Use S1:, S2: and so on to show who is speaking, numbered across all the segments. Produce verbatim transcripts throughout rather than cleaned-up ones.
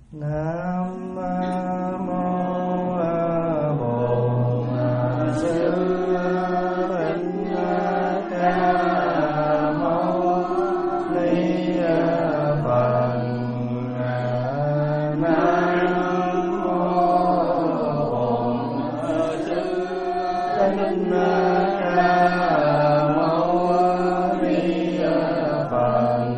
S1: Nam mô Bổn Sư Thích Ca Mâu Ni Phật. Nam mô Bổn Sư Thích Ca Mâu Ni Phật.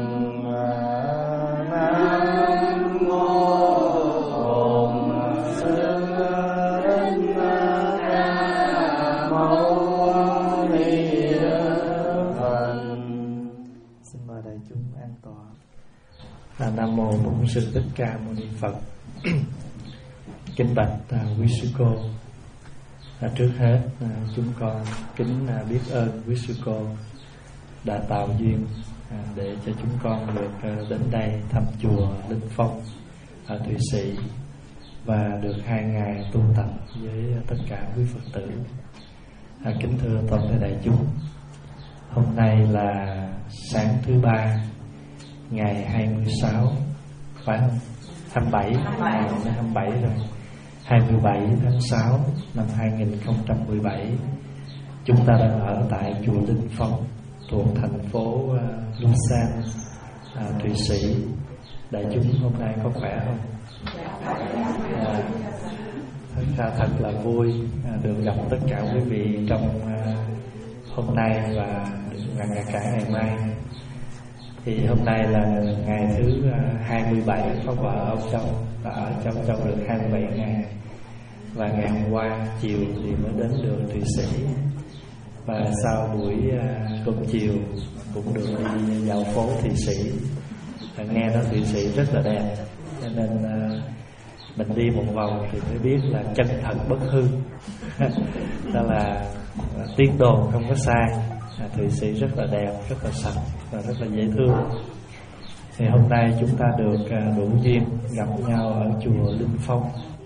S1: Nam mô Bổn Sư Thích Ca Mâu Ni Phật. Kính bạch à, quý sư cô, à, trước hết à, chúng con kính à, biết ơn quý sư cô đã tạo duyên à, để cho chúng con được à, đến đây thăm chùa Linh Phong ở Thụy Sĩ và được hai ngày tu tập với tất cả quý Phật tử. à, Kính thưa toàn thể đại chúng, hôm nay là sáng thứ ba ngày hai mươi sáu, phải không? hai mươi bảy, ngày hai mươi bảy rồi. hai mươi bảy tháng sáu năm hai nghìn không trăm mười bảy, chúng ta đang ở tại chùa Linh Phong thuộc thành phố uh, Lausanne, uh, Thụy Sĩ. Đại chúng hôm nay có khỏe không? À, thật ra thật là vui à, được gặp tất cả quý vị trong uh, hôm nay và và cả ngày mai. Thì hôm nay là ngày thứ hai mươi bảy, có vợ ông Châu đã ở trong trong được hai mươi bảy ngày. Và ngày hôm qua chiều thì mới đến được Thụy Sĩ. Và sau buổi cơm chiều cũng được đi dạo phố Thụy Sĩ. Và nghe nói Thụy Sĩ rất là đẹp, cho nên mình đi một vòng thì mới biết là chân thật bất hư. Đó là tiếng đồn không có sai. À, Thụy Sĩ rất là đẹp, rất là sạch và rất là dễ thương. Thì hôm nay chúng ta được à, đủ duyên gặp nhau ở chùa Linh Phong.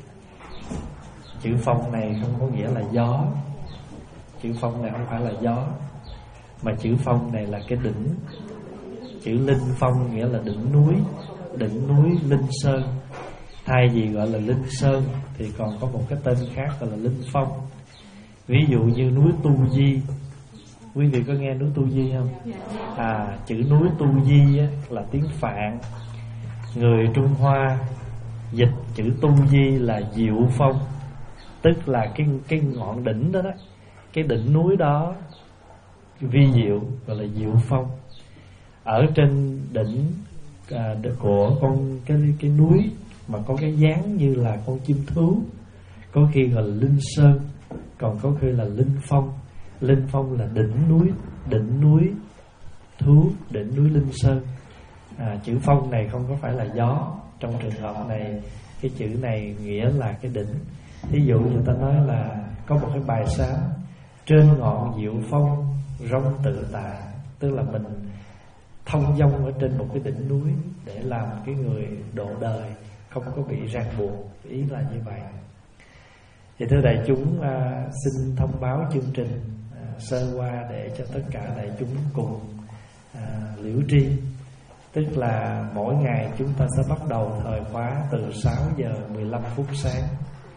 S1: Chữ phong này không có nghĩa là gió. Chữ phong này không phải là gió, mà chữ phong này là cái đỉnh. Chữ Linh Phong nghĩa là đỉnh núi, đỉnh núi Linh Sơn. Thay vì gọi là Linh Sơn thì còn có một cái tên khác gọi là Linh Phong. Ví dụ như núi Tu Di, quý vị có nghe núi Tu Di không? À, chữ núi Tu Di á, là tiếng Phạn. Người Trung Hoa dịch chữ Tu Di là Diệu Phong, tức là cái cái ngọn đỉnh đó đó, cái đỉnh núi đó vi diệu gọi là Diệu Phong. Ở trên đỉnh à, của con cái cái núi mà có cái dáng như là con chim thú, có khi gọi là Linh Sơn, còn có khi là Linh Phong. Linh Phong là đỉnh núi, đỉnh núi thú, đỉnh núi Linh Sơn. à, Chữ phong này không có phải là gió. Trong trường hợp này, cái chữ này nghĩa là cái đỉnh. Ví dụ người ta nói là có một cái bài sám: trên ngọn diệu phong rong tự tại, tức là mình thông dong ở trên một cái đỉnh núi để làm cái người độ đời, không có bị ràng buộc. Ý là như vậy. Thì thưa đại chúng, à, xin thông báo chương trình à, sơ qua để cho tất cả đại chúng cùng à, liễu tri. Tức là mỗi ngày chúng ta sẽ bắt đầu thời khóa từ sáu giờ mười lăm phút sáng.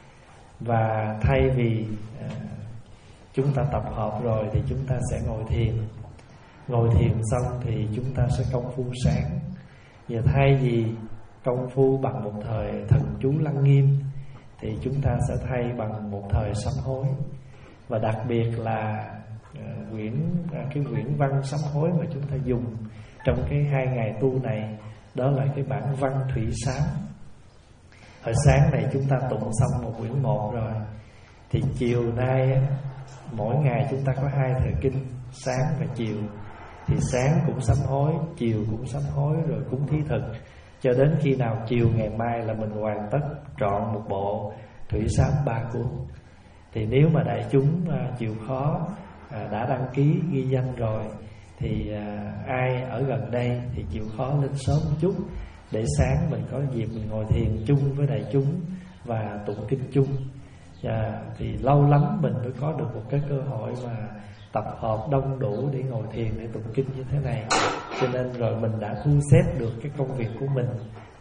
S1: Và thay vì à, chúng ta tập hợp rồi thì chúng ta sẽ ngồi thiền. Ngồi thiền xong thì chúng ta sẽ công phu sáng. Và thay vì công phu bằng một thời thần chú lăng nghiêm thì chúng ta sẽ thay bằng một thời sám hối. Và đặc biệt là uh, quyển uh, cái quyển văn sám hối mà chúng ta dùng trong cái hai ngày tu này, đó là cái bản văn thủy sám. Hồi sáng này chúng ta tụng xong một quyển một rồi, thì chiều nay mỗi ngày chúng ta có hai thời kinh, sáng và chiều. Thì sáng cũng sám hối, chiều cũng sám hối, rồi cúng thí thực, cho đến khi nào chiều ngày mai là mình hoàn tất trọn một bộ thủy sám ba cuốn. Thì nếu mà đại chúng à, chịu khó à, đã đăng ký ghi danh rồi thì à, ai ở gần đây thì chịu khó lên sớm một chút, để sáng mình có dịp mình ngồi thiền chung với đại chúng và tụng kinh chung. à, Thì lâu lắm mình mới có được một cái cơ hội mà tập hợp đông đủ để ngồi thiền, để tụng kinh như thế này. Cho nên rồi mình đã thu xếp được cái công việc của mình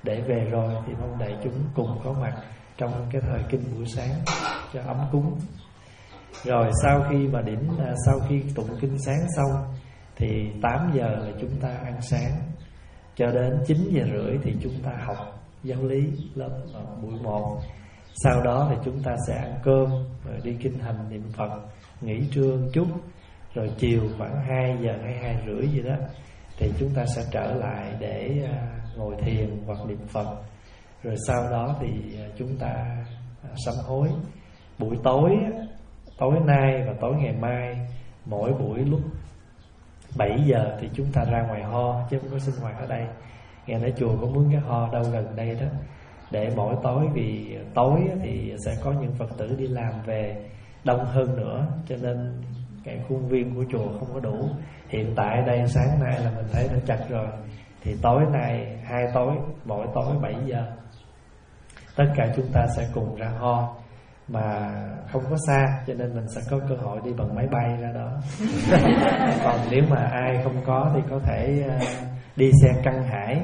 S1: để về rồi thì mong đại chúng cùng có mặt trong cái thời kinh buổi sáng cho ấm cúng. Rồi sau khi mà điểm sau khi tụng kinh sáng xong thì tám giờ là chúng ta ăn sáng, cho đến chín giờ rưỡi thì chúng ta học giáo lý lớp buổi một. Sau đó thì chúng ta sẽ ăn cơm rồi đi kinh hành niệm Phật, nghỉ trưa một chút. Rồi chiều khoảng hai giờ hay hai rưỡi gì đó thì chúng ta sẽ trở lại để ngồi thiền hoặc niệm Phật. Rồi sau đó thì chúng ta sám hối. Buổi tối, tối nay và tối ngày mai, mỗi buổi lúc bảy giờ thì chúng ta ra ngoài ho, chứ không có sinh hoạt ở đây. Nghe nói chùa có mướn cái ho đâu gần đây đó, để mỗi tối, vì tối thì sẽ có những Phật tử đi làm về đông hơn nữa, cho nên cái khuôn viên của chùa không có đủ. Hiện tại đây sáng nay là mình thấy đã chật rồi, thì tối nay hai tối, mỗi tối bảy giờ tất cả chúng ta sẽ cùng ra ho, mà không có xa cho nên mình sẽ có cơ hội đi bằng máy bay ra đó. Còn nếu mà ai không có thì có thể uh, đi xe Căng Hải.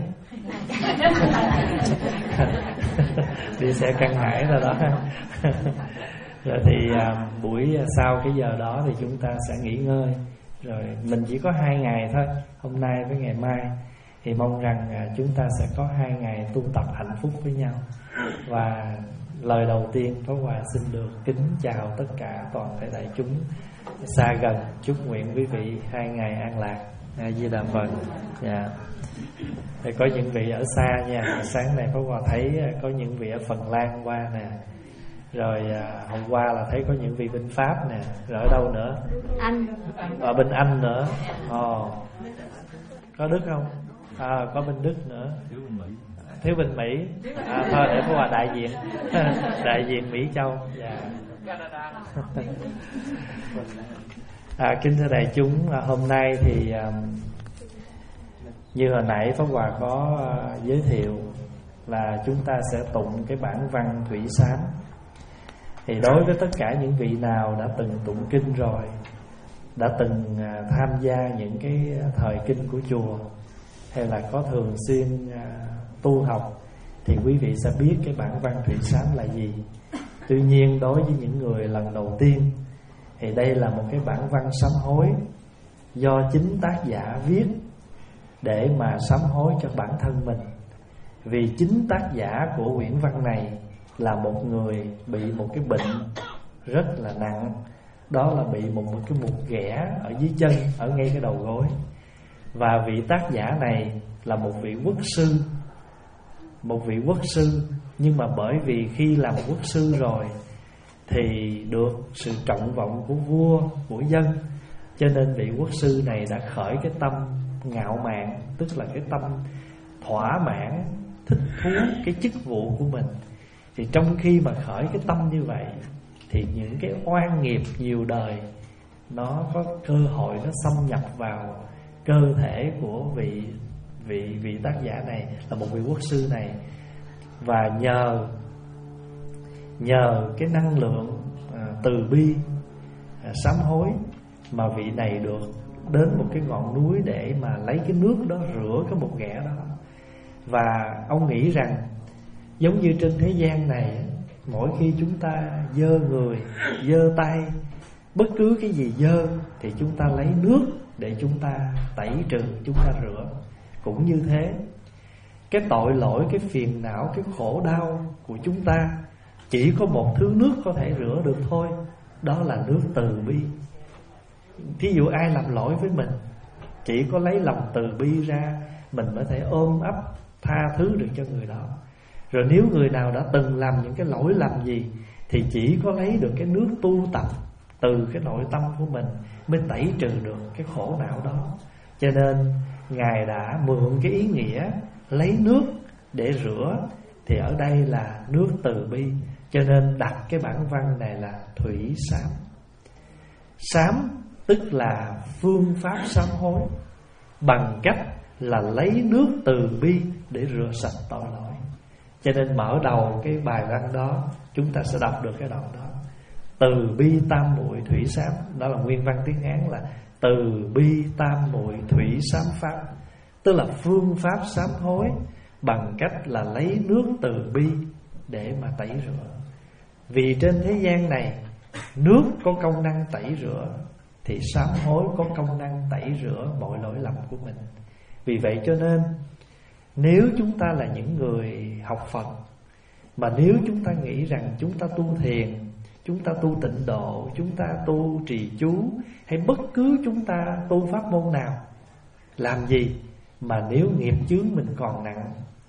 S1: Đi xe Căng Hải ra đó. Rồi thì uh, buổi sau cái giờ đó thì chúng ta sẽ nghỉ ngơi. Rồi mình chỉ có hai ngày thôi, hôm nay với ngày mai, thì mong rằng uh, chúng ta sẽ có hai ngày tu tập hạnh phúc với nhau. Và lời đầu tiên Pháp Hòa xin được kính chào tất cả toàn thể đại chúng xa gần, chúc nguyện quý vị hai ngày an lạc. A Di Đà Phật. Dạ. Thì có những vị ở xa nha. Sáng nay Pháp Hòa thấy có những vị ở Phần Lan qua nè. Rồi à, hôm qua là thấy có những vị bên Pháp nè. Rồi ở đâu nữa?
S2: Anh.
S1: Ở bên Anh nữa. Ồ. Có Đức không? À, có bên Đức nữa. Thiếu bên Mỹ. À, thôi để Pháp Hòa đại diện. Đại diện Mỹ Châu. Dạ. À, kính thưa đại chúng, hôm nay thì um, như hồi nãy Pháp Hòa có uh, giới thiệu là chúng ta sẽ tụng cái bản văn Thủy Sám. Thì đối với tất cả những vị nào đã từng tụng kinh rồi, đã từng uh, tham gia những cái thời kinh của chùa, hay là có thường xuyên uh, tu học, thì quý vị sẽ biết cái bản văn Thủy Sám là gì. Tuy nhiên đối với những người lần đầu tiên thì đây là một cái bản văn sám hối do chính tác giả viết để mà sám hối cho bản thân mình. Vì chính tác giả của quyển văn này là một người bị một cái bệnh rất là nặng, đó là bị một, một cái mụn ghẻ ở dưới chân, ở ngay cái đầu gối. Và vị tác giả này là một vị quốc sư, một vị quốc sư, nhưng mà bởi vì khi làm quốc sư rồi thì được sự trọng vọng của vua, của dân, cho nên vị quốc sư này đã khởi cái tâm ngạo mạn, tức là cái tâm thỏa mãn, thích thú cái chức vụ của mình. Thì trong khi mà khởi cái tâm như vậy thì những cái oan nghiệp nhiều đời nó có cơ hội nó xâm nhập vào cơ thể của vị vị vị tác giả này, là một vị quốc sư này. Và nhờ nhờ cái năng lượng à, từ bi, à, sám hối, mà vị này được đến một cái ngọn núi để mà lấy cái nước đó rửa cái một ghẻ đó. Và ông nghĩ rằng giống như trên thế gian này, mỗi khi chúng ta giơ người, giơ tay, bất cứ cái gì dơ thì chúng ta lấy nước để chúng ta tẩy trừ, chúng ta rửa. Cũng như thế, cái tội lỗi, cái phiền não, cái khổ đau của chúng ta chỉ có một thứ nước có thể rửa được thôi, đó là nước từ bi. Thí dụ ai làm lỗi với mình, chỉ có lấy lòng từ bi ra mình mới thể ôm ấp tha thứ được cho người đó. Rồi nếu người nào đã từng làm những cái lỗi lầm gì thì chỉ có lấy được cái nước tu tập từ cái nội tâm của mình mới tẩy trừ được cái khổ não đó. Cho nên Ngài đã mượn cái ý nghĩa lấy nước để rửa, thì ở đây là nước từ bi, cho nên đặt cái bản văn này là Thủy Sám. Sám tức là phương pháp sám hối, bằng cách là lấy nước từ bi để rửa sạch tội lỗi. Cho nên mở đầu cái bài văn đó chúng ta sẽ đọc được cái đoạn đó: từ bi tam muội thủy sám. Đó là nguyên văn tiếng Hán là từ bi tam muội thủy sám pháp, tức là phương pháp sám hối bằng cách là lấy nước từ bi để mà tẩy rửa. Vì trên thế gian này, nước có công năng tẩy rửa, thì sám hối có công năng tẩy rửa mọi lỗi lầm của mình. Vì vậy cho nên, nếu chúng ta là những người học Phật, mà nếu chúng ta nghĩ rằng chúng ta tu thiền, chúng ta tu tịnh độ, chúng ta tu trì chú, hay bất cứ chúng ta tu pháp môn nào, làm gì mà nếu nghiệp chướng mình còn nặng,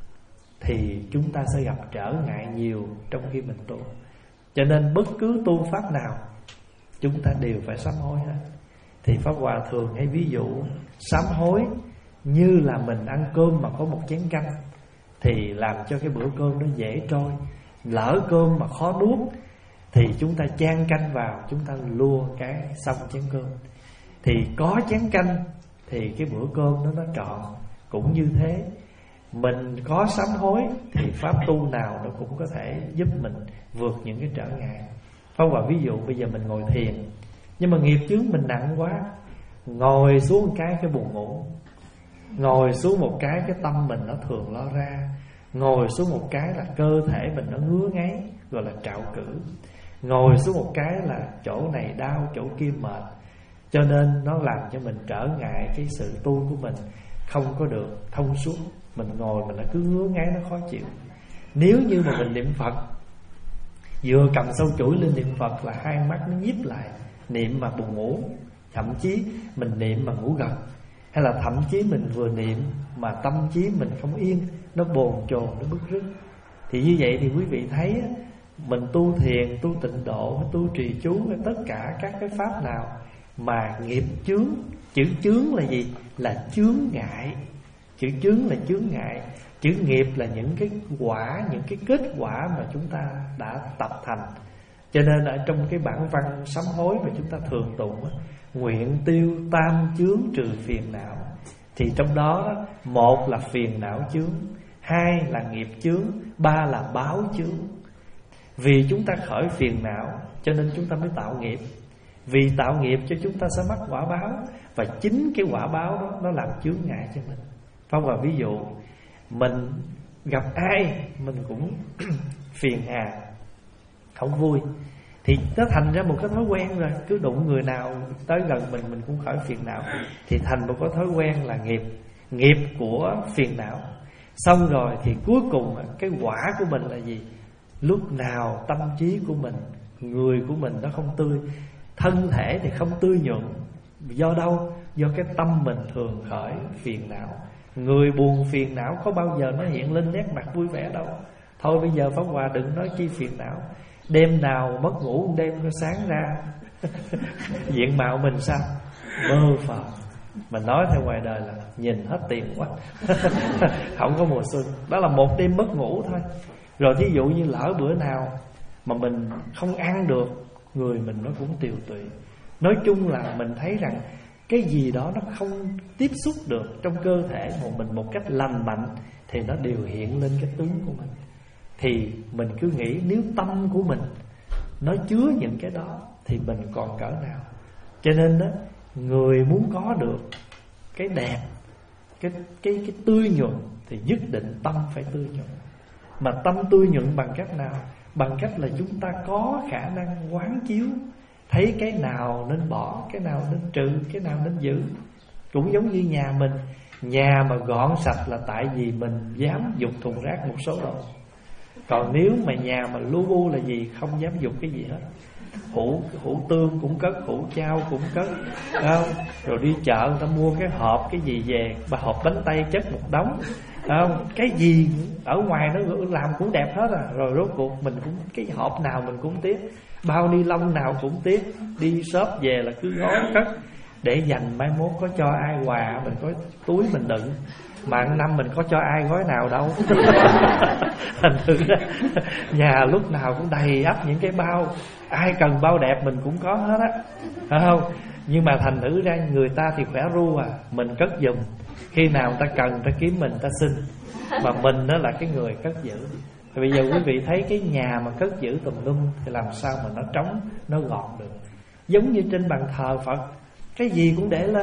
S1: thì chúng ta sẽ gặp trở ngại nhiều trong khi mình tu. Cho nên bất cứ tu pháp nào, chúng ta đều phải sám hối hết. Thì Pháp Hòa thường hay ví dụ sám hối như là mình ăn cơm mà có một chén canh, thì làm cho cái bữa cơm nó dễ trôi. Lỡ cơm mà khó nuốt, thì chúng ta chan canh vào, chúng ta lua cái xong chén cơm. Thì có chén canh thì cái bữa cơm nó nó trọn. Cũng như thế, mình có sám hối thì pháp tu nào nó cũng có thể giúp mình vượt những cái trở ngại. Pháp Hòa ví dụ bây giờ mình ngồi thiền, nhưng mà nghiệp chướng mình nặng quá, ngồi xuống một cái cái buồn ngủ, ngồi xuống một cái cái tâm mình nó thường lo ra, ngồi xuống một cái là cơ thể mình nó ngứa ngáy, gọi là trạo cử, ngồi xuống một cái là chỗ này đau, chỗ kia mệt. Cho nên nó làm cho mình trở ngại cái sự tu của mình không có được thông suốt. Mình ngồi mình nó cứ ngứa ngáy, nó khó chịu. Nếu như mà mình niệm Phật, vừa cầm sâu chuỗi lên niệm Phật là hai mắt nó nhíp lại, niệm mà buồn ngủ. Thậm chí mình niệm mà ngủ gật, hay là thậm chí mình vừa niệm mà tâm trí mình không yên, nó bồn chồn, nó bứt rứt. Thì như vậy thì quý vị thấy, mình tu thiền, tu tịnh độ, tu trì chú, tất cả các cái pháp nào mà nghiệp chướng. Chữ chướng là gì? Là chướng ngại. Chữ chướng là chướng ngại. Chữ nghiệp là những cái quả, những cái kết quả mà chúng ta đã tập thành. Cho nên ở trong cái bản văn sám hối mà chúng ta thường tụng, nguyện tiêu tam chướng trừ phiền não, thì trong đó một là phiền não chướng, hai là nghiệp chướng, ba là báo chướng. Vì chúng ta khởi phiền não cho nên chúng ta mới tạo nghiệp. Vì tạo nghiệp cho chúng ta sẽ mắc quả báo, và chính cái quả báo đó nó làm chướng ngại cho mình. Pháp Hòa ví dụ, mình gặp ai mình cũng phiền hà, không vui, thì nó thành ra một cái thói quen rồi. Cứ đụng người nào tới gần mình, mình cũng khởi phiền não, thì thành một cái thói quen là nghiệp. Nghiệp của phiền não. Xong rồi thì cuối cùng cái quả của mình là gì? Lúc nào tâm trí của mình, người của mình nó không tươi, thân thể thì không tươi nhuận. Do đâu? Do cái tâm mình thường khởi phiền não. Người buồn phiền não có bao giờ nó hiện lên nét mặt vui vẻ đâu. Thôi bây giờ Pháp Hòa đừng nói chi phiền não. Đêm nào mất ngủ, đêm nó sáng ra diện mạo mình sao? Bơ phờ. Mình nói theo ngoài đời là nhìn hết tiền quá không có mùa xuân. Đó là một đêm mất ngủ thôi. Rồi thí dụ như lỡ bữa nào mà mình không ăn được, người mình nó cũng tiều tụy. Nói chung là mình thấy rằng cái gì đó nó không tiếp xúc được trong cơ thể của mình một cách lành mạnh, thì nó đều hiện lên cái tướng của mình. Thì mình cứ nghĩ nếu tâm của mình nó chứa những cái đó thì mình còn cỡ nào. Cho nên đó, người muốn có được cái đẹp, cái, cái, cái tươi nhuận, thì nhất định tâm phải tươi nhuận. Mà tâm tươi nhuận bằng cách nào? Bằng cách là chúng ta có khả năng quán chiếu, thấy cái nào nên bỏ, cái nào nên trừ, cái nào nên giữ. Cũng giống như nhà mình, nhà mà gọn sạch là tại vì mình dám dục thùng rác một số đồ. Còn nếu mà nhà mà lu bu là gì? Không dám dục cái gì hết. Hũ, hũ tương cũng cất, hũ chao cũng cất, không? Rồi đi chợ người ta mua cái hộp cái gì về, bà hộp bánh tay chất một đống, không? Cái gì ở ngoài nó làm cũng đẹp hết à. Rồi rốt cuộc mình cũng, cái hộp nào mình cũng tiếc, bao ni lông nào cũng tiếc. Đi shop về là cứ gói cất, để dành mai mốt có cho ai quà mình có túi mình đựng. Mà năm mình có cho ai gói nào đâu thành thử ra nhà lúc nào cũng đầy ắp những cái bao. Ai cần bao đẹp mình cũng có hết á, phải không? Nhưng mà thành thử ra người ta thì khỏe ru à, mình cất giùm. Khi nào người ta cần, người ta kiếm mình, người ta xin. Mà mình đó là cái người cất giữ. Thì bây giờ quý vị thấy cái nhà mà cất giữ tùm lum thì làm sao mà nó trống, nó gọn được. Giống như trên bàn thờ Phật, cái gì cũng để lên.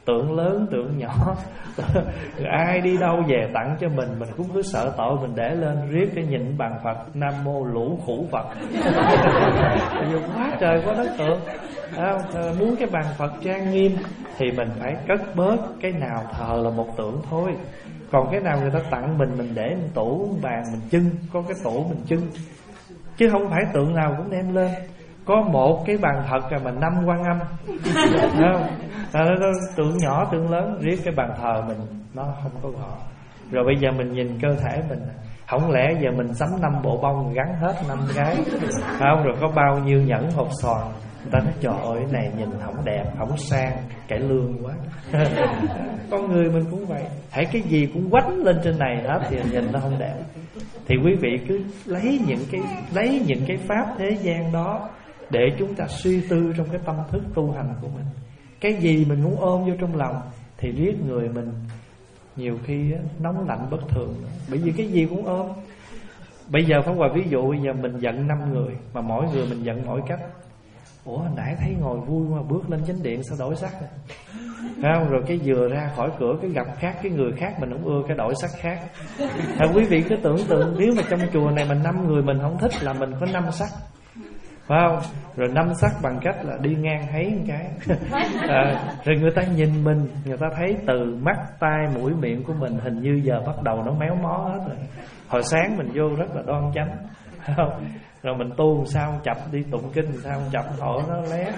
S1: tượng lớn tượng nhỏ. Ai đi đâu về tặng cho mình, mình cũng cứ sợ tội, mình để lên riết cái nhìn bàn Phật Nam Mô Lũ Khủ Phật. Bây giờ quá trời quá đất tượng. À, muốn cái bàn Phật trang nghiêm thì mình phải cất bớt, cái nào thờ là một tượng thôi. Còn cái nào người ta tặng mình, mình để một tủ một bàn mình trưng, có cái tủ mình trưng. Chứ không phải tượng nào cũng đem lên. Có một cái bàn thật là mà năm Quan Âm, không? À, nó, tượng nhỏ tượng lớn, riết cái bàn thờ mình nó không có gọn. Rồi bây giờ mình nhìn cơ thể mình, không lẽ giờ mình sắm năm bộ bông gắn hết năm cái, không? Rồi có bao nhiêu nhẫn hột xoàn, người ta nói trời ơi này nhìn không đẹp, không sang, cải lương quá. Con người mình cũng vậy, hãy cái gì cũng quánh lên trên này hết thì nhìn nó không đẹp. Thì quý vị cứ lấy những cái lấy những cái pháp thế gian đó để chúng ta suy tư trong cái tâm thức tu hành của mình. Cái gì mình muốn ôm vô trong lòng thì riết người mình nhiều khi nóng lạnh bất thường. Bởi vì cái gì cũng ôm. Bây giờ Pháp Hòa ví dụ, bây giờ mình giận năm người mà mỗi người mình giận mỗi cách. Ủa hồi nãy thấy ngồi vui mà bước lên chánh điện sao đổi sắc rồi? Không? Rồi cái vừa ra khỏi cửa cái gặp khác, cái người khác mình không ưa cái đổi sắc khác. À, quý vị cứ tưởng tượng nếu mà trong chùa này mình năm người mình không thích là mình có năm sắc, phải không? Rồi năm sắc bằng cách là đi ngang thấy một cái. À, rồi người ta nhìn mình, người ta thấy từ mắt, tai, mũi, miệng của mình hình như giờ bắt đầu nó méo mó hết rồi. Hồi sáng mình vô rất là đoan chánh, phải không? Rồi mình tu sao chập, đi tụng kinh sao chập, họ nó lé.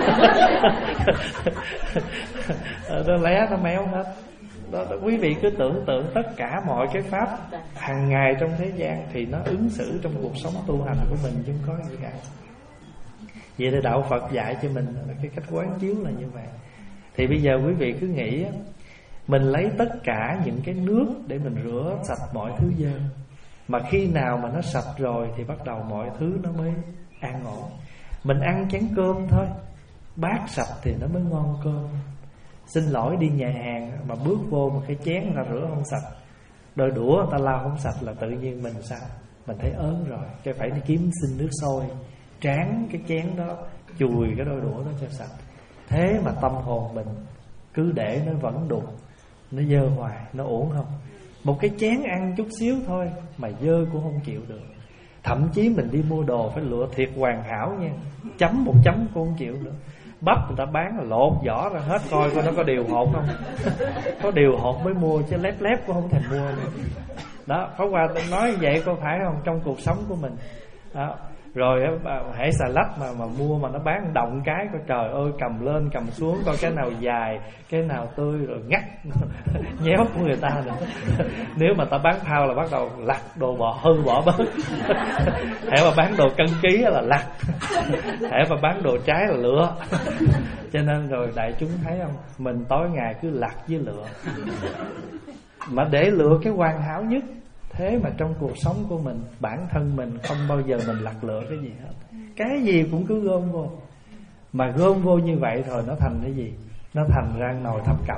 S1: Nó lé, nó méo hết. Đó, đó, quý vị cứ tưởng tượng tất cả mọi cái pháp hàng ngày trong thế gian thì nó ứng xử trong cuộc sống tu hành của mình chứ không có gì cả. Vậy thì đạo Phật dạy cho mình là cái cách quán chiếu là như vậy. Thì bây giờ quý vị cứ nghĩ mình lấy tất cả những cái nước để mình rửa sạch mọi thứ dơ, mà khi nào mà nó sạch rồi thì bắt đầu mọi thứ nó mới an ổn. Mình ăn chén cơm thôi, bát sạch thì nó mới ngon cơm. Xin lỗi đi nhà hàng mà bước vô một cái chén người ta rửa không sạch, đôi đũa người ta lau không sạch là tự nhiên mình sao? Mình thấy ớn rồi, cái phải đi kiếm xin nước sôi, tráng cái chén đó, chùi cái đôi đũa đó cho sạch. Thế mà tâm hồn mình cứ để nó vẫn đục, nó dơ hoài, nó uổng không? Một cái chén ăn chút xíu thôi mà dơ cũng không chịu được. Thậm chí mình đi mua đồ phải lựa thiệt hoàn hảo nha, chấm một chấm cũng không chịu nữa. Bắp người ta bán là lột vỏ ra hết, coi coi nó có điều hột không. Có điều hột mới mua, chứ lép lép cũng không thèm mua nữa. Đó, Pháp Hòa nói vậy có phải không? Trong cuộc sống của mình đó. Rồi hễ xà lách mà mà mua mà nó bán động cái, coi trời ơi, cầm lên cầm xuống coi cái nào dài, cái nào tươi rồi ngắt nhéo của người ta nữa. Nếu mà ta bán thao là bắt đầu lặt đồ bỏ hư bỏ bớt. Hễ mà bán đồ cân ký là lặt, hễ mà bán đồ trái là lựa. Cho nên rồi đại chúng thấy không, mình tối ngày cứ lặt với lựa, mà để lựa cái hoàn hảo nhất. Thế mà trong cuộc sống của mình, bản thân mình không bao giờ mình lặt lựa cái gì hết. Cái gì cũng cứ gom vô. Mà gom vô như vậy rồi nó thành cái gì? Nó thành ra nồi thập cẩm.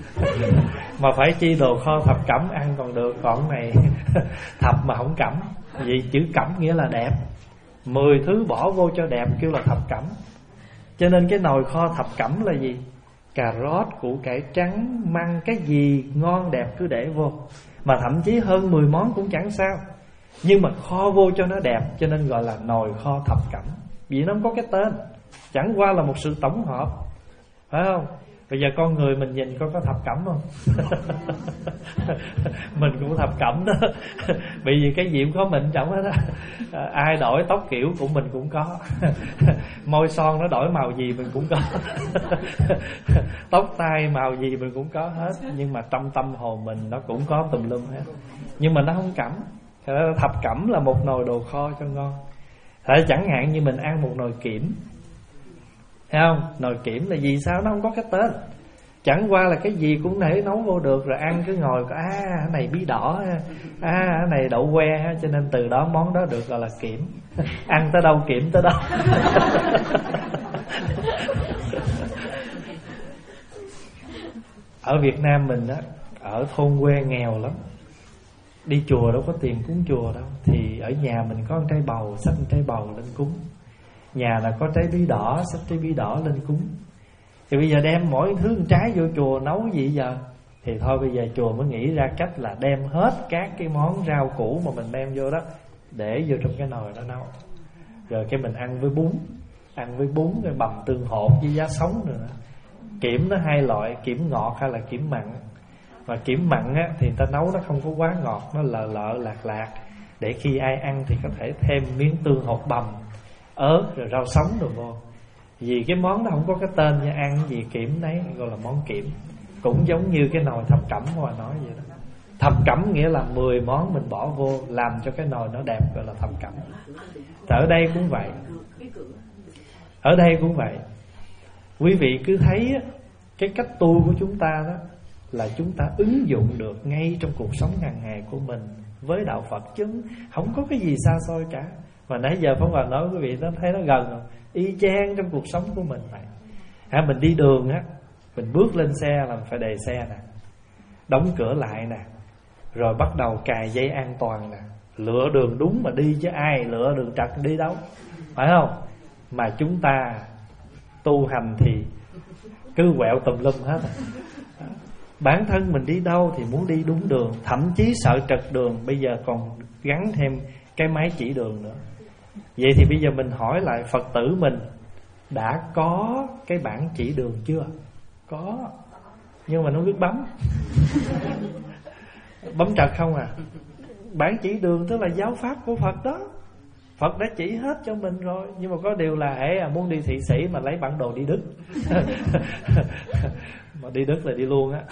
S1: Mà phải chi đồ kho thập cẩm ăn còn được, còn này thập mà không cẩm. Vì chữ cẩm nghĩa là đẹp, mười thứ bỏ vô cho đẹp kêu là thập cẩm. Cho nên cái nồi kho thập cẩm là gì? Cà rốt, củ cải trắng, măng, cái gì ngon đẹp cứ để vô. Mà thậm chí hơn mười món cũng chẳng sao, nhưng mà kho vô cho nó đẹp, cho nên gọi là nồi kho thập cẩm. Vì nó không có cái tên, chẳng qua là một sự tổng hợp, phải không? Bây giờ con người mình nhìn coi có thập cẩm không? Mình cũng thập cẩm đó. Bởi vì cái gì cũng có mình chẳng hết đó. Ai đổi tóc kiểu của mình cũng có. Môi son nó đổi màu gì mình cũng có. Tóc tai màu gì mình cũng có hết. Nhưng mà trong tâm hồn mình nó cũng có tùm lum hết. Nhưng mà nó không cẩm. Thập cẩm là một nồi đồ kho cho ngon. Thế chẳng hạn như mình ăn một nồi kiểm, thấy không? Nồi kiểm là gì sao? Nó không có cái tên. Chẳng qua là cái gì cũng thể nấu vô được. Rồi ăn cứ ngồi có, à cái này bí đỏ, à cái này đậu que, cho nên từ đó món đó được gọi là kiểm. Ăn tới đâu kiểm tới đó. Ở Việt Nam mình á, ở thôn quê nghèo lắm, đi chùa đâu có tiền cúng chùa đâu. Thì ở nhà mình có một trái bầu, xách một trái bầu lên cúng. Nhà là có trái bí đỏ, xách trái bí đỏ lên cúng. Thì bây giờ đem mỗi thứ một trái vô chùa nấu gì giờ? Thì thôi bây giờ chùa mới nghĩ ra cách là đem hết các cái món rau củ mà mình đem vô đó, để vô trong cái nồi đó nấu. Rồi cái mình ăn với bún, ăn với bún rồi bằm tương hột với giá sống nữa. Kiểm nó hai loại, kiểm ngọt hay là kiểm mặn. Mà kiểm mặn á, thì người ta nấu nó không có quá ngọt, nó lợ lợ lạc lạc, để khi ai ăn thì có thể thêm miếng tương hột bằm, ớt rồi rau sống rồi vô. Vì cái món đó không có cái tên nha, ăn gì kiểm đấy gọi là món kiểm. Cũng giống như cái nồi thập cẩm Hòa nói vậy đó. Thập cẩm nghĩa là mười món mình bỏ vô làm cho cái nồi nó đẹp, gọi là thập cẩm. Thì ở đây cũng vậy. Ở đây cũng vậy. Quý vị cứ thấy á, cái cách tu của chúng ta đó là chúng ta ứng dụng được ngay trong cuộc sống hàng ngày của mình với đạo Phật, chứ không có cái gì xa xôi cả. Mà nãy giờ Pháp Hòa nói quý vị nó thấy nó gần rồi, y chang trong cuộc sống của mình vậy. À, mình đi đường á, mình bước lên xe là mình phải đề xe nè, đóng cửa lại nè, rồi bắt đầu cài dây an toàn nè, lựa đường đúng mà đi, chứ ai lựa đường trật đi đâu, phải không? Mà chúng ta tu hành thì cứ quẹo tùm lum hết. Bản thân mình đi đâu thì muốn đi đúng đường, thậm chí sợ trật đường, bây giờ còn gắn thêm cái máy chỉ đường nữa. Vậy thì bây giờ mình hỏi lại Phật tử mình đã có cái bảng chỉ đường chưa? Có, nhưng mà nó biết bấm. Bấm trật không à. Bảng chỉ đường tức là giáo pháp của Phật đó, Phật đã chỉ hết cho mình rồi. Nhưng mà có điều là hễ à, muốn đi Thụy Sĩ mà lấy bản đồ đi Đức. Mà đi Đức là đi luôn á.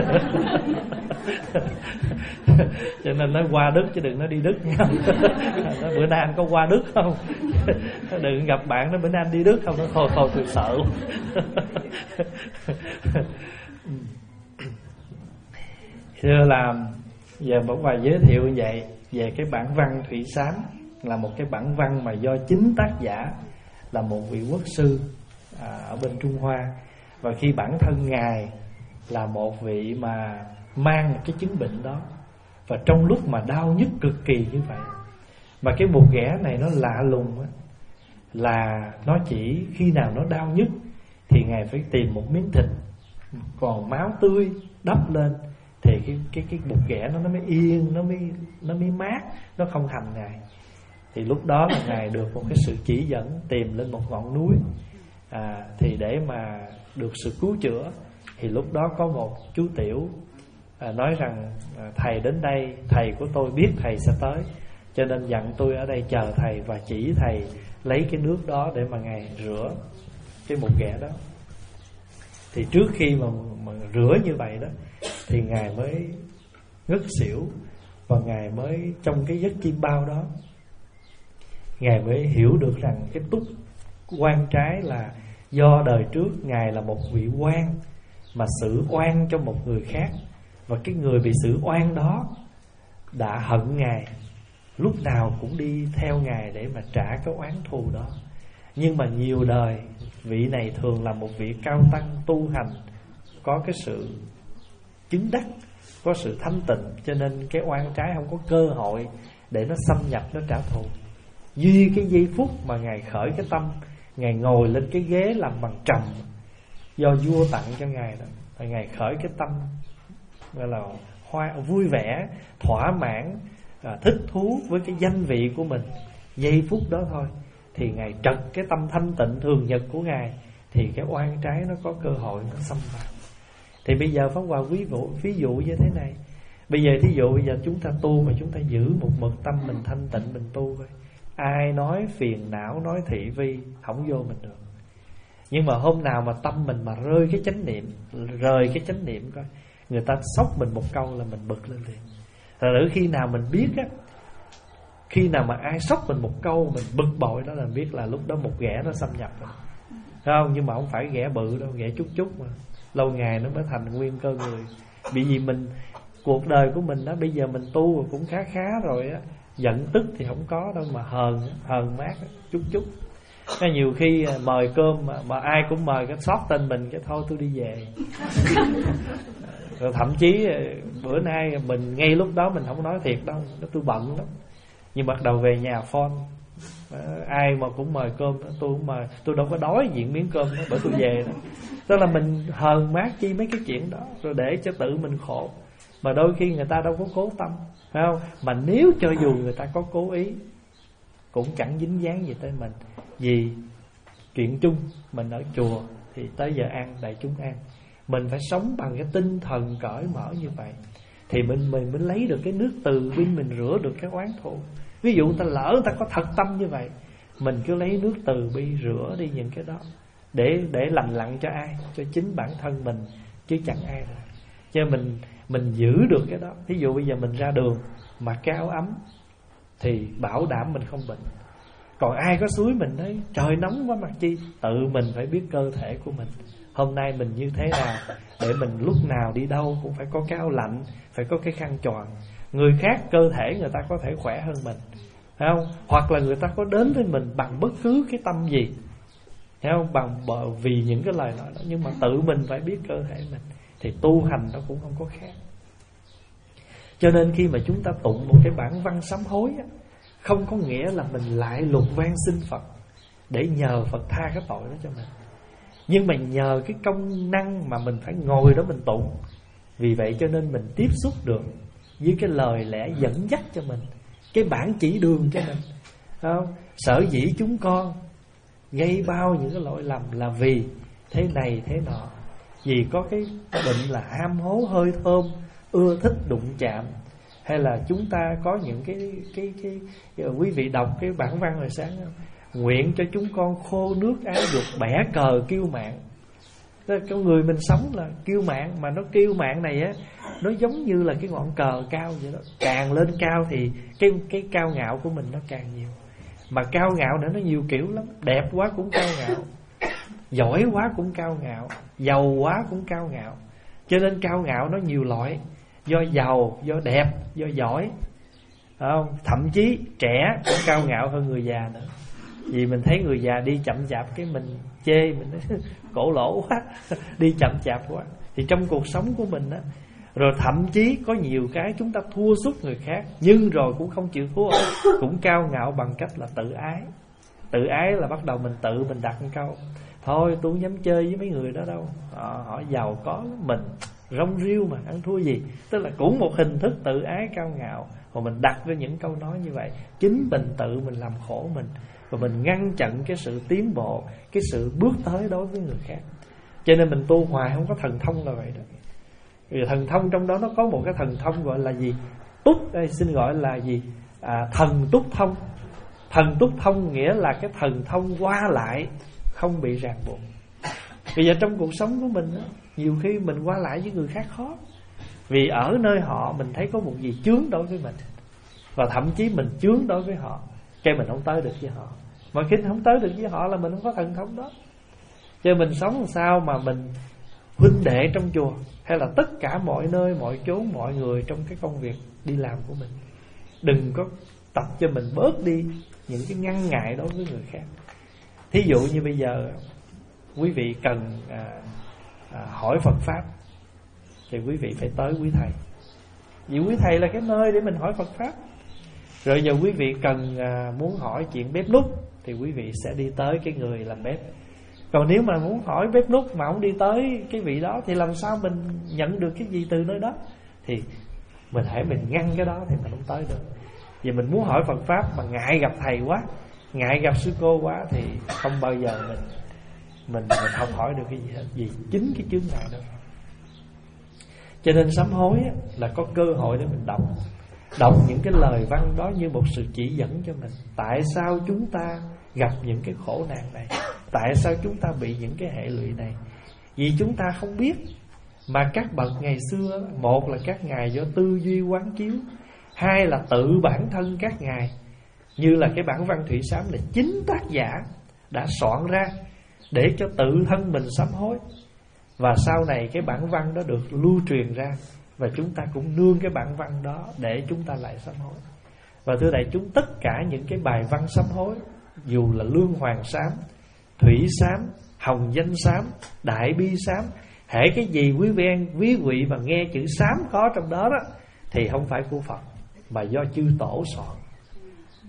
S1: Cho nên nói qua Đức chứ đừng nói đi Đức nha. Nói bữa nay anh có qua Đức không? Đừng gặp bạn nói bữa nay anh đi Đức không? Nó thôi thôi tôi sợ. Thưa làm giờ một vài giới thiệu như vậy về cái bản văn Thủy Sám, là một cái bản văn mà do chính tác giả là một vị quốc sư à, ở bên Trung Hoa. Và khi bản thân Ngài là một vị mà mang một cái chứng bệnh đó, và trong lúc mà đau nhức cực kỳ như vậy, mà cái bột ghẻ này nó lạ lùng á, là nó chỉ khi nào nó đau nhức thì Ngài phải tìm một miếng thịt còn máu tươi đắp lên, thì cái cái cái bột ghẻ nó nó mới yên, nó mới nó mới mát, nó không hành Ngài. Thì lúc đó là Ngài được một cái sự chỉ dẫn tìm lên một ngọn núi à, thì để mà được sự cứu chữa. Thì lúc đó có một chú tiểu à, nói rằng à, thầy đến đây, thầy của tôi biết thầy sẽ tới, cho nên dặn tôi ở đây chờ thầy và chỉ thầy lấy cái nước đó để mà Ngài rửa cái bột ghẻ đó. Thì trước khi mà, mà rửa như vậy đó thì Ngài mới ngất xỉu, và Ngài mới trong cái giấc chim bao đó Ngài mới hiểu được rằng cái túc oan trái là do đời trước Ngài là một vị quan mà xử oan cho một người khác, và cái người bị xử oan đó đã hận Ngài, lúc nào cũng đi theo Ngài để mà trả cái oán thù đó. Nhưng mà nhiều đời vị này thường là một vị cao tăng tu hành, có cái sự chứng đắc, có sự thanh tịnh, cho nên cái oan trái không có cơ hội để nó xâm nhập, nó trả thù. Duy cái giây phút mà Ngài khởi cái tâm, Ngài ngồi lên cái ghế làm bằng trầm do vua tặng cho Ngài đó, và Ngài khởi cái tâm gọi là hoa, vui vẻ, thỏa mãn, à, thích thú với cái danh vị của mình. Giây phút đó thôi thì Ngài trật cái tâm thanh tịnh thường nhật của Ngài, thì cái oan trái nó có cơ hội nó xâm vào. Thì bây giờ Pháp Hòa ví dụ, ví dụ như thế này. Bây giờ thí dụ bây giờ chúng ta tu mà chúng ta giữ một mực tâm mình thanh tịnh, mình tu thôi. Ai nói phiền não, nói thị vi không vô mình được. Nhưng mà hôm nào mà tâm mình mà rơi cái chánh niệm, rời cái chánh niệm coi, người ta sốc mình một câu là mình bực lên liền. Rồi khi nào mình biết á, khi nào mà ai sốc mình một câu mình bực bội đó là biết là lúc đó một ghẻ nó xâm nhập rồi. Không, nhưng mà không phải ghẻ bự đâu, ghẻ chút chút mà lâu ngày nó mới thành nguyên cơ người. Bởi vì mình, cuộc đời của mình đó, bây giờ mình tu cũng khá khá rồi á, giận tức thì không có đâu, mà hờn, hờn mát chút chút. Cái nhiều khi mời cơm mà, mà ai cũng mời cái sót tên mình cái thôi tôi đi về. Rồi thậm chí bữa nay mình ngay lúc đó mình không nói thiệt đâu, tôi bận lắm, nhưng bắt đầu về nhà phone Ai mà cũng mời cơm, tôi cũng mời, tôi đâu có đói diện miếng cơm đó, bởi tôi về đó. Tức là mình hờn mát chi mấy cái chuyện đó, rồi để cho tự mình khổ. Mà đôi khi người ta đâu có cố tâm, phải không? Mà nếu cho dù người ta có cố ý cũng chẳng dính dáng gì tới mình. Vì chuyện chung, mình ở chùa thì tới giờ ăn đại chúng ăn, mình phải sống bằng cái tinh thần cởi mở như vậy thì mình mình mới lấy được cái nước từ bi, mình rửa được cái oán thù. Ví dụ người ta lỡ người ta có thật tâm như vậy, mình cứ lấy nước từ bi rửa đi những cái đó, để để lành lặn cho ai? Cho chính bản thân mình, chứ chẳng ai rồi. Cho mình mình giữ được cái đó. Ví dụ bây giờ mình ra đường mặc cái áo ấm thì bảo đảm mình không bệnh. Còn ai có xúi mình nói trời nóng quá mặc chi, tự mình phải biết cơ thể của mình hôm nay mình như thế nào, để mình lúc nào đi đâu cũng phải có cái áo lạnh, phải có cái khăn choàng. Người khác cơ thể người ta có thể khỏe hơn mình, phải không? Hoặc là người ta có đến với mình bằng bất cứ cái tâm gì, phải không? Bằng vì những cái lời nói đó. Nhưng mà tự mình phải biết cơ thể mình thì tu hành nó cũng không có khác. Cho nên khi mà chúng ta tụng một cái bản văn sám hối á, không có nghĩa là mình lại lục van xin Phật để nhờ Phật tha cái tội đó cho mình, nhưng mà nhờ cái công năng mà mình phải ngồi đó mình tụng. Vì vậy cho nên mình tiếp xúc được với cái lời lẽ dẫn dắt cho mình, cái bản chỉ đường cho mình, không? Sở dĩ chúng con gây bao những cái lỗi lầm là vì thế này thế nọ, vì có cái bệnh là ham hố hơi thơm, ưa thích đụng chạm, hay là chúng ta có những cái cái cái, cái quý vị đọc cái bản văn hồi sáng không? Nguyện cho chúng con khô nước áo dục, bẻ cờ kiêu mạn. Con người mình sống là kiêu mạn, mà nó kiêu mạn này á, nó giống như là cái ngọn cờ cao vậy đó. Càng lên cao thì cái cái cao ngạo của mình nó càng nhiều. Mà cao ngạo nữa nó nhiều kiểu lắm. Đẹp quá cũng cao ngạo, giỏi quá cũng cao ngạo, giàu quá cũng cao ngạo. Cho nên cao ngạo nó nhiều loại, do giàu, do đẹp, do giỏi, không? Thậm chí trẻ cũng cao ngạo hơn người già nữa. Vì mình thấy người già đi chậm chạp cái mình chê, mình nói cổ lỗ quá, đi chậm chạp quá. Thì trong cuộc sống của mình á, rồi thậm chí có nhiều cái chúng ta thua sút người khác, nhưng rồi cũng không chịu thua, cũng cao ngạo bằng cách là tự ái. Tự ái là bắt đầu mình tự mình đặt một câu thôi tôi không dám chơi với mấy người đó đâu, họ, họ giàu có, mình rong riêu mà ăn thua gì. Tức là cũng một hình thức tự ái cao ngạo. Và mình đặt ra những câu nói như vậy, chính mình tự mình làm khổ mình, và mình ngăn chặn cái sự tiến bộ, cái sự bước tới đối với người khác. Cho nên mình tu hoài không có thần thông là vậy đó. Vì thần thông trong đó nó có một cái thần thông gọi là gì? Túc, đây xin gọi là gì? À, thần túc thông. Thần túc thông nghĩa là cái thần thông qua lại, không bị ràng buộc. Bây giờ trong cuộc sống của mình đó, nhiều khi mình qua lại với người khác khó, vì ở nơi họ mình thấy có một gì chướng đối với mình, và thậm chí mình chướng đối với họ, cái mình không tới được với họ. Mà khi không tới được với họ là mình không có thần thông đó. Cho mình sống làm sao mà mình huynh đệ trong chùa, hay là tất cả mọi nơi, mọi chốn, mọi người trong cái công việc đi làm của mình, đừng có tập cho mình bớt đi những cái ngăn ngại đối với người khác. Thí dụ như bây giờ quý vị cần à, à, hỏi Phật Pháp, thì quý vị phải tới quý thầy, vì quý thầy là cái nơi để mình hỏi Phật Pháp. Rồi giờ quý vị cần à, muốn hỏi chuyện bếp núc, thì quý vị sẽ đi tới cái người làm bếp. Còn nếu mà muốn hỏi bếp núc mà không đi tới cái vị đó, thì làm sao mình nhận được cái gì từ nơi đó? Thì mình hãy mình ngăn cái đó thì mình không tới được. Vì mình muốn hỏi Phật Pháp mà ngại gặp thầy quá, ngại gặp sư cô quá, thì không bao giờ mình Mình, mình không hỏi được cái gì hết, vì chính cái chướng ngại đó. Cho nên sám hối là có cơ hội để mình đọc Đọc những cái lời văn đó như một sự chỉ dẫn cho mình. Tại sao chúng ta gặp những cái khổ nạn này? Tại sao chúng ta bị những cái hệ lụy này? Vì chúng ta không biết. Mà các bậc ngày xưa, một là các ngài do tư duy quán chiếu, hai là tự bản thân các ngài, như là cái bản văn Thủy Sám là chính tác giả đã soạn ra để cho tự thân mình sám hối. Và sau này cái bản văn đó được lưu truyền ra, và chúng ta cũng nương cái bản văn đó để chúng ta lại sám hối. Và thưa đại chúng, tất cả những cái bài văn sám hối, dù là Lương Hoàng Sám, Thủy Sám, Hồng Danh Sám, Đại Bi Sám, hễ cái gì quý vị quý vị mà nghe chữ sám khó trong đó đó, thì không phải của Phật, mà do chư tổ soạn.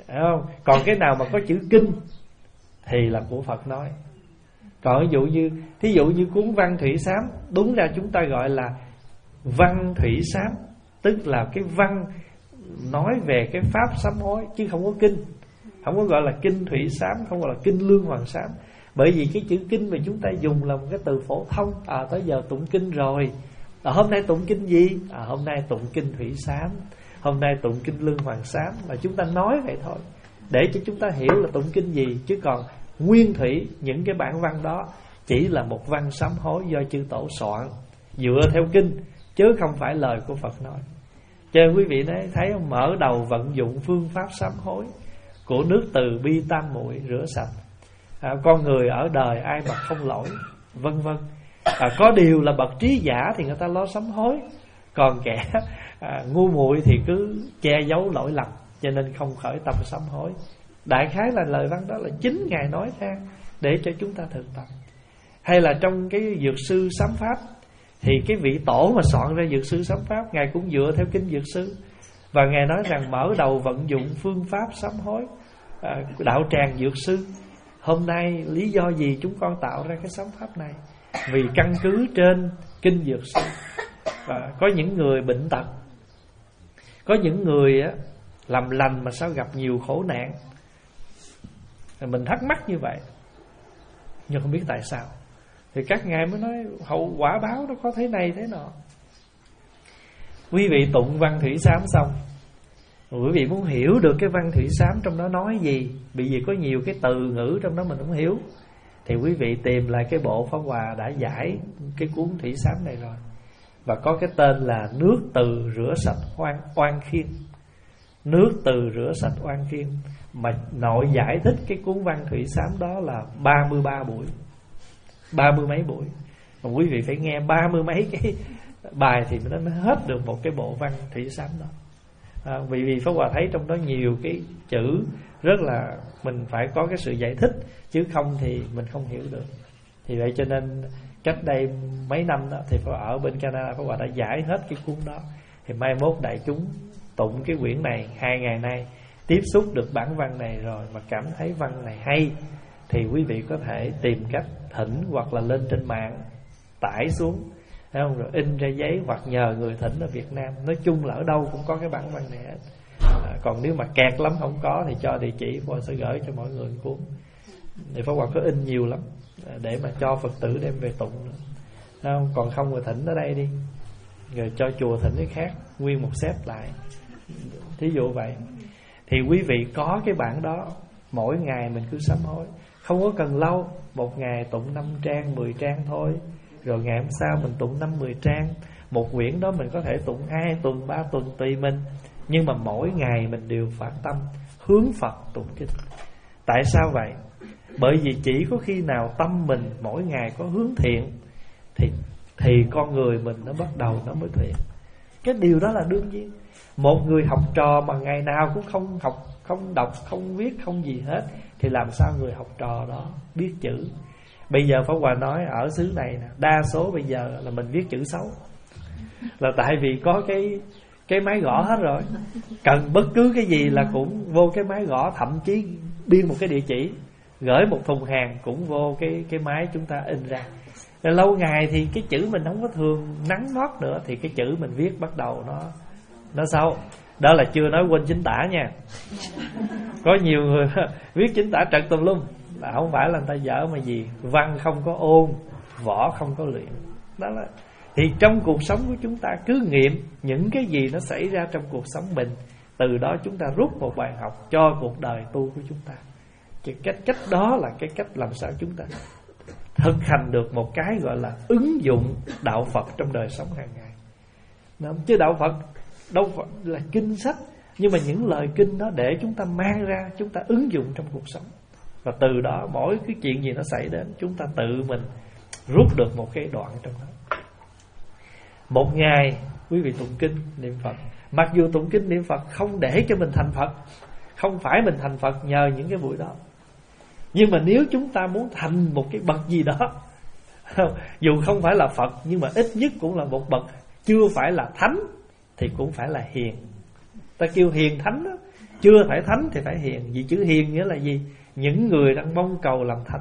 S1: Đúng không? Còn cái nào mà có chữ kinh thì là của Phật nói. Còn ví dụ như thí dụ như cuốn Văn Thủy Sám, đúng ra chúng ta gọi là Văn Thủy Sám, tức là cái văn nói về cái pháp sám hối, chứ không có kinh. Không có gọi là kinh Thủy Sám, không gọi là kinh Lương Hoàng Sám. Bởi vì cái chữ kinh mà chúng ta dùng là một cái từ phổ thông. À tới giờ tụng kinh rồi, à, hôm nay tụng kinh gì? À hôm nay tụng kinh Thủy Sám, hôm nay tụng kinh Lương Hoàng Sám. Mà chúng ta nói vậy thôi, để cho chúng ta hiểu là tụng kinh gì. Chứ còn nguyên thủy những cái bản văn đó chỉ là một văn sám hối do chư tổ soạn, dựa theo kinh, chứ không phải lời của Phật nói. Cho nên quý vị nói, thấy không? Mở đầu vận dụng phương pháp sám hối của nước từ bi tam muội rửa sạch. À, con người ở đời ai mà không lỗi, vân vân. À, có điều là bậc trí giả thì người ta lo sám hối, còn kẻ à, ngu muội thì cứ che giấu lỗi lầm, cho nên không khởi tâm sám hối. Đại khái là lời văn đó là chính Ngài nói ra để cho chúng ta thực tập. Hay là trong cái Dược Sư Sám Pháp, thì cái vị tổ mà soạn ra Dược Sư Sám Pháp, Ngài cũng dựa theo kinh Dược Sư. Và Ngài nói rằng mở đầu vận dụng phương pháp sám hối, à, đạo tràng Dược Sư. Hôm nay lý do gì chúng con tạo ra cái sám pháp này? Vì căn cứ trên kinh Dược Sư. Và có những người bệnh tật, có những người á, làm lành mà sao gặp nhiều khổ nạn. Mình thắc mắc như vậy, nhưng không biết tại sao. Thì các ngài mới nói hậu quả báo nó có thế này thế nọ. Quý vị tụng Văn Thủy Sám xong, quý vị muốn hiểu được cái Văn Thủy Sám trong đó nói gì, bởi vì có nhiều cái từ ngữ trong đó mình không hiểu, thì quý vị tìm lại cái bộ Pháp Hòa đã giải cái cuốn Thủy Sám này rồi. Và có cái tên là Nước từ rửa sạch oan, oan khiên. Nước từ rửa sạch oan khiên. Mà nội giải thích cái cuốn Văn Thủy Sám đó là ba mươi ba buổi, ba mươi mấy buổi. Mà quý vị phải nghe ba mươi mấy cái bài thì nó mới hết được một cái bộ Văn Thủy Sám đó. À, vì vì Pháp Hòa thấy trong đó nhiều cái chữ rất là mình phải có cái sự giải thích, chứ không thì mình không hiểu được. Thì vậy cho nên cách đây mấy năm đó thì Pháp Hòa ở bên Canada, Pháp Hòa đã giải hết cái cuốn đó. Thì mai mốt đại chúng tụng cái quyển này, hai ngày nay tiếp xúc được bản văn này rồi mà cảm thấy văn này hay, thì quý vị có thể tìm cách thỉnh hoặc là lên trên mạng tải xuống, thấy không? Rồi in ra giấy hoặc nhờ người thỉnh ở Việt Nam. Nói chung là ở đâu cũng có cái bản văn này hết. À, còn nếu mà kẹt lắm không có thì cho địa chỉ, Pháp Hòa sẽ gửi cho mọi người cuốn. Thì Pháp Hòa có in nhiều lắm để mà cho Phật tử đem về tụng nữa. Không? Còn không rồi thỉnh ở đây đi, rồi cho chùa thỉnh cái khác, nguyên một set lại, thí dụ vậy. Thì quý vị có cái bản đó, mỗi ngày mình cứ sám hối, không có cần lâu. Một ngày tụng năm trang, mười trang thôi, rồi ngày hôm sau mình tụng năm, mười trang. Một quyển đó mình có thể tụng hai tuần, ba tuần tùy mình. Nhưng mà mỗi ngày mình đều phát tâm hướng Phật tụng kinh. Tại sao vậy? Bởi vì chỉ có khi nào tâm mình mỗi ngày có hướng thiện Thì thì con người mình nó bắt đầu nó mới thiện. Cái điều đó là đương nhiên. Một người học trò mà ngày nào cũng không học, không đọc, không viết, không gì hết, thì làm sao người học trò đó biết chữ? Bây giờ Pháp Hòa nói ở xứ này nè, đa số bây giờ là mình viết chữ xấu, là tại vì có cái cái máy gõ hết rồi. Cần bất cứ cái gì là cũng vô cái máy gõ. Thậm chí biên một cái địa chỉ, gửi một thùng hàng cũng vô cái cái máy chúng ta in ra. Rồi lâu ngày thì cái chữ mình không có thường nắng nót nữa, thì cái chữ mình viết bắt đầu nó nó xấu. Đó là chưa nói quên chính tả nha. Có nhiều người viết chính tả trật tùm lum, là không phải là người ta dở mà gì. Văn không có ôn, võ không có luyện. Đó là. Thì trong cuộc sống của chúng ta cứ nghiệm những cái gì nó xảy ra trong cuộc sống mình, từ đó chúng ta rút một bài học cho cuộc đời tu của chúng ta. Cái cách, cách đó là cái cách làm sao chúng ta thực hành được một cái gọi là ứng dụng đạo Phật trong đời sống hàng ngày. Đó, chứ đạo Phật đâu phải là kinh sách, nhưng mà những lời kinh đó để chúng ta mang ra, chúng ta ứng dụng trong cuộc sống. Và từ đó mỗi cái chuyện gì nó xảy đến, chúng ta tự mình rút được một cái đoạn trong đó. Một ngày quý vị tụng kinh niệm Phật, mặc dù tụng kinh niệm Phật không để cho mình thành Phật, không phải mình thành Phật nhờ những cái buổi đó, nhưng mà nếu chúng ta muốn thành một cái bậc gì đó, dù không phải là Phật, nhưng mà ít nhất cũng là một bậc chưa phải là thánh, thì cũng phải là hiền. Ta kêu hiền thánh đó, chưa phải thánh thì phải hiền. Vì chữ hiền nghĩa là gì? Những người đang mong cầu làm thánh.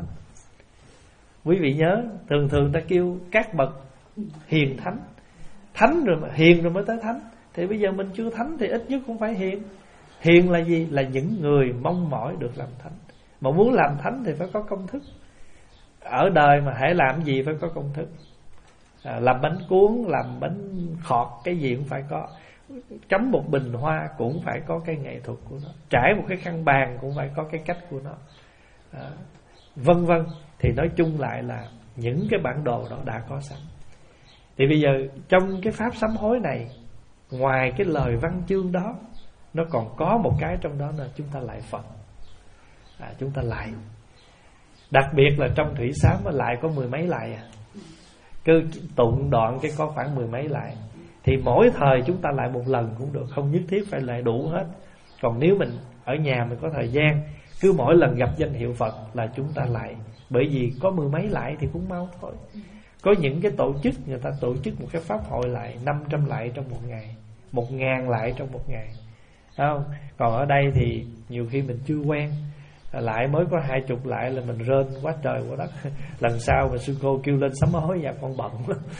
S1: Quý vị nhớ, thường thường ta kêu các bậc hiền thánh. Thánh rồi mà, hiền rồi mới tới thánh. Thì bây giờ mình chưa thánh thì ít nhất cũng phải hiền. Hiền là gì? Là những người mong mỏi được làm thánh. Mà muốn làm thánh thì phải có công thức. Ở đời mà hãy làm gì phải có công thức. à, Làm bánh cuốn, làm bánh khọt, cái gì cũng phải có. Cắm một bình hoa cũng phải có cái nghệ thuật của nó. Trải một cái khăn bàn cũng phải có cái cách của nó, à, vân vân. Thì nói chung lại là những cái bản đồ đó đã có sẵn. Thì bây giờ trong cái pháp sám hối này, ngoài cái lời văn chương đó, nó còn có một cái trong đó là chúng ta lại Phật. à, Chúng ta lại. Đặc biệt là trong thủy sám lại có mười mấy lại à. Cứ tụng đoạn cái có khoảng mười mấy lại. Thì mỗi thời chúng ta lại một lần cũng được, không nhất thiết phải lại đủ hết. Còn nếu mình ở nhà mình có thời gian, cứ mỗi lần gặp danh hiệu Phật là chúng ta lại. Bởi vì có mười mấy lại thì cũng mau thôi. Có những cái tổ chức người ta tổ chức một cái pháp hội lại năm trăm lại trong một ngày, một ngàn lại trong một ngày, không? Còn ở đây thì nhiều khi mình chưa quen, lại mới có hai chục lại là mình rên quá trời quá đất. Lần sau mà sư cô kêu lên sám hối và con bận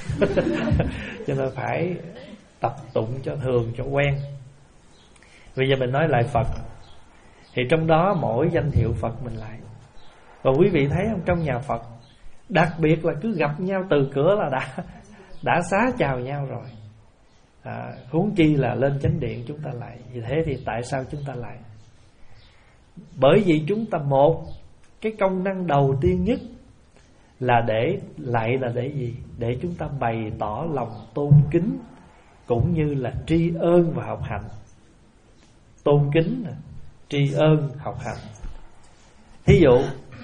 S1: cho nên phải tập tụng cho thường, cho quen. Bây giờ mình nói lại Phật. Thì trong đó mỗi danh hiệu Phật mình lại. Và quý vị thấy không, trong nhà Phật đặc biệt là cứ gặp nhau từ cửa là đã đã xá chào nhau rồi, à, huống chi là lên chánh điện chúng ta lại. Vì thế thì tại sao chúng ta lại? Bởi vì chúng ta, một cái công năng đầu tiên nhất là để lại là để gì? Để chúng ta bày tỏ lòng tôn kính, cũng như là tri ân và học hành. Tôn kính, tri ân, học hành. Thí dụ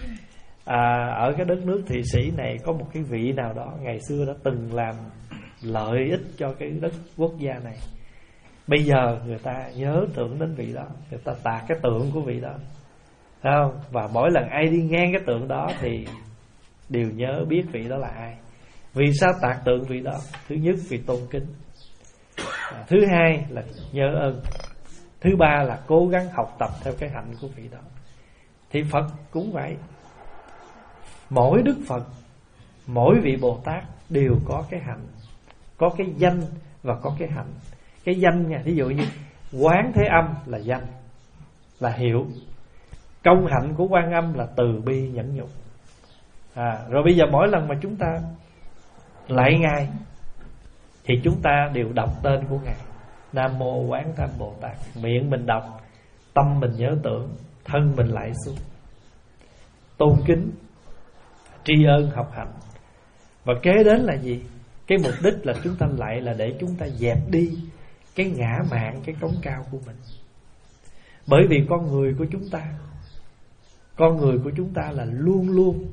S1: à, ở cái đất nước Thụy Sĩ này có một cái vị nào đó ngày xưa đã từng làm lợi ích cho cái đất quốc gia này. Bây giờ người ta nhớ tưởng đến vị đó, người ta tạc cái tượng của vị đó, thấy không? Và mỗi lần ai đi ngang cái tượng đó thì đều nhớ biết vị đó là ai. Vì sao tạc tượng vị đó? Thứ nhất vì tôn kính, à, thứ hai là nhớ ơn, thứ ba là cố gắng học tập theo cái hạnh của vị đó. Thì Phật cũng vậy. Mỗi Đức Phật, mỗi vị Bồ Tát đều có cái hạnh, có cái danh và có cái hạnh. Cái danh nha, ví dụ như Quán Thế Âm là danh, là hiệu. Công hạnh của Quan Âm là từ bi nhẫn nhục. à, Rồi bây giờ mỗi lần mà chúng ta lạy Ngài thì chúng ta đều đọc tên của Ngài. Nam Mô Quán Thế Âm Bồ Tát. Miệng mình đọc, tâm mình nhớ tưởng, thân mình lạy xuống. Tôn kính, tri ân, học hành. Và kế đến là gì? Cái mục đích là chúng ta lạy là để chúng ta dẹp đi cái ngã mạn, cái cống cao của mình. Bởi vì con người của chúng ta, con người của chúng ta là luôn luôn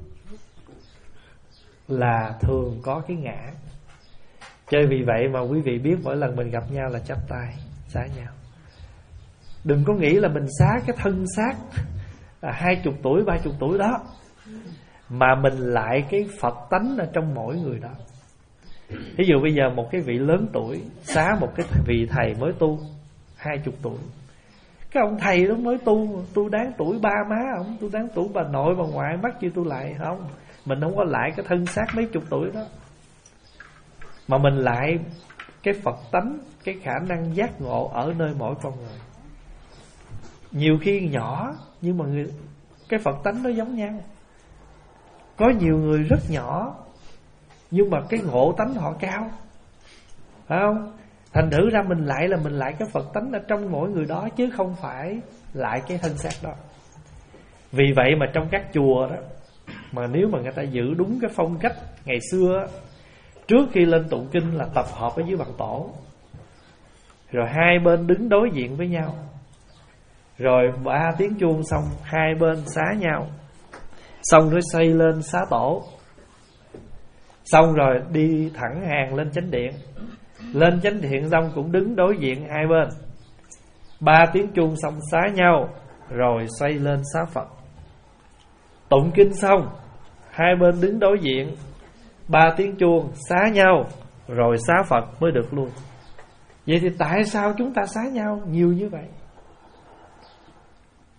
S1: là thường có cái ngã. Cho vì vậy mà quý vị biết mỗi lần mình gặp nhau là chắp tay xá nhau. Đừng có nghĩ là mình xá cái thân xác là hai chục tuổi, ba chục tuổi đó, mà mình lại cái Phật tánh ở trong mỗi người đó. Ví dụ bây giờ một cái vị lớn tuổi xá một cái vị thầy mới tu hai chục tuổi. Cái ông thầy đó mới tu, tôi đáng tuổi ba má ông, tôi đáng tuổi bà nội bà ngoại, mắc chi tôi lại không? Mình không có lại cái thân xác mấy chục tuổi đó, mà mình lại cái Phật tánh, cái khả năng giác ngộ ở nơi mỗi con người. Nhiều khi nhỏ nhưng mà người, cái Phật tánh nó giống nhau. Có nhiều người rất nhỏ nhưng mà cái ngộ tánh họ cao, phải không? Thành thử ra mình lại là mình lại cái Phật tánh ở trong mỗi người đó, chứ không phải lại cái thân xác đó. Vì vậy mà trong các chùa đó, mà nếu mà người ta giữ đúng cái phong cách ngày xưa, trước khi lên tụng kinh là tập hợp ở dưới bằng tổ, rồi hai bên đứng đối diện với nhau, rồi ba tiếng chuông xong hai bên xá nhau, xong rồi xây lên xá tổ, xong rồi đi thẳng hàng lên chánh điện. Lên chánh điện xong cũng đứng đối diện hai bên, ba tiếng chuông xong xá nhau, rồi xoay lên xá Phật. Tụng kinh xong hai bên đứng đối diện, ba tiếng chuông xá nhau, rồi xá Phật mới được luôn. Vậy thì tại sao chúng ta xá nhau nhiều như vậy?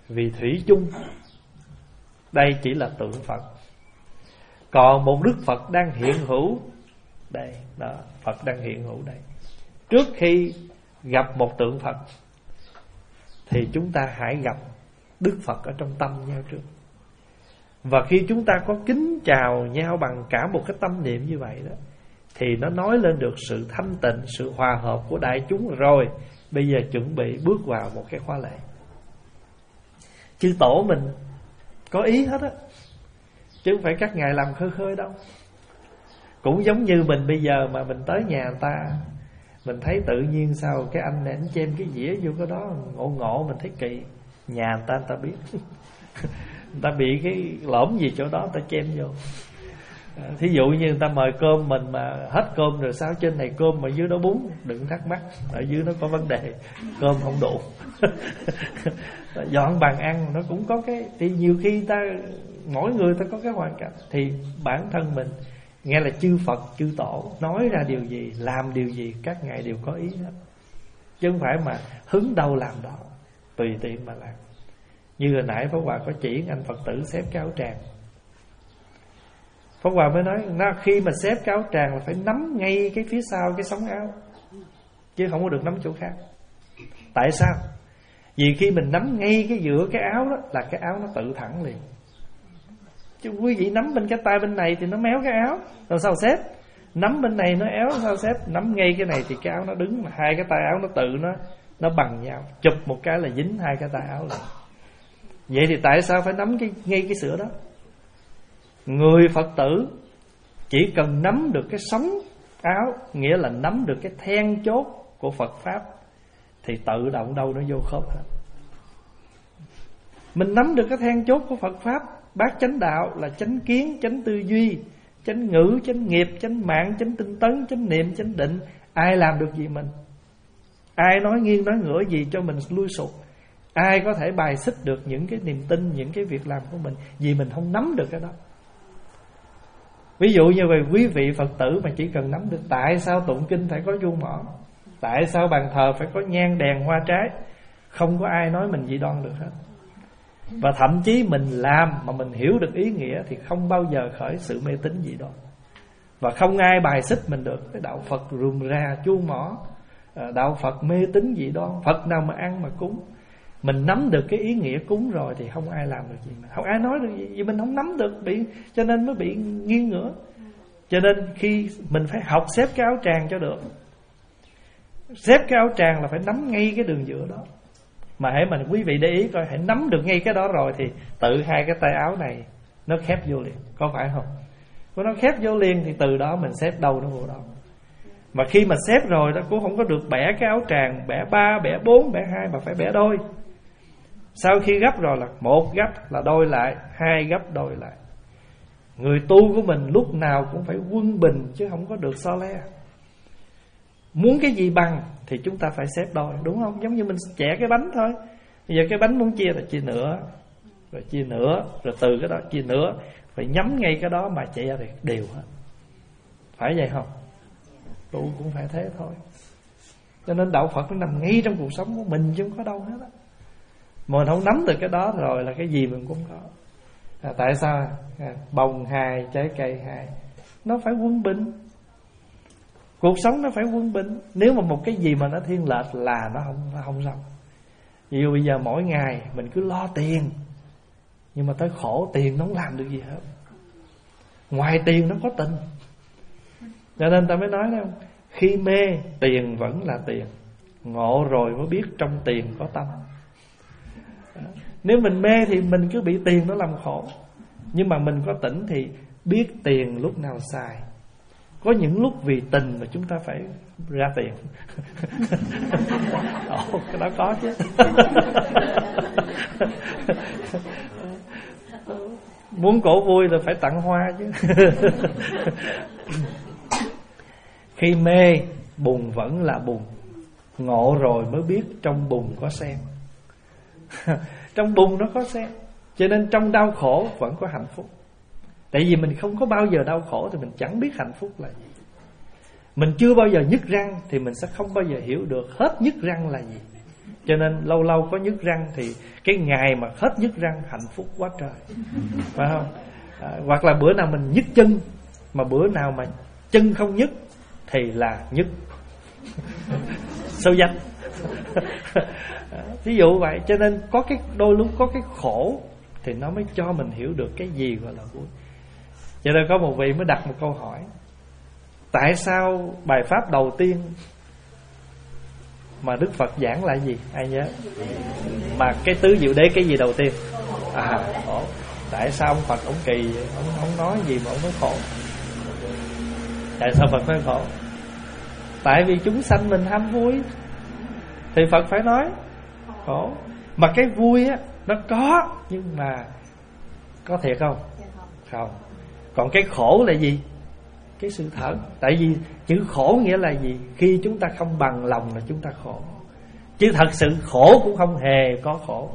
S1: Vì thủy chung đây chỉ là tượng Phật. Còn một Đức Phật đang hiện hữu đây, đó, Phật đang hiện hữu đây. Trước khi gặp một tượng Phật thì chúng ta hãy gặp Đức Phật ở trong tâm nhau trước. Và khi chúng ta có kính chào nhau bằng cả một cái tâm niệm như vậy đó, thì nó nói lên được sự thanh tịnh, sự hòa hợp của đại chúng rồi. Bây giờ chuẩn bị bước vào một cái khóa lễ. Chư tổ mình có ý hết á, chứ không phải các ngài làm khơi khơi đâu. Cũng giống như mình bây giờ mà mình tới nhà người ta, mình thấy tự nhiên sao cái anh này anh chêm cái dĩa vô cái đó ngộ ngộ, mình thấy kỳ. Nhà người ta người ta biết người ta bị cái lỏm gì chỗ đó người ta chêm vô. Thí dụ như người ta mời cơm mình mà hết cơm rồi sao trên này cơm mà dưới đó bún, đừng thắc mắc, ở dưới nó có vấn đề, cơm không đủ. Dọn bàn ăn nó cũng có cái, thì nhiều khi ta mỗi người ta có cái hoàn cảnh, thì bản thân mình nghe là chư Phật chư tổ nói ra điều gì, làm điều gì, các ngài đều có ý hết, chứ không phải mà hứng đâu làm đó, tùy tiện mà làm. Như hồi nãy Pháp Hòa có chỉ anh Phật tử xếp cái áo tràng, Pháp Hòa mới nói nó khi mà xếp cái áo tràng là phải nắm ngay cái phía sau cái sống áo, chứ không có được nắm chỗ khác. Tại sao? Vì khi mình nắm ngay cái giữa cái áo đó là cái áo nó tự thẳng liền. Chứ quý vị nắm bên cái tay bên này thì nó méo cái áo, rồi sao xếp? Nắm bên này nó éo sao xếp? Nắm ngay cái này thì cái áo nó đứng, mà hai cái tay áo nó tự nó nó bằng nhau, chụp một cái là dính hai cái tay áo lại. Vậy thì tại sao phải nắm cái ngay cái sữa đó? Người Phật tử chỉ cần nắm được cái sống áo, nghĩa là nắm được cái then chốt của Phật Pháp, thì tự động đâu nó vô khớp hết. Mình nắm được cái then chốt của Phật Pháp, bát chánh đạo là chánh kiến, chánh tư duy, chánh ngữ, chánh nghiệp, chánh mạng, chánh tinh tấn, chánh niệm, chánh định. Ai làm được gì mình? Ai nói nghiêng nói ngửa gì cho mình lui sụp? Ai có thể bài xích được những cái niềm tin, những cái việc làm của mình, vì mình không nắm được cái đó. Ví dụ như vậy, quý vị Phật tử mà chỉ cần nắm được tại sao tụng kinh phải có chuông mỏ, tại sao bàn thờ phải có nhang đèn hoa trái, không có ai nói mình dị đoan được hết. Và thậm chí mình làm mà mình hiểu được ý nghĩa thì không bao giờ khởi sự mê tín dị đoan. Và không ai bài xích mình được. Cái đạo Phật rườm rà chuông mỏ, đạo Phật mê tín dị đoan, Phật nào mà ăn mà cúng. Mình nắm được cái ý nghĩa cúng rồi thì không ai làm được gì mà. Không ai nói được gì, vì mình không nắm được, bị cho nên mới bị nghiêng ngửa. Cho nên khi mình phải học xếp cái áo tràng cho được. Xếp cái áo tràng là phải nắm ngay cái đường giữa đó. Mà hãy mình quý vị để ý coi, hãy nắm được ngay cái đó rồi thì tự hai cái tay áo này nó khép vô liền, có phải không? Nếu nó khép vô liền thì từ đó mình xếp đâu nó vô đâu. Mà khi mà xếp rồi đó cũng không có được bẻ cái áo tràng, bẻ ba, bẻ bốn, bẻ hai, mà phải bẻ đôi. Sau khi gấp rồi là một gấp là đôi lại, hai gấp đôi lại. Người tu của mình lúc nào cũng phải quân bình chứ không có được so le. Muốn cái gì bằng thì chúng ta phải xếp đôi, đúng không? Giống như mình chẻ cái bánh thôi. Bây giờ cái bánh muốn chia là chia nửa, rồi chia nửa, rồi từ cái đó chia nửa, phải nhắm ngay cái đó mà chẻ thì đều hết. Phải vậy không? Tu cũng phải thế thôi. Cho nên đạo Phật nó nằm ngay trong cuộc sống của mình chứ không có đâu hết á. Mà mình không nắm được cái đó rồi là cái gì mình cũng có. À, tại sao? À, bông hai, trái cây hai, nó phải quân bình. Cuộc sống nó phải quân bình. Nếu mà một cái gì mà nó thiên lệch là nó không, nó không xong. Ví dụ bây giờ mỗi ngày mình cứ lo tiền, nhưng mà tới khổ tiền nó không làm được gì hết. Ngoài tiền nó có tình. Cho nên ta mới nói đâu, khi mê tiền vẫn là tiền, ngộ rồi mới biết trong tiền có tâm. Nếu mình mê thì mình cứ bị tiền nó làm khổ. Nhưng mà mình có tỉnh thì biết tiền lúc nào xài. Có những lúc vì tình mà chúng ta phải ra tiền. Ồ, cái đó có chứ. Muốn cổ vui là phải tặng hoa chứ. Khi mê, bùn vẫn là bùn, ngộ rồi mới biết trong bùn có sen. Trong bùn nó có sen. Cho nên trong đau khổ vẫn có hạnh phúc. Tại vì mình không có bao giờ đau khổ thì mình chẳng biết hạnh phúc là gì. Mình chưa bao giờ nhức răng thì mình sẽ không bao giờ hiểu được hết nhức răng là gì. Cho nên lâu lâu có nhức răng thì cái ngày mà hết nhức răng hạnh phúc quá trời, phải không? À, hoặc là bữa nào mình nhức chân, mà bữa nào mà chân không nhức thì là nhức sâu danh. Ví dụ vậy. Cho nên có cái đôi lúc có cái khổ thì nó mới cho mình hiểu được cái gì gọi là vui. Cho nên có một vị mới đặt một câu hỏi: tại sao bài pháp đầu tiên mà Đức Phật giảng là gì? Ai nhớ? Mà cái tứ diệu đế cái gì đầu tiên? À, khổ. Tại sao ông Phật ông kỳ ông không nói gì mà ông nói khổ? Tại sao Phật nói khổ? Tại vì chúng sanh mình ham vui thì Phật phải nói khổ. Mà cái vui á nó có, nhưng mà có thiệt không? Không. Còn cái khổ là gì? Cái sự thật. Tại vì chữ khổ nghĩa là gì? Khi chúng ta không bằng lòng là chúng ta khổ. Chứ thật sự khổ cũng không hề có khổ.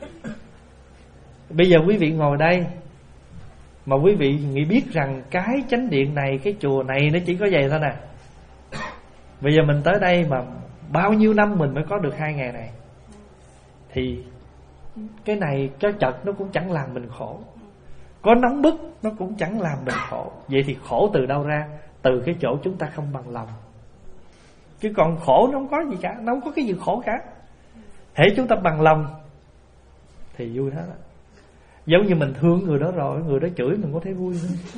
S1: Bây giờ quý vị ngồi đây mà quý vị nghĩ biết rằng cái chánh điện này, cái chùa này nó chỉ có vậy thôi nè. Bây giờ mình tới đây mà bao nhiêu năm mình mới có được hai ngày này, thì cái này cái chật nó cũng chẳng làm mình khổ, có nóng bức nó cũng chẳng làm mình khổ. Vậy thì khổ từ đâu ra? Từ cái chỗ chúng ta không bằng lòng. Chứ còn khổ nó không có gì cả, nó không có cái gì khổ cả. Hễ chúng ta bằng lòng thì vui hết á. Giống như mình thương người đó rồi, người đó chửi mình có thấy vui không?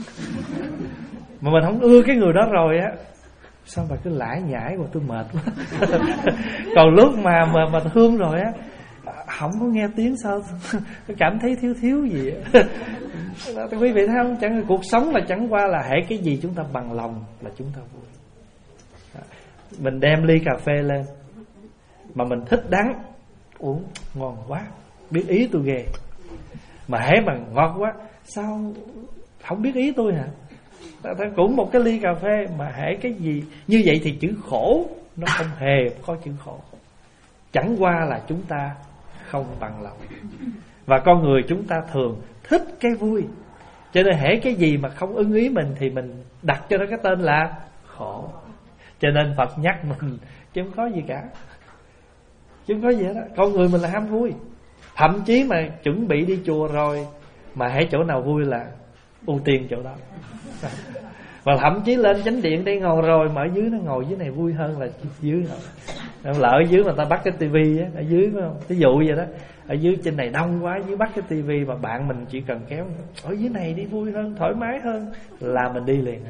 S1: Mà mình không ưa cái người đó rồi á, sao mà cứ lải nhải mà tôi mệt quá. Còn lúc mà mà mà thương rồi á, không có nghe tiếng sao tôi cảm thấy thiếu thiếu gì. Quý vị thấy không? Chẳng cuộc sống là chẳng qua là hễ cái gì chúng ta bằng lòng là chúng ta vui. Mình đem ly cà phê lên mà mình thích đắng, uống ngon quá, biết ý tôi ghê. Mà hễ mà ngọt quá, sao không biết ý tôi hả? Cũng một cái ly cà phê mà hễ cái gì như vậy thì chữ khổ nó không hề có chữ khổ. Chẳng qua là chúng ta không bằng lòng. Và con người chúng ta thường thích cái vui, cho nên hễ cái gì mà không ưng ý mình thì mình đặt cho nó cái tên là khổ. Cho nên Phật nhắc mình chứ không có gì cả, chứ không có gì hết đó. Con người mình là ham vui. Thậm chí mà chuẩn bị đi chùa rồi mà hễ chỗ nào vui là ưu tiên chỗ đó. Và thậm chí lên chánh điện đây ngồi rồi mà ở dưới nó ngồi dưới này vui hơn là dưới rồi. Lỡ ở dưới mà ta bắt cái tivi á, ở dưới phải không? Ví dụ vậy đó. Ở dưới trên này đông quá, dưới bắt cái tivi mà bạn mình chỉ cần kéo ở dưới này đi vui hơn, thoải mái hơn là mình đi liền.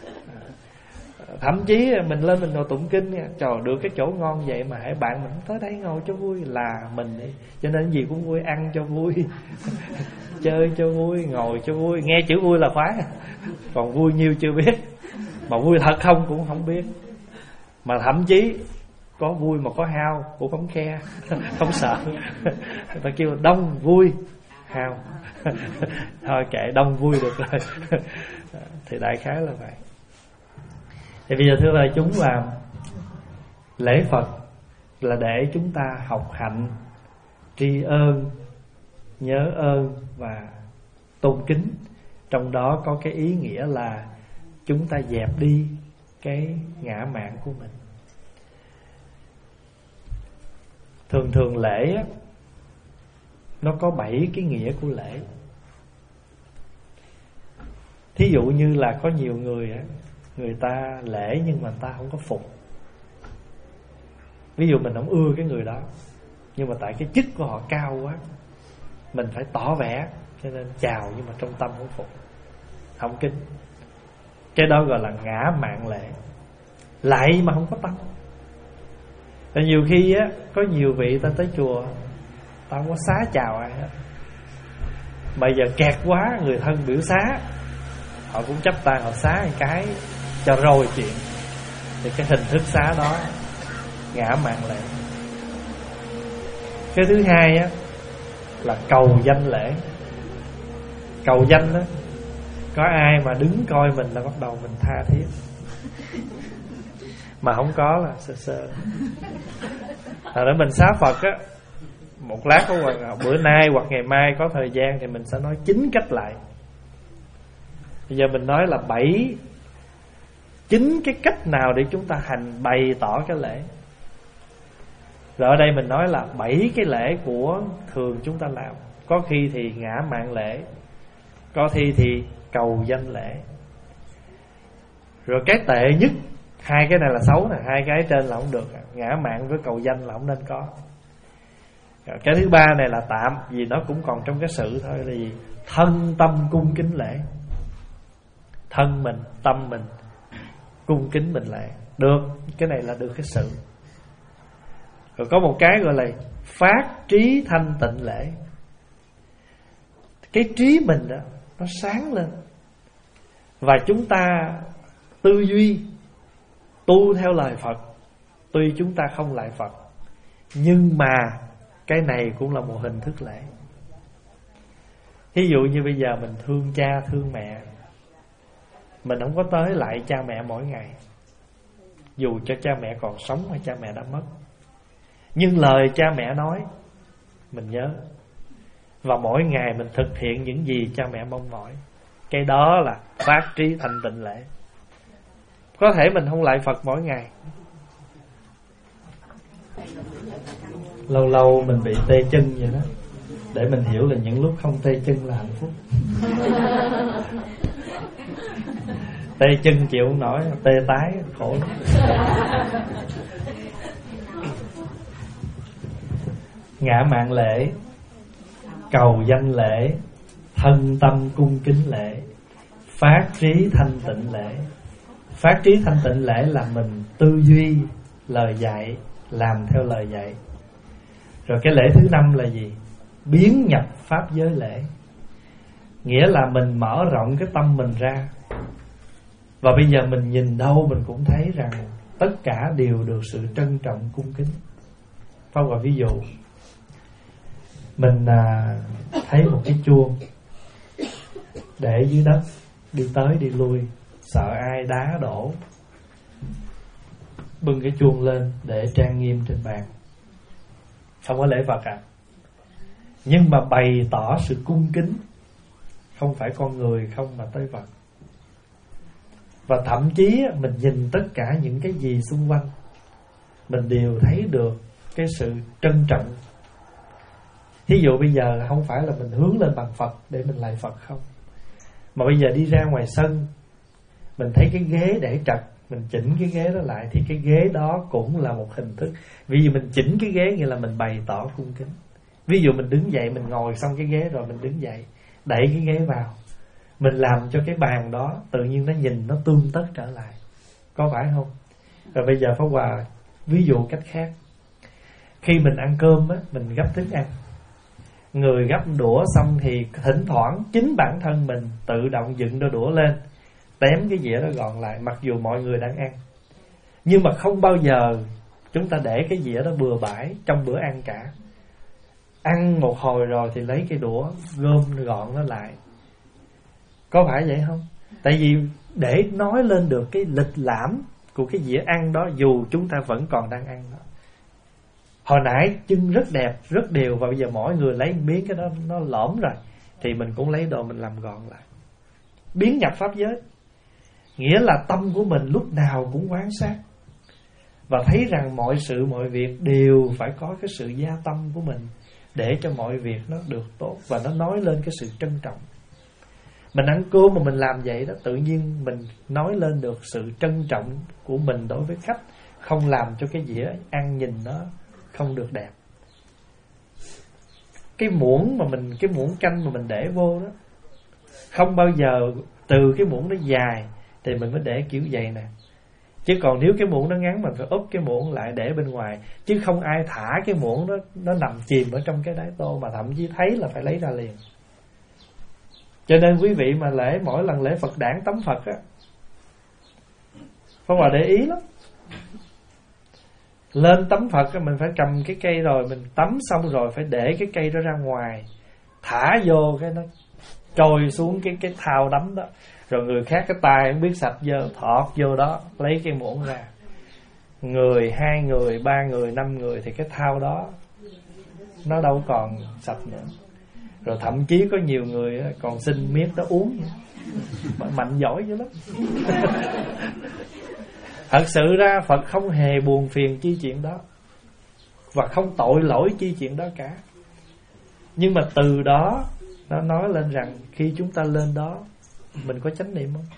S1: Thậm chí mình lên mình ngồi tụng kinh nha, trời được cái chỗ ngon vậy mà hãy bạn mình tới đây ngồi cho vui là mình đi. Cho nên gì cũng vui, ăn cho vui, chơi cho vui, ngồi cho vui. Nghe chữ vui là khoái, còn vui nhiêu chưa biết, mà vui thật không cũng không biết. Mà thậm chí có vui mà có hao cũng không khe, không sợ. Người ta kêu đông vui hao. Thôi kệ, đông vui được rồi. Thì đại khái là vậy. Thì bây giờ thưa đại chúng là lễ Phật là để chúng ta học hạnh, tri ân, nhớ ơn và tôn kính. Trong đó có cái ý nghĩa là chúng ta dẹp đi cái ngã mạn của mình. Thường thường lễ á, nó có bảy cái nghĩa của lễ. Thí dụ như là có nhiều người á, người ta lễ nhưng mà người ta không có phục. Ví dụ mình không ưa cái người đó, nhưng mà tại cái chức của họ cao quá, mình phải tỏ vẻ, cho nên chào nhưng mà trong tâm không phục, không kính. Cái đó gọi là ngã mạn lễ, lại mà không có tâm. Và nhiều khi á, có nhiều vị ta tới chùa, ta không có xá chào ai hết. Bây giờ kẹt quá, người thân biểu xá, họ cũng chắp tay họ xá một cái cho rồi chuyện. Thì cái hình thức xá đó ngã mạn lễ. Cái thứ hai á là cầu danh lễ. Cầu danh đó, có ai mà đứng coi mình là bắt đầu mình tha thiết, mà không có là sơ sơ. Rồi mình xá Phật á, một lát có hoặc bữa nay hoặc ngày mai có thời gian thì mình sẽ nói chính cách lại. Bây giờ mình nói là bảy chính cái cách nào để chúng ta hành bày tỏ cái lễ. Rồi ở đây mình nói là bảy cái lễ của thường chúng ta làm. Có khi thì ngã mạn lễ, có khi thì cầu danh lễ. Rồi cái tệ nhất, hai cái này là xấu nè, hai cái trên là không được. Ngã mạn với cầu danh là không nên có. Rồi cái thứ ba này là tạm, vì nó cũng còn trong cái sự thôi, là gì? Thân tâm cung kính lễ. Thân mình, tâm mình cung kính mình lễ. Được, cái này là được cái sự. Rồi có một cái gọi là phát trí thanh tịnh lễ. Cái trí mình đó, nó sáng lên. Và chúng ta tư duy tu theo lời Phật. Tuy chúng ta không lại Phật, nhưng mà cái này cũng là một hình thức lễ. Ví dụ như bây giờ mình thương cha thương mẹ, mình không có tới lại cha mẹ mỗi ngày, dù cho cha mẹ còn sống hay cha mẹ đã mất, nhưng lời cha mẹ nói mình nhớ, và mỗi ngày mình thực hiện những gì cha mẹ mong mỏi. Cái đó là phát trí thanh tịnh lễ. Có thể mình không lại Phật mỗi ngày, lâu lâu mình bị tê chân vậy đó, để mình hiểu là những lúc không tê chân là hạnh phúc. Tê chân chịu không nổi, tê tái khổ. Ngã mạn lễ, cầu danh lễ, thân tâm cung kính lễ, phát trí thanh tịnh lễ. Phát trí thanh tịnh lễ là mình tư duy lời dạy, làm theo lời dạy. Rồi cái lễ thứ năm là gì? Biến nhập pháp giới lễ. Nghĩa là mình mở rộng cái tâm mình ra, và bây giờ mình nhìn đâu mình cũng thấy rằng tất cả đều được sự trân trọng cung kính. Phong vào ví dụ, mình à, thấy một cái chuông để dưới đất, đi tới đi lui, sợ ai đá đổ, bưng cái chuông lên để trang nghiêm trên bàn. Không có lễ Phật à, nhưng mà bày tỏ sự cung kính. Không phải con người không mà tới Phật. Và thậm chí mình nhìn tất cả những cái gì xung quanh, mình đều thấy được cái sự trân trọng. Thí dụ bây giờ không phải là mình hướng lên bằng Phật để mình lạy Phật không, mà bây giờ đi ra ngoài sân, mình thấy cái ghế để trật, mình chỉnh cái ghế đó lại, thì cái ghế đó cũng là một hình thức. Vì mình chỉnh cái ghế nghĩa là mình bày tỏ cung kính. Ví dụ mình đứng dậy, mình ngồi xong cái ghế rồi mình đứng dậy, đẩy cái ghế vào, mình làm cho cái bàn đó tự nhiên nó nhìn nó tươm tất trở lại, có phải không? Rồi bây giờ Pháp Hòa ví dụ cách khác. Khi mình ăn cơm á, mình gắp thức ăn, người gắp đũa xong thì thỉnh thoảng chính bản thân mình tự động dựng đôi đũa lên, tém cái dĩa đó gọn lại, mặc dù mọi người đang ăn. Nhưng mà không bao giờ chúng ta để cái dĩa đó bừa bãi trong bữa ăn cả. Ăn một hồi rồi thì lấy cái đũa gom gọn nó lại. Có phải vậy không? Tại vì để nói lên được cái lịch lãm của cái dĩa ăn đó, dù chúng ta vẫn còn đang ăn đó. Hồi nãy chân rất đẹp, rất đều, và bây giờ mỗi người lấy một miếng cái đó nó lõm rồi, thì mình cũng lấy đồ mình làm gọn lại. Biến nhập pháp giới, nghĩa là tâm của mình lúc nào cũng quán sát, và thấy rằng mọi sự mọi việc đều phải có cái sự gia tâm của mình, để cho mọi việc nó được tốt, và nó nói lên cái sự trân trọng. Mình ăn cơm mà mình làm vậy đó, tự nhiên mình nói lên được sự trân trọng của mình đối với khách, không làm cho cái dĩa ăn nhìn nó không được đẹp. Cái muỗng mà mình, cái muỗng canh mà mình để vô đó, không bao giờ từ cái muỗng nó dài thì mình mới để kiểu vậy nè. Chứ còn nếu cái muỗng nó ngắn, mình phải úp cái muỗng lại để bên ngoài. Chứ không ai thả cái muỗng đó, nó nằm chìm ở trong cái đáy tô, mà thậm chí thấy là phải lấy ra liền. Cho nên quý vị mà lễ, mỗi lần lễ Phật đản tắm Phật á, Pháp Hòa để ý lắm. Lên tắm Phật á, mình phải cầm cái cây rồi, mình tắm xong rồi phải để cái cây đó ra ngoài, thả vô cái nó trôi xuống cái cái thau đắm đó. Rồi người khác cái tay không biết sạch dơ, thọt vô đó, lấy cái muỗng ra. Người, hai người, ba người, năm người thì cái thau đó nó đâu còn sạch nữa. Rồi thậm chí có nhiều người còn xin miết đó uống vậy. Mạnh giỏi dữ lắm. Thật sự ra Phật không hề buồn phiền chi chuyện đó. và không tội lỗi chi chuyện đó cả. Nhưng mà từ đó nó nói lên rằng khi chúng ta lên đó, mình có chánh niệm không?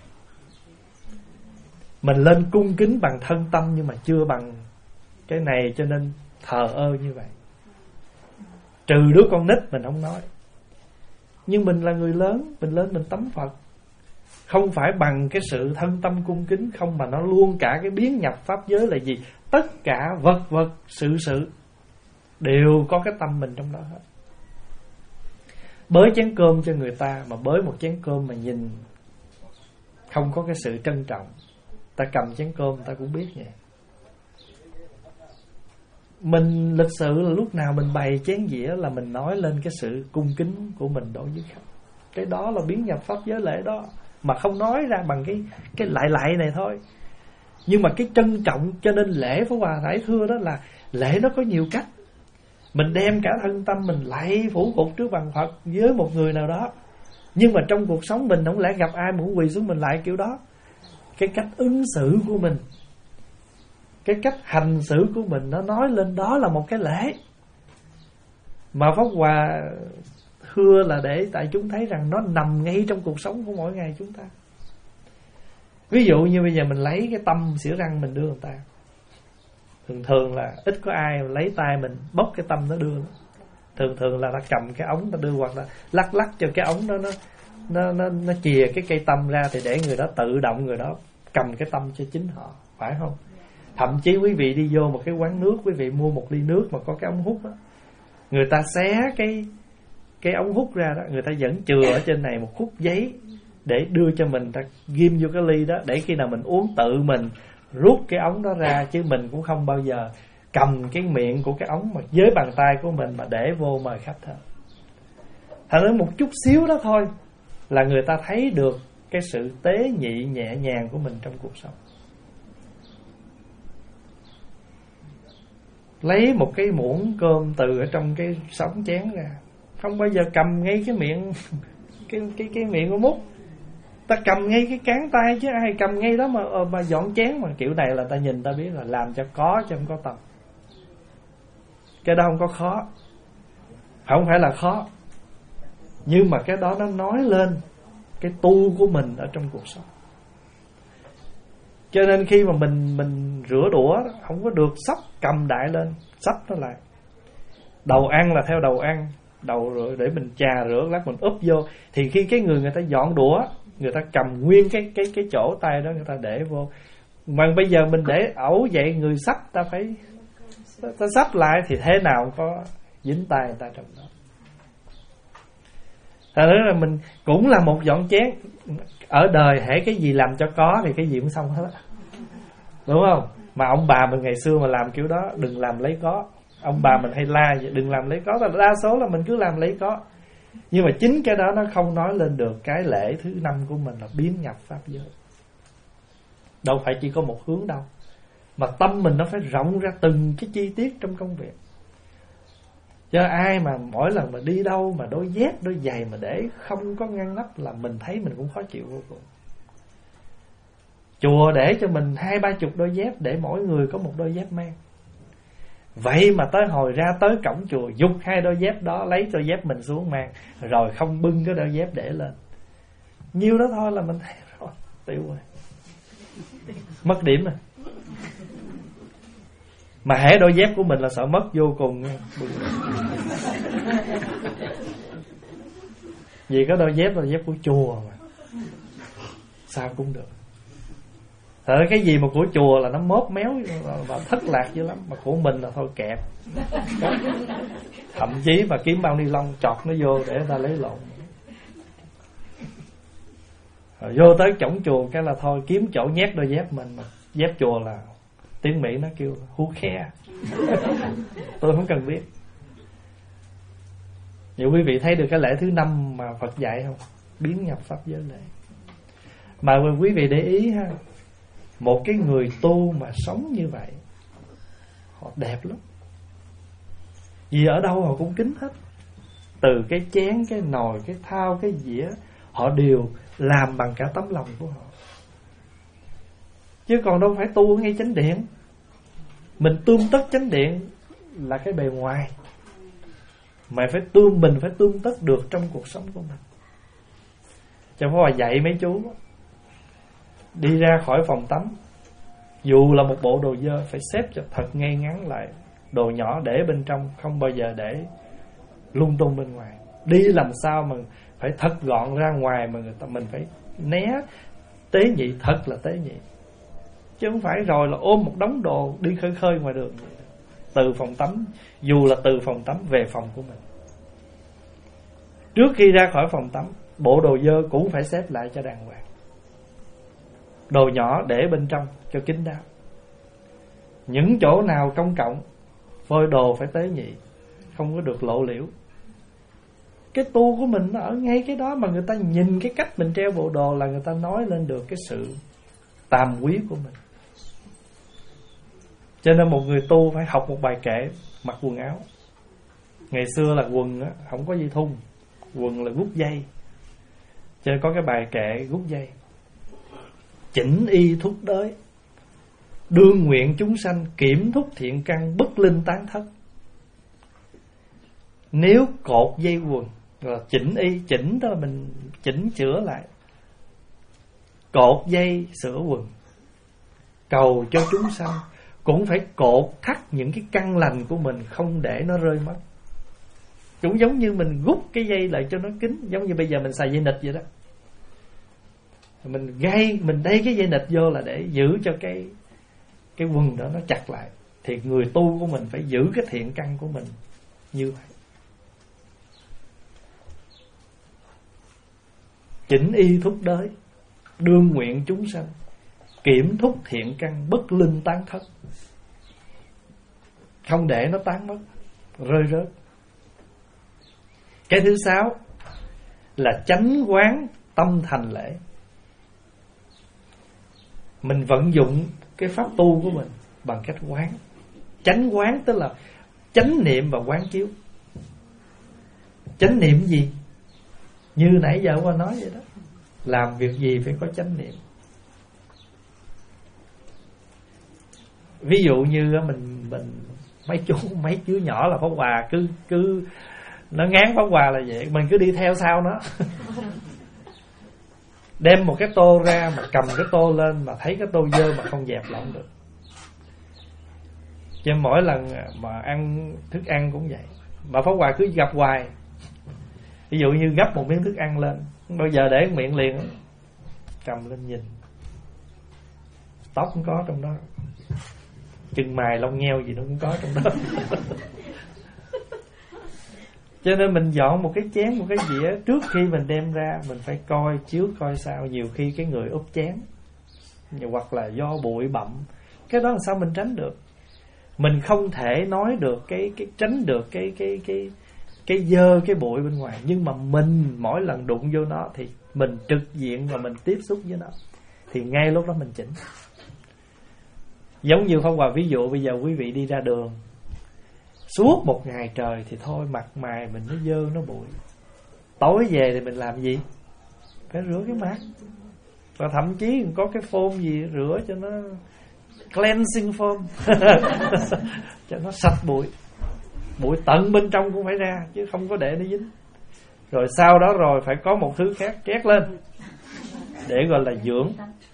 S1: Mình lên cung kính bằng thân tâm nhưng mà chưa bằng cái này, cho nên thờ ơ như vậy. Trừ đứa con nít mình không nói, nhưng mình là người lớn, mình lên mình tắm Phật, không phải bằng cái sự thân tâm cung kính không, mà nó luôn cả cái biến nhập pháp giới là gì? Tất cả vật vật sự sự đều có cái tâm mình trong đó hết. Bới chén cơm cho người ta, mà bới một chén cơm mà nhìn không có cái sự trân trọng, ta cầm chén cơm ta cũng biết vậy. Mình lịch sự là lúc nào mình bày chén dĩa là mình nói lên cái sự cung kính của mình đối với khách. Cái đó là biến nhập pháp giới lễ đó, mà không nói ra bằng cái cái lại lại này thôi. Nhưng mà cái trân trọng, cho nên lễ Pháp Hòa Đại thưa đó là lễ nó có nhiều cách. Mình đem cả thân tâm mình lạy phủ phục trước bàn Phật với một người nào đó, nhưng mà trong cuộc sống mình không lẽ gặp ai mà cũng quỳ xuống mình lại kiểu đó. Cái cách ứng xử của mình, cái cách hành xử của mình, nó nói lên đó là một cái lễ. Mà Pháp Hòa thưa là để tại chúng thấy rằng nó nằm ngay trong cuộc sống của mỗi ngày chúng ta. Ví dụ như bây giờ mình lấy cái tăm xỉa răng mình đưa người ta, thường thường là ít có ai lấy tay mình bóc cái tăm nó đưa. Thường thường là ta cầm cái ống ta đưa, hoặc là lắc lắc cho cái ống đó nó nó nó, nó chìa cái cây tăm ra, thì để người đó tự động người đó cầm cái tăm cho chính họ, phải không? Thậm chí quý vị đi vô một cái quán nước, quý vị mua một ly nước mà có cái ống hút đó, người ta xé cái cái ống hút ra đó, người ta vẫn chừa ở trên này một khúc giấy để đưa cho mình, ta ghim vô cái ly đó, để khi nào mình uống tự mình rút cái ống đó ra, chứ mình cũng không bao giờ cầm cái miệng của cái ống mà với bàn tay của mình mà để vô mời khách thôi. Thành ra một chút xíu đó thôi là người ta thấy được cái sự tế nhị nhẹ nhàng của mình trong cuộc sống. Lấy một cái muỗng cơm từ ở trong cái sóng chén ra, không bao giờ cầm ngay cái miệng cái cái cái miệng của múc, ta cầm ngay cái cán tay chứ ai cầm ngay đó mà mà dọn chén. Mà kiểu này là ta nhìn ta biết là làm cho có chứ không có tâm. Cái đó không có khó, không phải là khó, nhưng mà cái đó nó nói lên cái tu của mình ở trong cuộc sống. Cho nên khi mà mình mình rửa đũa không có được sắp cầm đại lên, sắp nó lại. Đầu ăn là theo đầu ăn, đầu rồi để mình chà rửa lát mình úp vô. Thì khi cái người người ta dọn đũa, người ta cầm nguyên cái cái cái chỗ tay đó người ta để vô. Mà bây giờ mình để ẩu vậy, người sắp ta phải ta, ta sắp lại thì thế nào có dính tay người ta trong đó. Thật ra là mình cũng là một dọn chén. Ở đời hễ cái gì làm cho có thì cái gì cũng xong hết á, đúng không? Mà ông bà mình ngày xưa mà làm kiểu đó, đừng làm lấy có. Ông bà mình hay la vậy, đừng làm lấy có. Đa số là mình cứ làm lấy có. Nhưng mà chính cái đó nó không nói lên được cái lễ thứ năm của mình là biến nhập pháp giới. Đâu phải chỉ có một hướng đâu, mà tâm mình nó phải rộng ra từng cái chi tiết trong công việc. Cho ai mà mỗi lần mà đi đâu mà đôi dép, đôi giày mà để không có ngăn nắp là mình thấy mình cũng khó chịu vô cùng. Chùa để cho mình hai ba chục đôi dép để mỗi người có một đôi dép mang. Vậy mà tới hồi ra tới cổng chùa giục hai đôi dép đó, lấy đôi dép mình xuống mang, rồi không bưng cái đôi dép để lên. Nhiêu đó thôi là mình thấy rồi, tiêu rồi, mất điểm rồi. Mà hễ đôi dép của mình là sợ mất vô cùng. Vì cái đôi dép là dép của chùa mà, sao cũng được. Thật ra cái gì mà của chùa là nó móp méo và thất lạc dữ lắm, mà của mình là thôi kẹp. Thậm chí mà kiếm bao ni lông chọt nó vô để người ta lấy lộn. Rồi vô tới cổng chùa cái là thôi kiếm chỗ nhét đôi dép mình. Mà dép chùa là tiếng Mỹ nó kêu who care. Tôi không cần biết. Vậy quý vị thấy được cái lễ thứ năm mà Phật dạy không? Biến nhập pháp giới lễ. Mà quý vị để ý ha, một cái người tu mà sống như vậy, họ đẹp lắm. Vì ở đâu họ cũng kính hết. Từ cái chén, cái nồi, cái thau, cái dĩa, họ đều làm bằng cả tấm lòng của họ. Chứ còn đâu phải tu ngay chánh điện. Mình tươm tất chánh điện là cái bề ngoài. Mày phải tương bình, phải tương tất được trong cuộc sống của mình. Cho Pháp Hòa dạy mấy chú đi ra khỏi phòng tắm, dù là một bộ đồ dơ, phải xếp cho thật ngay ngắn lại. Đồ nhỏ để bên trong, không bao giờ để lung tung bên ngoài. Đi làm sao mà phải thật gọn ra ngoài, mà người ta mình phải né tế nhị, thật là tế nhị. Chứ không phải rồi là ôm một đống đồ đi khơi khơi ngoài đường. Từ phòng tắm, dù là từ phòng tắm về phòng của mình, trước khi ra khỏi phòng tắm, bộ đồ dơ cũng phải xếp lại cho đàng hoàng. Đồ nhỏ để bên trong cho kín đáo. Những chỗ nào công cộng, phơi đồ phải tế nhị, không có được lộ liễu. Cái tu của mình nó ở ngay cái đó, mà người ta nhìn cái cách mình treo bộ đồ là người ta nói lên được cái sự tàm quý của mình. Cho nên một người tu phải học một bài kệ mặc quần áo. Ngày xưa là quần á, không có dây thun, quần là gút dây, cho nên có cái bài kệ gút dây. Chỉnh y thúc đới, đương nguyện chúng sanh, kiểm thúc thiện căn, bất linh tán thất. Nếu cột dây quần là chỉnh y, chỉnh đó là mình chỉnh chữa lại. Cột dây sửa quần, cầu cho chúng sanh cũng phải cột thắt những cái căn lành của mình, không để nó rơi mất. Cũng giống như mình gút cái dây lại cho nó kín, giống như bây giờ mình xài dây nịt vậy đó. Mình gây, mình đẩy cái dây nịt vô là để giữ cho cái cái quần đó nó chặt lại. Thì người tu của mình phải giữ cái thiện căn của mình như vậy. Chỉnh y thúc đới, đương nguyện chúng sanh, kiểm thúc thiện căn, bất linh tán thất. Không để nó tán mất, rơi rớt. Cái thứ sáu là chánh quán tâm thành lễ. Mình vận dụng cái pháp tu của mình bằng cách quán. Chánh quán tức là chánh niệm và quán chiếu. Chánh niệm gì? Như nãy giờ qua nói vậy đó. Làm việc gì phải có chánh niệm. Ví dụ như mình mình mấy chú mấy chú nhỏ là Pháp Hòa cứ cứ nó ngán Pháp Hòa là vậy, mình cứ đi theo sau nó. Đem một cái tô ra mà cầm cái tô lên mà thấy cái tô dơ mà không dẹp là không được. Cho mỗi lần mà ăn thức ăn cũng vậy. Mà Pháp Hòa cứ gặp hoài. Ví dụ như gấp một miếng thức ăn lên, bao giờ để miệng liền, cầm lên nhìn, tóc cũng có trong đó, chân mày lông nheo gì nó cũng có trong đó. Cho nên mình dọn một cái chén, một cái dĩa, trước khi mình đem ra mình phải coi trước coi sao. Nhiều khi cái người úp chén, hoặc là do bụi bặm, cái đó làm sao mình tránh được. Mình không thể nói được cái cái tránh được cái cái cái cái dơ, cái bụi bên ngoài, nhưng mà mình mỗi lần đụng vô nó thì mình trực diện và mình tiếp xúc với nó, thì ngay lúc đó mình chỉnh. Giống như Pháp Hòa ví dụ bây giờ quý vị đi ra đường suốt một ngày trời thì thôi mặt mày mình nó dơ nó bụi. Tối về thì mình làm gì? Phải rửa cái mặt. Và thậm chí có cái foam gì rửa cho nó cleansing foam cho nó sạch bụi. Bụi tận bên trong cũng phải ra, chứ không có để nó dính. Rồi sau đó rồi phải có một thứ khác trét lên để gọi là dưỡng.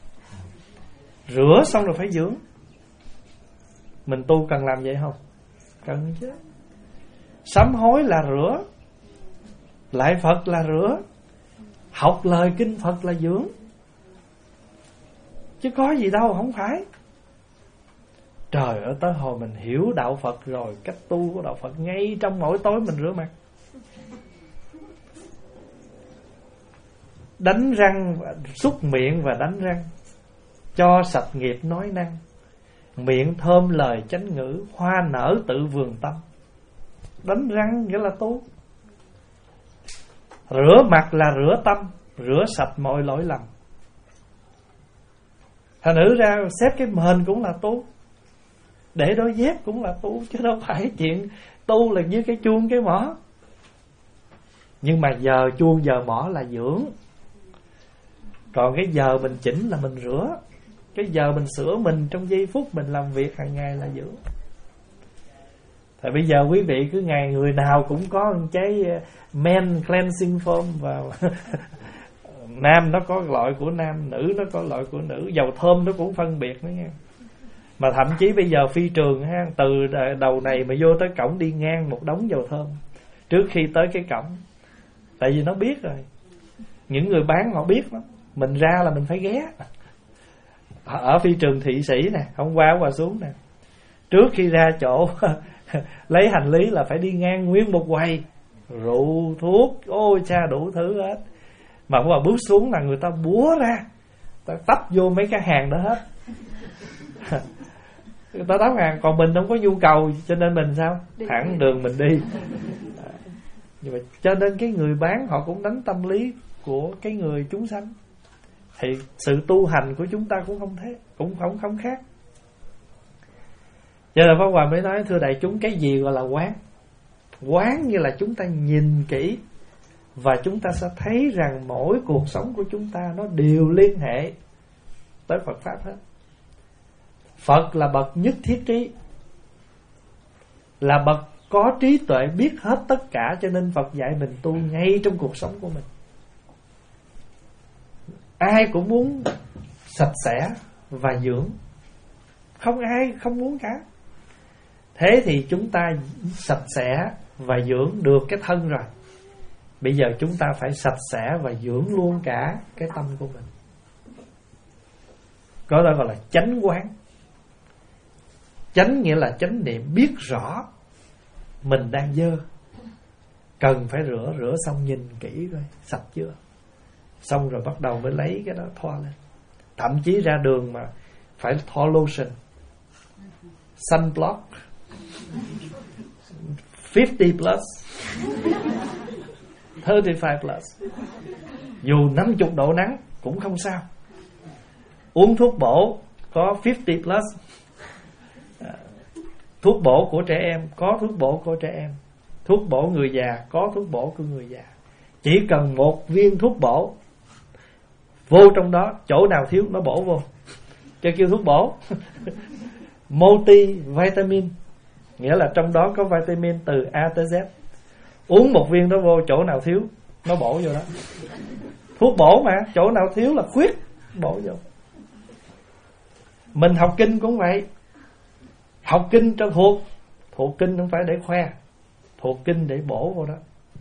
S1: Rửa xong rồi phải dưỡng. Mình tu cần làm vậy không? Cần chứ. Sám hối là rửa, lại Phật là rửa, học lời kinh Phật là dưỡng. Chứ có gì đâu, không phải. Trời ơi, tới hồi mình hiểu đạo Phật rồi, cách tu của đạo Phật, ngay trong mỗi tối mình rửa mặt, đánh răng, xúc miệng và đánh răng, cho sạch nghiệp nói năng, miệng thơm lời chánh ngữ, hoa nở tự vườn tâm. Đánh răng nghĩa là tu. Rửa mặt là rửa tâm, rửa sạch mọi lỗi lầm. Thành nữ ra xếp cái mền cũng là tu, để đôi dép cũng là tu, chứ đâu phải chuyện tu là như cái chuông cái mỏ. Nhưng mà giờ chuông giờ mỏ là dưỡng, còn cái giờ mình chỉnh là mình rửa. Cái giờ mình sửa mình trong giây phút mình làm việc hàng ngày là dưỡng. Tại bây giờ quý vị cứ ngày người nào cũng có một trái men cleansing foam vào. Nam nó có loại của nam, nữ nó có loại của nữ, dầu thơm nó cũng phân biệt nữa nha. Mà thậm chí bây giờ phi trường ha, từ đầu này mà vô tới cổng đi ngang một đống dầu thơm trước khi tới cái cổng. Tại vì nó biết rồi, những người bán họ biết lắm. Mình ra là mình phải ghé. Ở phi trường Thụy Sĩ nè, hôm qua qua xuống nè, trước khi ra chỗ lấy hành lý là phải đi ngang nguyên một quầy rượu, thuốc, ôi cha đủ thứ hết. Mà mà bước xuống là người ta búa ra, ta tấp vô mấy cái hàng đó hết. Người ta tấp hàng, còn mình không có nhu cầu, cho nên mình sao? Thẳng đường mình đi. Nhưng mà cho nên cái người bán họ cũng đánh tâm lý của cái người chúng sanh. Thì sự tu hành của chúng ta cũng không thế, cũng không không khác. Cho nên Pháp Hòa mới nói, thưa đại chúng, cái gì gọi là quán? Quán như là chúng ta nhìn kỹ, và chúng ta sẽ thấy rằng mỗi cuộc sống của chúng ta nó đều liên hệ tới Phật Pháp hết. Phật là bậc nhất thiết trí, là bậc có trí tuệ biết hết tất cả, cho nên Phật dạy mình tu ngay trong cuộc sống của mình. Ai cũng muốn sạch sẽ và dưỡng, không ai không muốn cả. Thế thì chúng ta sạch sẽ và dưỡng được cái thân rồi, bây giờ chúng ta phải sạch sẽ và dưỡng luôn cả cái tâm của mình. Có đó gọi là chánh quán. Chánh nghĩa là chánh niệm, biết rõ mình đang dơ, cần phải rửa, rửa xong nhìn kỹ coi sạch chưa, xong rồi bắt đầu mới lấy cái đó thoa lên. Thậm chí ra đường mà phải thoa lotion, sunblock fifty plus, thirty-five plus. Dù năm mươi độ nắng cũng không sao. Uống thuốc bổ có fifty plus. Thuốc bổ của trẻ em có thuốc bổ của trẻ em, thuốc bổ người già có thuốc bổ của người già. Chỉ cần một viên thuốc bổ vô trong đó, chỗ nào thiếu nó bổ vô, cho kêu thuốc bổ. Multi vitamin, nghĩa là trong đó có vitamin từ A tới Z. Uống một viên đó vô, chỗ nào thiếu nó bổ vô đó. Thuốc bổ mà, chỗ nào thiếu là khuyết, bổ vô. Mình học kinh cũng vậy. Học kinh cho thuộc, thuộc kinh không phải để khoe, thuộc kinh để bổ vô đó.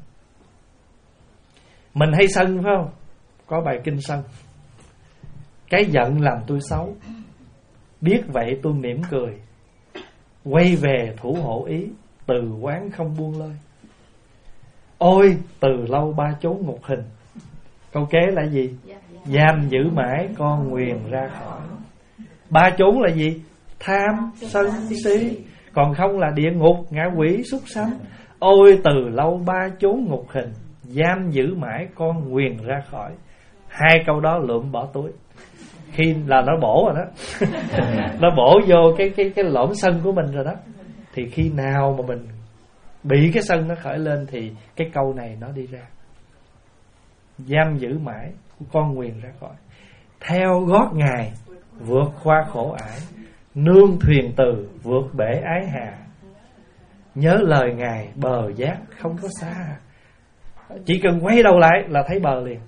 S1: Mình hay sân phải không? Có bài kinh sân. Cái giận làm tôi xấu, biết vậy tôi mỉm cười, quay về thủ hộ ý, từ quán không buông lơi. Ôi từ lâu ba chốn ngục hình. Câu kế là gì? Giam giữ mãi con nguyền ra khỏi. Ba chốn là gì? Tham, sân, si. Còn không là địa ngục, ngạ quỷ, súc sanh. Ôi từ lâu ba chốn ngục hình, giam giữ mãi con nguyền ra khỏi. Hai câu đó lượm bỏ túi. Khi là nó bổ rồi đó. Nó bổ vô cái cái cái lỗm sân của mình rồi đó. Thì khi nào mà mình bị cái sân nó khởi lên thì cái câu này nó đi ra. Giam giữ mãi con nguyền ra khỏi. Theo gót Ngài vượt qua khổ ải, nương thuyền từ vượt bể ái hà. Nhớ lời Ngài bờ giác không có xa. Chỉ cần quay đầu lại là thấy bờ liền.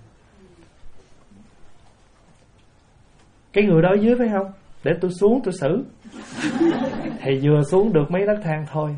S1: Cái người đó dưới phải không? Để tôi xuống tôi xử. Thì vừa xuống được mấy nấc thang thôi.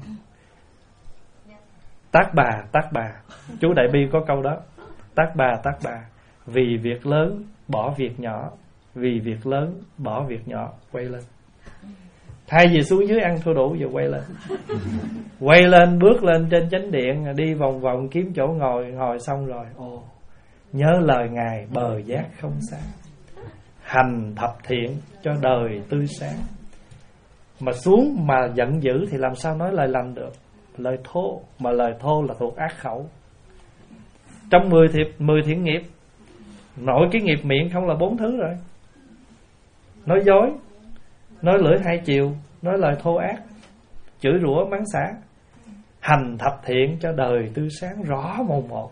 S1: Tác bà, tác bà. Chú Đại Bi có câu đó. Tác bà, tác bà. Vì việc lớn bỏ việc nhỏ, vì việc lớn bỏ việc nhỏ. Quay lên. Thay vì xuống dưới ăn thua đủ, giờ quay lên. Quay lên, bước lên trên chánh điện, đi vòng vòng kiếm chỗ ngồi. Ngồi xong rồi, ồ, nhớ lời Ngài bờ giác không xa. Hành thập thiện cho đời tươi sáng. Mà xuống mà giận dữ thì làm sao nói lời lành được? Lời thô, mà lời thô là thuộc ác khẩu. Trong mười thiệp, mười thiện nghiệp, nội cái nghiệp miệng không là bốn thứ rồi. Nói dối, nói lưỡi hai chiều, nói lời thô ác, chửi rủa mắng xả. Hành thập thiện cho đời tươi sáng rõ mồn một.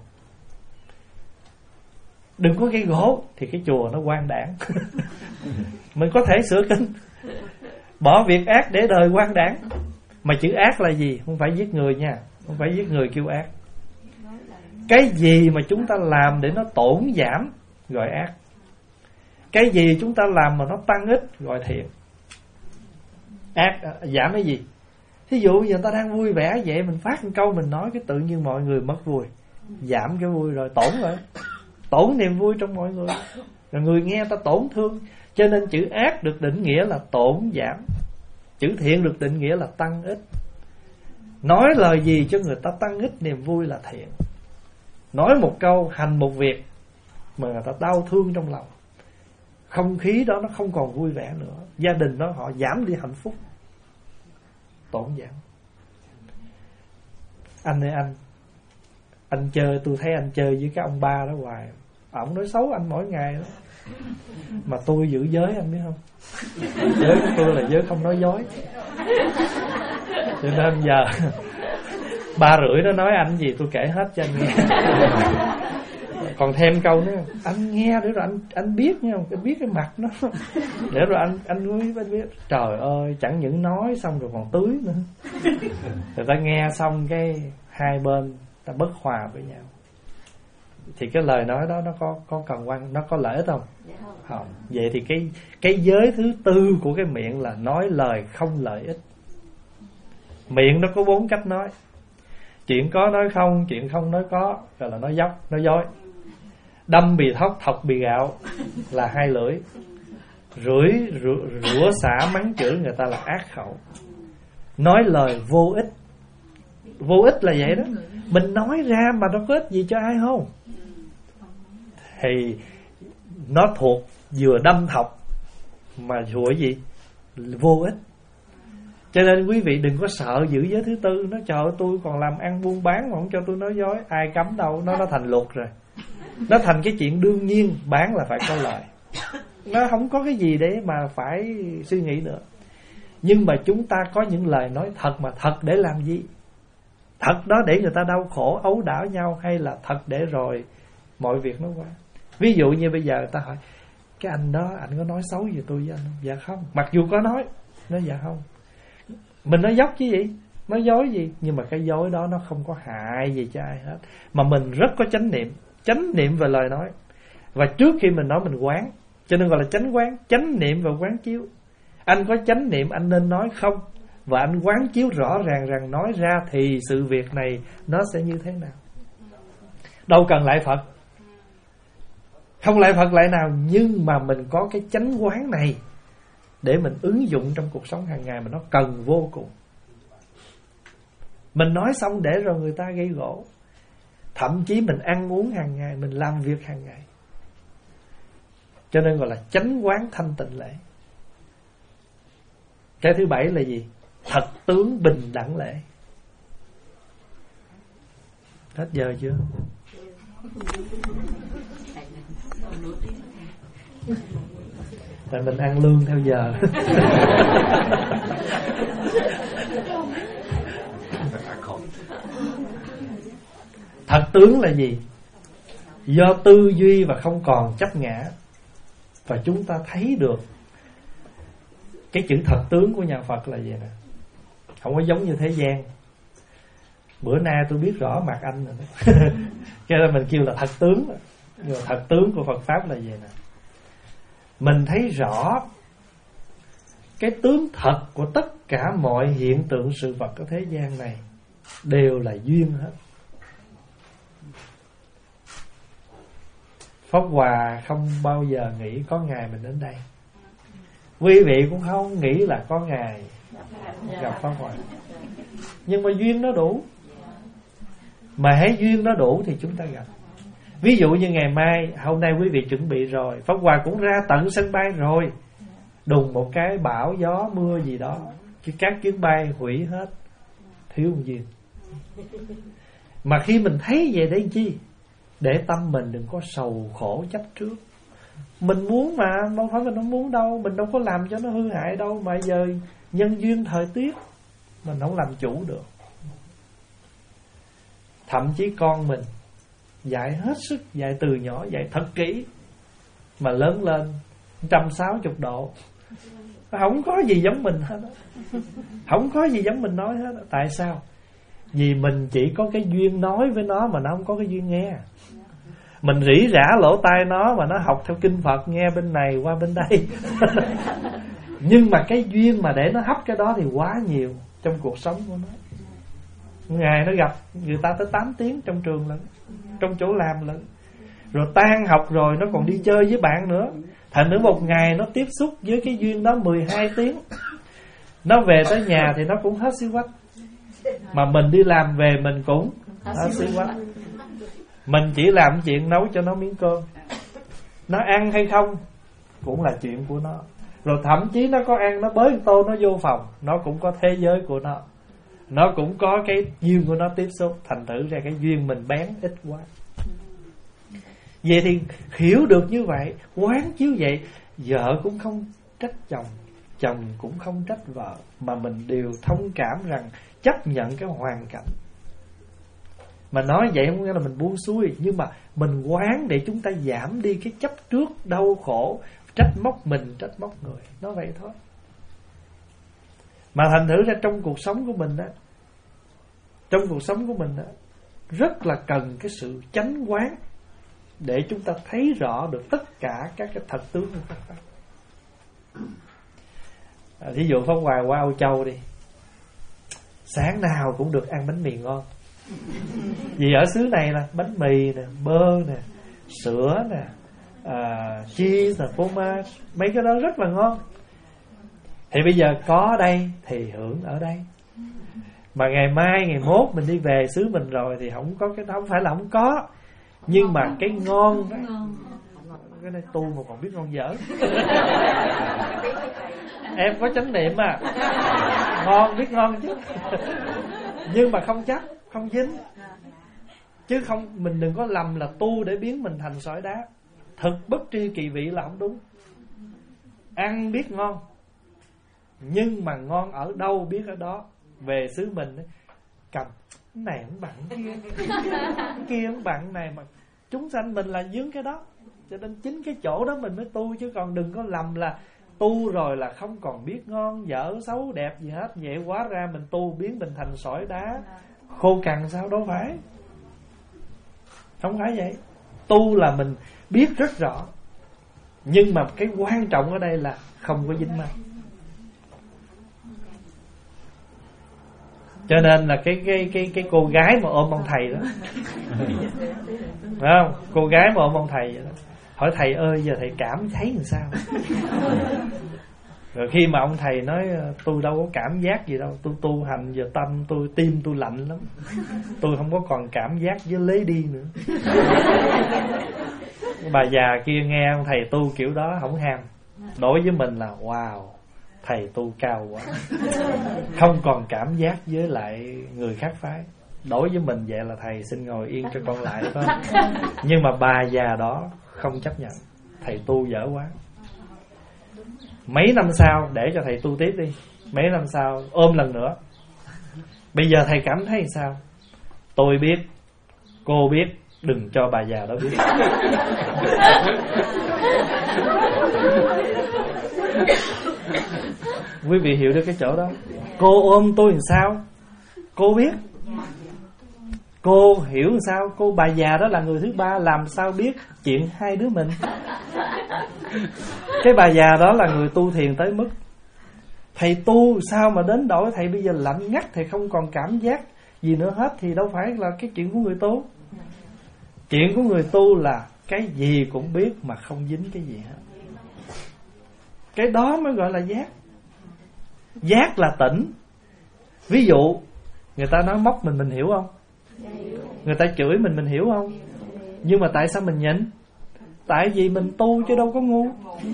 S1: Đừng có gây gỗ thì cái chùa nó quan đảng. Mình có thể sửa kinh, bỏ việc ác để đời quan đảng. Mà chữ ác là gì? Không phải giết người nha, không phải giết người kêu ác. Cái gì mà chúng ta làm để nó tổn giảm gọi ác. Cái gì chúng ta làm mà nó tăng ích gọi thiện. Ác giảm cái gì? Thí dụ giờ người ta đang vui vẻ vậy, mình phát một câu mình nói cái tự nhiên mọi người mất vui, giảm cái vui rồi, tổn rồi, tổn niềm vui trong mọi người, rồi người nghe ta tổn thương. Cho nên chữ ác được định nghĩa là tổn giảm, chữ thiện được định nghĩa là tăng ích. Nói lời gì cho người ta tăng ích niềm vui là thiện. Nói một câu, hành một việc mà người ta đau thương trong lòng, không khí đó nó không còn vui vẻ nữa, gia đình đó họ giảm đi hạnh phúc, tổn giảm. Anh ơi anh Anh chơi, tôi thấy anh chơi với cái ông ba đó hoài. Ổng nói xấu anh mỗi ngày đó. Mà tôi giữ giới anh biết không? Giới của tôi là giới không nói dối. Cho nên giờ ba rưỡi nó nói anh gì tôi kể hết cho anh nghe. Còn thêm câu nữa, anh nghe để rồi anh anh biết nghe không? Anh biết cái mặt nó. Để rồi anh anh mới biết. Trời ơi, chẳng những nói xong rồi còn tưới nữa. Người ta nghe xong cái hai bên ta bất hòa với nhau. Thì cái lời nói đó nó có có cần quan, nó có lợi ích không? Không. Vậy thì cái cái giới thứ tư của cái miệng là nói lời không lợi ích. Miệng nó có bốn cách nói. Chuyện có nói không, chuyện không nói có, gọi là nói dốc, nói dối. Đâm bì thóc, thọc bì gạo là hai lưỡi. Rủi, rủa, rủa xả mắng chửi người ta là ác khẩu. Nói lời vô ích. Vô ích là vậy đó. Mình nói ra mà nó có ích gì cho ai không? Thì nó thuộc vừa đâm thọc mà rủa gì? Vô ích. Cho nên quý vị đừng có sợ giữ giới thứ tư. Nó trời ơi, tôi còn làm ăn buôn bán mà không cho tôi nói dối. Ai cấm đâu. Nó nó thành luật rồi. Nó thành cái chuyện đương nhiên. Bán là phải có lợi. Nó không có cái gì để mà phải suy nghĩ nữa. Nhưng mà chúng ta có những lời nói thật. Mà thật để làm gì? Thật đó để người ta đau khổ ấu đảo nhau, hay là thật để rồi mọi việc nó qua? Ví dụ như bây giờ người ta hỏi cái anh đó, anh có nói xấu về tôi với anh không? Dạ không. Mặc dù có nói, nói dạ không. Mình nói dốc chứ gì, nói dối gì. Nhưng mà cái dối đó nó không có hại gì cho ai hết. Mà mình rất có chánh niệm. Chánh niệm về lời nói. Và trước khi mình nói mình quán. Cho nên gọi là chánh quán. Chánh niệm và quán chiếu. Anh có chánh niệm anh nên nói không. Và anh quán chiếu rõ ràng rằng nói ra thì sự việc này nó sẽ như thế nào. Đâu cần lại Phật. Không lại Phật lại nào. Nhưng mà mình có cái chánh quán này để mình ứng dụng trong cuộc sống hàng ngày mà nó cần vô cùng. Mình nói xong để rồi người ta gây gỗ. Thậm chí mình ăn uống hàng ngày, mình làm việc hàng ngày. Cho nên gọi là chánh quán thanh tịnh lễ. Cái thứ bảy là gì? Thật tướng bình đẳng lễ. Hết giờ chưa? Tại mình ăn lương theo giờ. Thật tướng là gì? Do tư duy và không còn chấp ngã. Và chúng ta thấy được cái chữ thật tướng của nhà Phật là gì nè. Không có giống như thế gian. Bữa nay tôi biết rõ mặt anh rồi đó. Cho nên mình kêu là thật tướng. Nhưng mà thật tướng của Phật Pháp là gì nè. Mình thấy rõ cái tướng thật của tất cả mọi hiện tượng sự vật ở thế gian này đều là duyên hết. Pháp Hòa không bao giờ nghĩ có ngày mình đến đây. Quý vị cũng không nghĩ là có ngày gặp Pháp Hòa. Nhưng mà duyên nó đủ. Mà hãy duyên nó đủ thì chúng ta gặp. Ví dụ như ngày mai, hôm nay quý vị chuẩn bị rồi, Pháp Hòa cũng ra tận sân bay rồi, đùng một cái bão gió mưa gì đó, chứ các chuyến bay hủy hết. Thiếu một duyên. Mà khi mình thấy vậy để chi? Để tâm mình đừng có sầu khổ chấp trước. Mình muốn mà, không phải mình không muốn đâu. Mình đâu có làm cho nó hư hại đâu. Mà giờ nhân duyên thời tiết mình không làm chủ được. Thậm chí con mình dạy hết sức, dạy từ nhỏ, dạy thật kỹ, mà lớn lên một trăm sáu mươi độ Không có gì giống mình hết đó. Không có gì giống mình nói hết đó. Tại sao? Vì mình chỉ có cái duyên nói với nó mà nó không có cái duyên nghe. Mình rỉ rả lỗ tai nó mà nó học theo kinh Phật, nghe bên này qua bên đây. Nhưng mà cái duyên mà để nó hấp cái đó thì quá nhiều trong cuộc sống của nó. Ngày nó gặp người ta tới tám tiếng trong trường lận, trong chỗ làm lận. Rồi tan học rồi nó còn đi chơi với bạn nữa. Thành nữa một ngày nó tiếp xúc với cái duyên đó mười hai tiếng. Nó về tới nhà thì nó cũng hết xí quách. Mà mình đi làm về mình cũng hết xí quách. Mình chỉ làm chuyện nấu cho nó miếng cơm. Nó ăn hay không cũng là chuyện của nó. Rồi thậm chí nó có ăn, nó bới một tô nó vô phòng, nó cũng có thế giới của nó. Nó cũng có cái duyên của nó tiếp xúc. Thành thử ra cái duyên mình bén ít quá. Vậy thì hiểu được như vậy, quán chiếu vậy, vợ cũng không trách chồng, chồng cũng không trách vợ, mà mình đều thông cảm rằng chấp nhận cái hoàn cảnh. Mà nói vậy không nghĩa là mình buông xuôi, nhưng mà mình quán để chúng ta giảm đi cái chấp trước, đau khổ, trách móc mình, trách móc người. Nói vậy thôi. Mà thành thử ra trong cuộc sống của mình đó, trong cuộc sống của mình đó, rất là cần cái sự chánh quán để chúng ta thấy rõ được tất cả các cái thật tướng của Phật Pháp. À, thí dụ Pháp Hòa qua Âu Châu đi, sáng nào cũng được ăn bánh mì ngon. Vì ở xứ này là bánh mì nè, bơ nè, sữa nè, à, cheese nè, fromage, mấy cái đó rất là ngon. Thì bây giờ có đây thì hưởng ở đây. Mà ngày mai, ngày mốt mình đi về xứ mình rồi thì không có cái đó, không phải là không có. Nhưng mà cái ngon đó, cái này tu mà còn biết ngon dở. Em có chánh niệm à, ngon biết ngon chứ. Nhưng mà không chắc, không dính. Chứ không, mình đừng có lầm là tu để biến mình thành sỏi đá. Thực bất tri kỳ vị là không đúng. Ăn biết ngon, nhưng mà ngon ở đâu biết ở đó. Về xứ mình cầm cái này không bằng kia, kia không bằng này, mà chúng sanh mình là dướng cái đó. Cho nên chính cái chỗ đó mình mới tu. Chứ còn đừng có lầm là tu rồi là không còn biết ngon dở xấu đẹp gì hết. Vậy quá ra mình tu biến mình thành sỏi đá khô cằn sao? Đâu phải. Không phải vậy. Tu là mình biết rất rõ, nhưng mà cái quan trọng ở đây là không có dính mắc. Cho nên là cái cái cái cái cô gái mà ôm ông thầy đó, phải không? Cô gái mà ôm ông thầy vậy đó, hỏi thầy ơi giờ thầy cảm thấy làm sao? Rồi khi mà ông thầy nói tôi đâu có cảm giác gì đâu, tôi tu hành giờ tâm tôi, tim tôi lạnh lắm, tôi không có còn cảm giác với lấy đi nữa. Bà già kia nghe ông thầy tu kiểu đó không ham. Đối với mình là wow, thầy tu cao quá, không còn cảm giác với lại người khác phái. Đối với mình vậy là thầy xin ngồi yên cho con lại thôi. Nhưng mà bà già đó không chấp nhận, thầy tu dở quá. Mấy năm sau để cho thầy tu tiếp đi, mấy năm sau ôm lần nữa. Bây giờ thầy cảm thấy sao? Tôi biết, cô biết, đừng cho bà già đó biết. Quý vị hiểu được cái chỗ đó. Cô ôm tôi làm sao? Cô biết. Cô hiểu làm sao? Cô bà già đó là người thứ ba, làm sao biết chuyện hai đứa mình? Cái bà già đó là người tu thiền tới mức thầy tu sao mà đến đổi thầy bây giờ lạnh ngắt, thầy không còn cảm giác gì nữa hết. Thì đâu phải là cái chuyện của người tu. Chuyện của người tu là cái gì cũng biết mà không dính cái gì hết. Cái đó mới gọi là giác. Giác là tỉnh. Ví dụ người ta nói móc mình, mình hiểu không? Người ta chửi mình, mình hiểu không? Nhưng mà tại sao mình nhịn? Tại vì mình tu chứ đâu có ngu.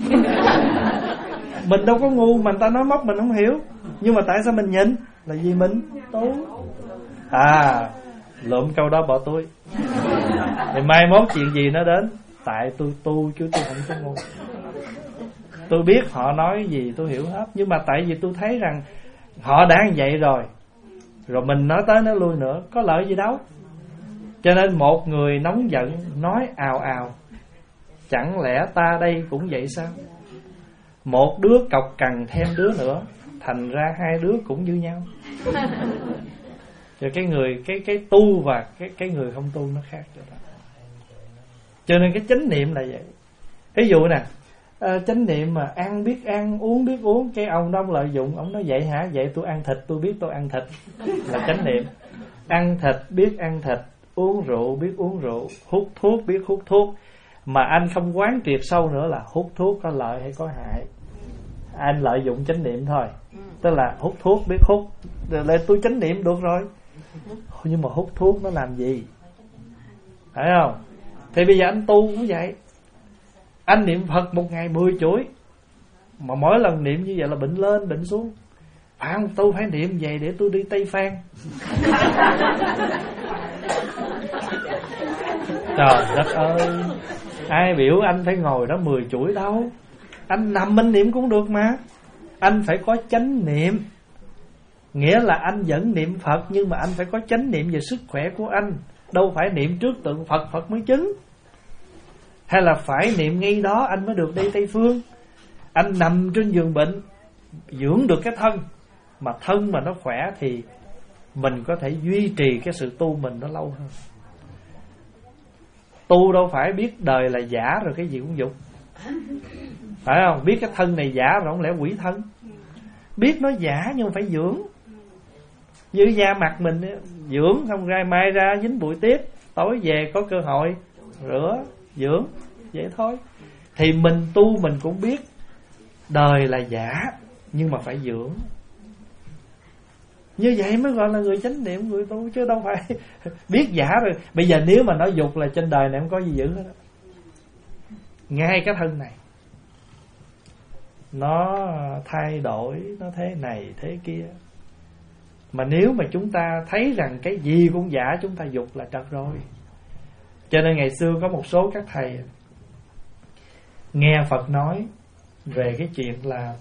S1: Mình đâu có ngu mà người ta nói móc mình không hiểu. Nhưng mà tại sao mình nhịn? Là vì mình tu. À, lượm câu đó bỏ túi. Thì mai mốt chuyện gì nó đến, tại tôi tu chứ tôi không có ngu. Tôi biết họ nói gì tôi hiểu hết. Nhưng mà tại vì tôi thấy rằng họ đã như vậy rồi, rồi mình nói tới nói lui nữa, có lợi gì đâu. Cho nên một người nóng giận nói ào ào, chẳng lẽ ta đây cũng vậy sao? một đứa cọc cằn thêm đứa nữa, thành ra hai đứa cũng như nhau. Rồi cái người cái cái tu và cái cái người không tu nó khác chỗ đó. Cho nên cái chánh niệm là vậy. Ví dụ nè, à, chánh niệm mà ăn biết ăn, uống biết uống, cái ông đó ông lợi dụng, ông nói vậy hả? Vậy tôi ăn thịt, tôi biết tôi ăn thịt, là chánh niệm. Ăn thịt biết ăn thịt, uống rượu biết uống rượu, hút thuốc biết hút thuốc. Mà anh không quán triệt sâu nữa là hút thuốc có lợi hay có hại. Anh lợi dụng chánh niệm thôi. Tức là hút thuốc biết hút, là tôi chánh niệm được rồi. Nhưng mà hút thuốc nó làm gì? Phải không? Thì bây giờ anh tu cũng vậy. Anh niệm Phật một ngày mười chuỗi, mà mỗi lần niệm như vậy là bệnh lên bệnh xuống. Phải không? Tôi phải niệm vậy để tôi đi Tây Phan. Trời đất ơi, ai biểu anh phải ngồi đó mười chuỗi đâu. Anh nằm anh niệm cũng được mà. Anh phải có chánh niệm. Nghĩa là anh vẫn niệm Phật, nhưng mà anh phải có chánh niệm về sức khỏe của anh. Đâu phải niệm trước tượng Phật, Phật mới chứng. Hay là phải niệm ngay đó anh mới được đi Tây Phương. Anh nằm trên giường bệnh, dưỡng được cái thân. Mà thân mà nó khỏe thì mình có thể duy trì cái sự tu mình nó lâu hơn. Tu đâu phải biết đời là giả rồi cái gì cũng dục. Phải không? Biết cái thân này giả rồi không lẽ quỷ thân. Biết nó giả nhưng mà phải dưỡng. Như da mặt mình dưỡng xong ra mai ra dính bụi tiếp, tối về có cơ hội rửa, dưỡng, vậy thôi. Thì mình tu mình cũng biết đời là giả nhưng mà phải dưỡng. Như vậy mới gọi là người chánh niệm, người tu, chứ đâu phải biết giả rồi. Bây giờ nếu mà nói dục là trên đời này không có gì giữ hết đó. Ngay cái thân này nó thay đổi, nó thế này thế kia. Mà nếu mà chúng ta thấy rằng cái gì cũng giả, chúng ta dục là trật rồi. Cho nên ngày xưa có một số các thầy nghe Phật nói về cái chuyện là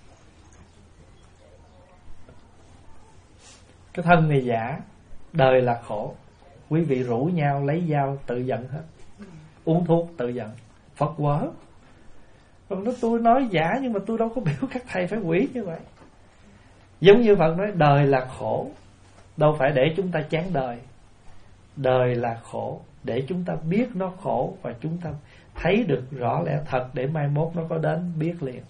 S1: cái thân này giả, đời là khổ. Quý vị rủ nhau lấy dao tự giận hết, uống thuốc tự giận. Phật quở. Còn đó tôi nói giả nhưng mà tôi đâu có biểu các thầy phải quỷ như vậy. Giống như Phật nói đời là khổ, đâu phải để chúng ta chán đời. Đời là khổ để chúng ta biết nó khổ, và chúng ta thấy được rõ lẽ thật để mai mốt nó có đến biết liền.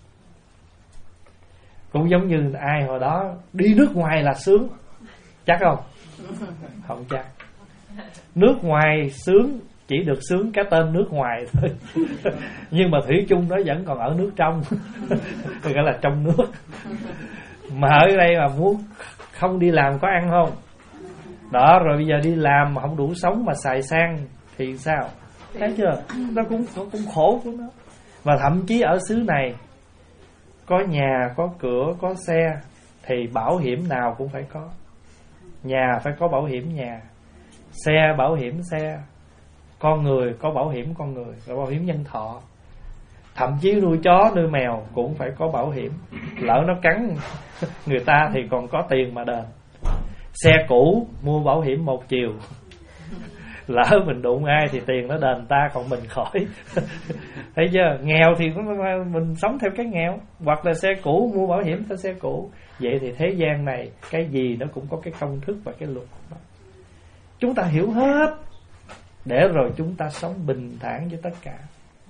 S1: Cũng giống như ai hồi đó đi nước ngoài là sướng, chắc không? Không chắc. Nước ngoài sướng chỉ được sướng cái tên nước ngoài thôi. Nhưng mà thủy chung nó vẫn còn ở nước trong. Gọi là trong nước. Mà ở đây mà muốn không đi làm có ăn không? Đó, rồi bây giờ đi làm mà không đủ sống mà xài sang thì sao? Thấy chưa? Nó cũng, cũng khổ của nó. Và thậm chí ở xứ này có nhà, có cửa, có xe thì bảo hiểm nào cũng phải có. Nhà phải có bảo hiểm nhà, xe bảo hiểm xe, con người có bảo hiểm con người, có bảo hiểm nhân thọ. Thậm chí nuôi chó, nuôi mèo cũng phải có bảo hiểm. Lỡ nó cắn người ta thì còn có tiền mà đền. Xe cũ mua bảo hiểm một chiều, lỡ mình đụng ai thì tiền nó đền ta, còn mình khỏi. Thấy chưa? Nghèo thì mình sống theo cái nghèo. Hoặc là xe cũ mua bảo hiểm cho xe cũ. Vậy thì thế gian này cái gì nó cũng có cái công thức và cái luật đó. Chúng ta hiểu hết để rồi chúng ta sống bình thản với tất cả.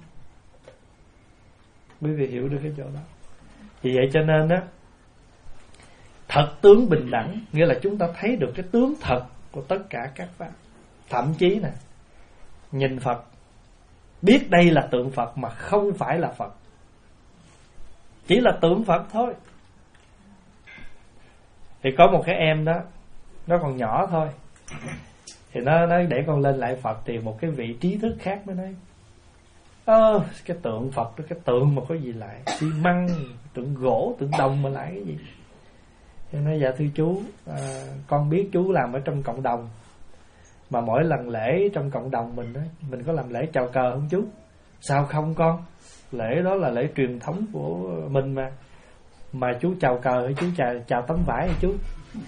S1: Quý vị hiểu được cái chỗ đó. Vì vậy cho nên đó, thật tướng bình đẳng nghĩa là chúng ta thấy được cái tướng thật của tất cả các pháp. Thậm chí nè, nhìn Phật, biết đây là tượng Phật mà không phải là Phật, chỉ là tượng Phật thôi. Thì có một cái em đó, nó còn nhỏ thôi, thì nó nói để con lên lại Phật. Thì một cái vị trí thức khác mới nói: ơ, cái tượng Phật đó, cái tượng mà có gì lại, xi măng, tượng gỗ, tượng đồng mà lại cái gì. Thì nói: dạ thưa chú, à, con biết chú làm ở trong cộng đồng, mà mỗi lần lễ trong cộng đồng mình đó, mình có làm lễ chào cờ không chú? Sao không con? Lễ đó là lễ truyền thống của mình mà. Mà chú chào cờ hay chú chào, chào tấm vải hay chú?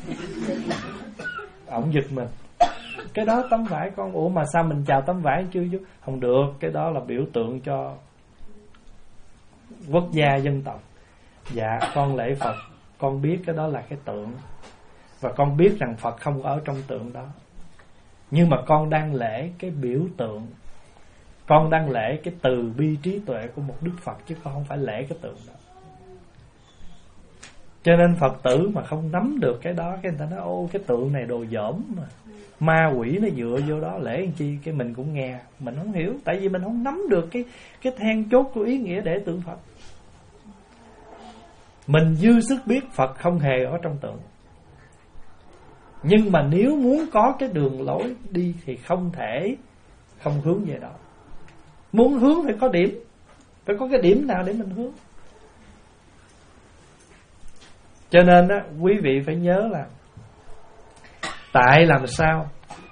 S1: Ổng giật mình: cái đó tấm vải con. Ủa mà sao mình chào tấm vải chưa chú? Không được, cái đó là biểu tượng cho quốc gia dân tộc. Dạ con lễ Phật, con biết cái đó là cái tượng, và con biết rằng Phật không ở trong tượng đó. Nhưng mà con đang lễ cái biểu tượng, con đang lễ cái từ bi trí tuệ của một Đức Phật, chứ con không phải lễ cái tượng đó. Cho nên Phật tử mà không nắm được cái đó, cái người ta nói ô cái tượng này đồ dởm mà, ma quỷ nó dựa vô đó lễ làm chi. Cái mình cũng nghe, mình không hiểu, tại vì mình không nắm được cái cái then chốt của ý nghĩa để tượng Phật. Mình dư sức biết Phật không hề ở trong tượng, nhưng mà nếu muốn có cái đường lối đi thì không thể không hướng về đó. Muốn hướng phải có điểm, phải có cái điểm nào để mình hướng. Cho nên á, quý vị phải nhớ là tại làm sao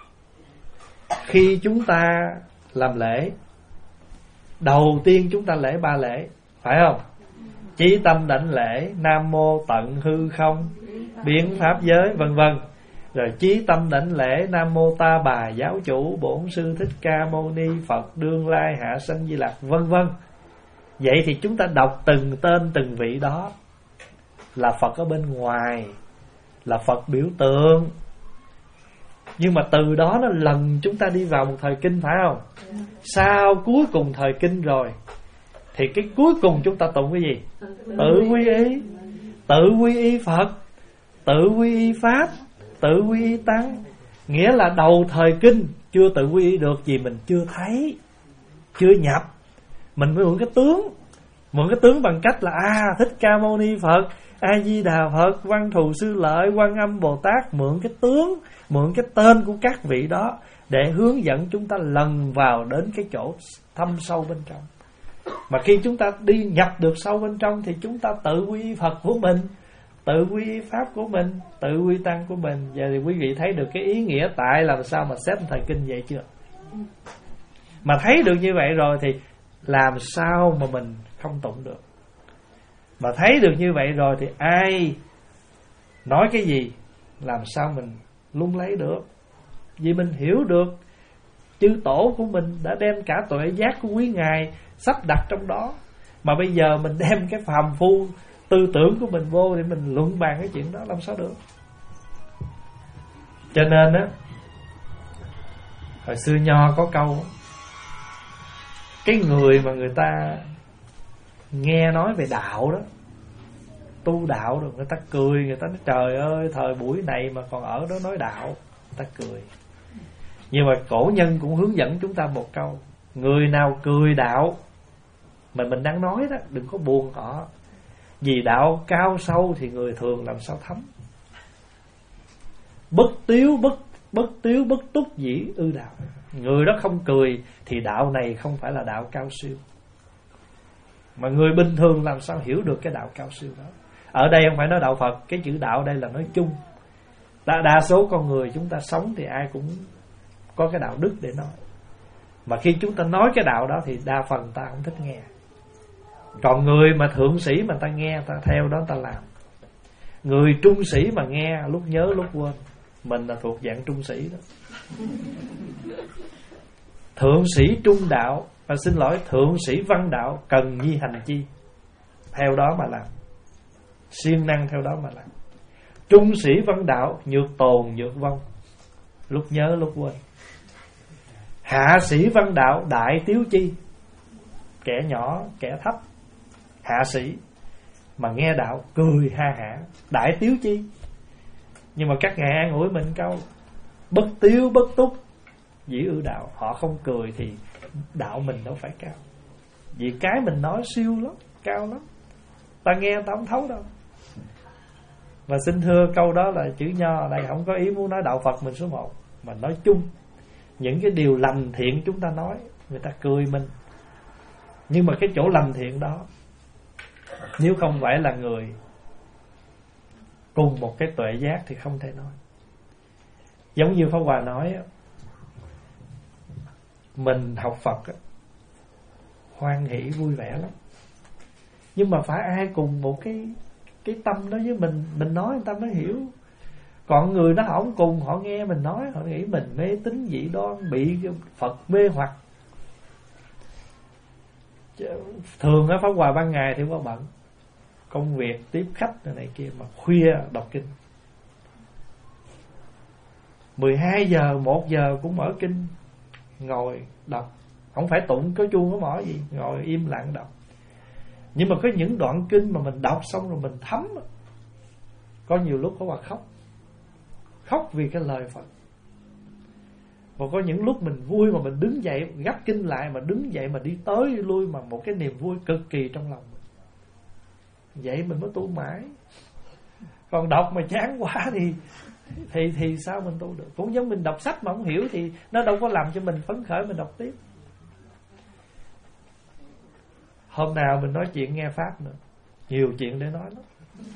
S1: khi chúng ta làm lễ, đầu tiên chúng ta lễ ba lễ, phải không? Chí tâm đảnh lễ, Nam mô tận hư không, biến pháp giới, vân vân. Rồi chí tâm đảnh lễ, Nam mô Ta Bà Giáo Chủ, Bổn Sư Thích Ca Mâu Ni Phật, đương lai hạ sanh Di Lặc, vân vân. Vậy thì chúng ta đọc từng tên từng vị đó là Phật ở bên ngoài, là Phật biểu tượng. Nhưng mà từ đó nó lần chúng ta đi vào một thời kinh, phải không? Sau cuối cùng thời kinh rồi thì cái cuối cùng chúng ta tụng cái gì? Tự quy y. Tự quy y Phật, tự quy y Pháp, tự quy y Tăng. Nghĩa là đầu thời kinh chưa tự quy y được, gì mình chưa thấy, chưa nhập. Mình mới mượn cái tướng. Mượn cái tướng bằng cách là à, Thích Ca Mâu Ni Phật, A Di Đà Phật, Văn Thù Sư Lợi, Quan Âm Bồ Tát. Mượn cái tướng, mượn cái tên của các vị đó để hướng dẫn chúng ta lần vào đến cái chỗ thâm sâu bên trong. Mà khi chúng ta đi nhập được sâu bên trong thì chúng ta tự quy y Phật của mình, tự quy y Pháp của mình, tự quy Tăng của mình. Giờ thì quý vị thấy được cái ý nghĩa tại làm sao mà xếp thời kinh vậy chưa? Mà thấy được như vậy rồi thì làm sao mà mình không tụng được? Mà thấy được như vậy rồi thì ai nói cái gì làm sao mình lung lấy được? Vì mình hiểu được chư tổ của mình đã đem cả tuệ giác của quý ngài sắp đặt trong đó. Mà bây giờ mình đem cái phàm phu tư tưởng của mình vô để mình luận bàn cái chuyện đó, làm sao được? Cho nên á, hồi xưa Nho có câu, cái người mà người ta nghe nói về đạo đó, tu đạo rồi, người ta cười, người ta nói trời ơi, thời buổi này mà còn ở đó nói đạo, người ta cười. Nhưng mà cổ nhân cũng hướng dẫn chúng ta một câu, người nào cười đạo mà mình đang nói đó, đừng có buồn họ, vì đạo cao sâu thì người thường làm sao thấm. Bất tiếu bất bất tiếu bất túc dĩ ư đạo. Người đó không cười thì đạo này không phải là đạo cao siêu. Mà người bình thường làm sao hiểu được cái đạo cao siêu đó? Ở đây không phải nói đạo Phật, cái chữ đạo đây là nói chung. Đa, đa số con người chúng ta sống thì ai cũng có cái đạo đức để nói. Mà khi chúng ta nói cái đạo đó thì đa phần ta không thích nghe. Còn người mà thượng sĩ mà ta nghe, ta theo đó ta làm. Người trung sĩ mà nghe lúc nhớ lúc quên. Mình là thuộc dạng trung sĩ đó. Thượng sĩ trung đạo, à, xin lỗi, thượng sĩ văn đạo cần nhi hành chi, theo đó mà làm, siêng năng theo đó mà làm. Trung sĩ văn đạo nhược tồn nhược vong, lúc nhớ lúc quên. Hạ sĩ văn đạo đại tiếu chi, kẻ nhỏ kẻ thấp, hạ sĩ mà nghe đạo cười ha hả, đại tiếu chi. Nhưng mà các ngài an ủi mình câu bất tiếu bất túc dĩ ư đạo. Họ không cười thì đạo mình đâu phải cao, vì cái mình nói siêu lắm, cao lắm, ta nghe ta không thấu đâu. Và xin thưa câu đó là chữ Nho ở đây không có ý muốn nói đạo Phật mình số một, mà nói chung những cái điều lành thiện chúng ta nói, người ta cười mình. Nhưng mà cái chỗ lành thiện đó, nếu không phải là người cùng một cái tuệ giác thì không thể nói. Giống như Pháp Hòa nói, mình học Phật hoan hỷ vui vẻ lắm, nhưng mà phải ai cùng một cái cái tâm đó với mình, mình nói người ta mới hiểu. Còn người đó không cùng, họ nghe mình nói, họ nghĩ mình mê tín dị đoan, bị Phật mê hoặc. Thường á Pháp Hòa ban ngày thì quá bận, công việc tiếp khách này, này kia, mà khuya đọc kinh. mười hai giờ, một giờ cũng mở kinh, ngồi đọc. Không phải tụng có chuông có mỏ gì, ngồi im lặng đọc. Nhưng mà có những đoạn kinh mà mình đọc xong rồi mình thấm. Có nhiều lúc có bà khóc, khóc vì cái lời Phật. Và có những lúc mình vui mà mình đứng dậy gấp kinh lại, mà đứng dậy mà đi tới đi lui, mà một cái niềm vui cực kỳ trong lòng mình. Vậy mình mới tu mãi. Còn đọc mà chán quá thì Thì thì sao mình tu được. Cũng giống mình đọc sách mà không hiểu thì nó đâu có làm cho mình phấn khởi mình đọc tiếp. Hôm nào mình nói chuyện nghe Pháp nữa, nhiều chuyện để nói lắm.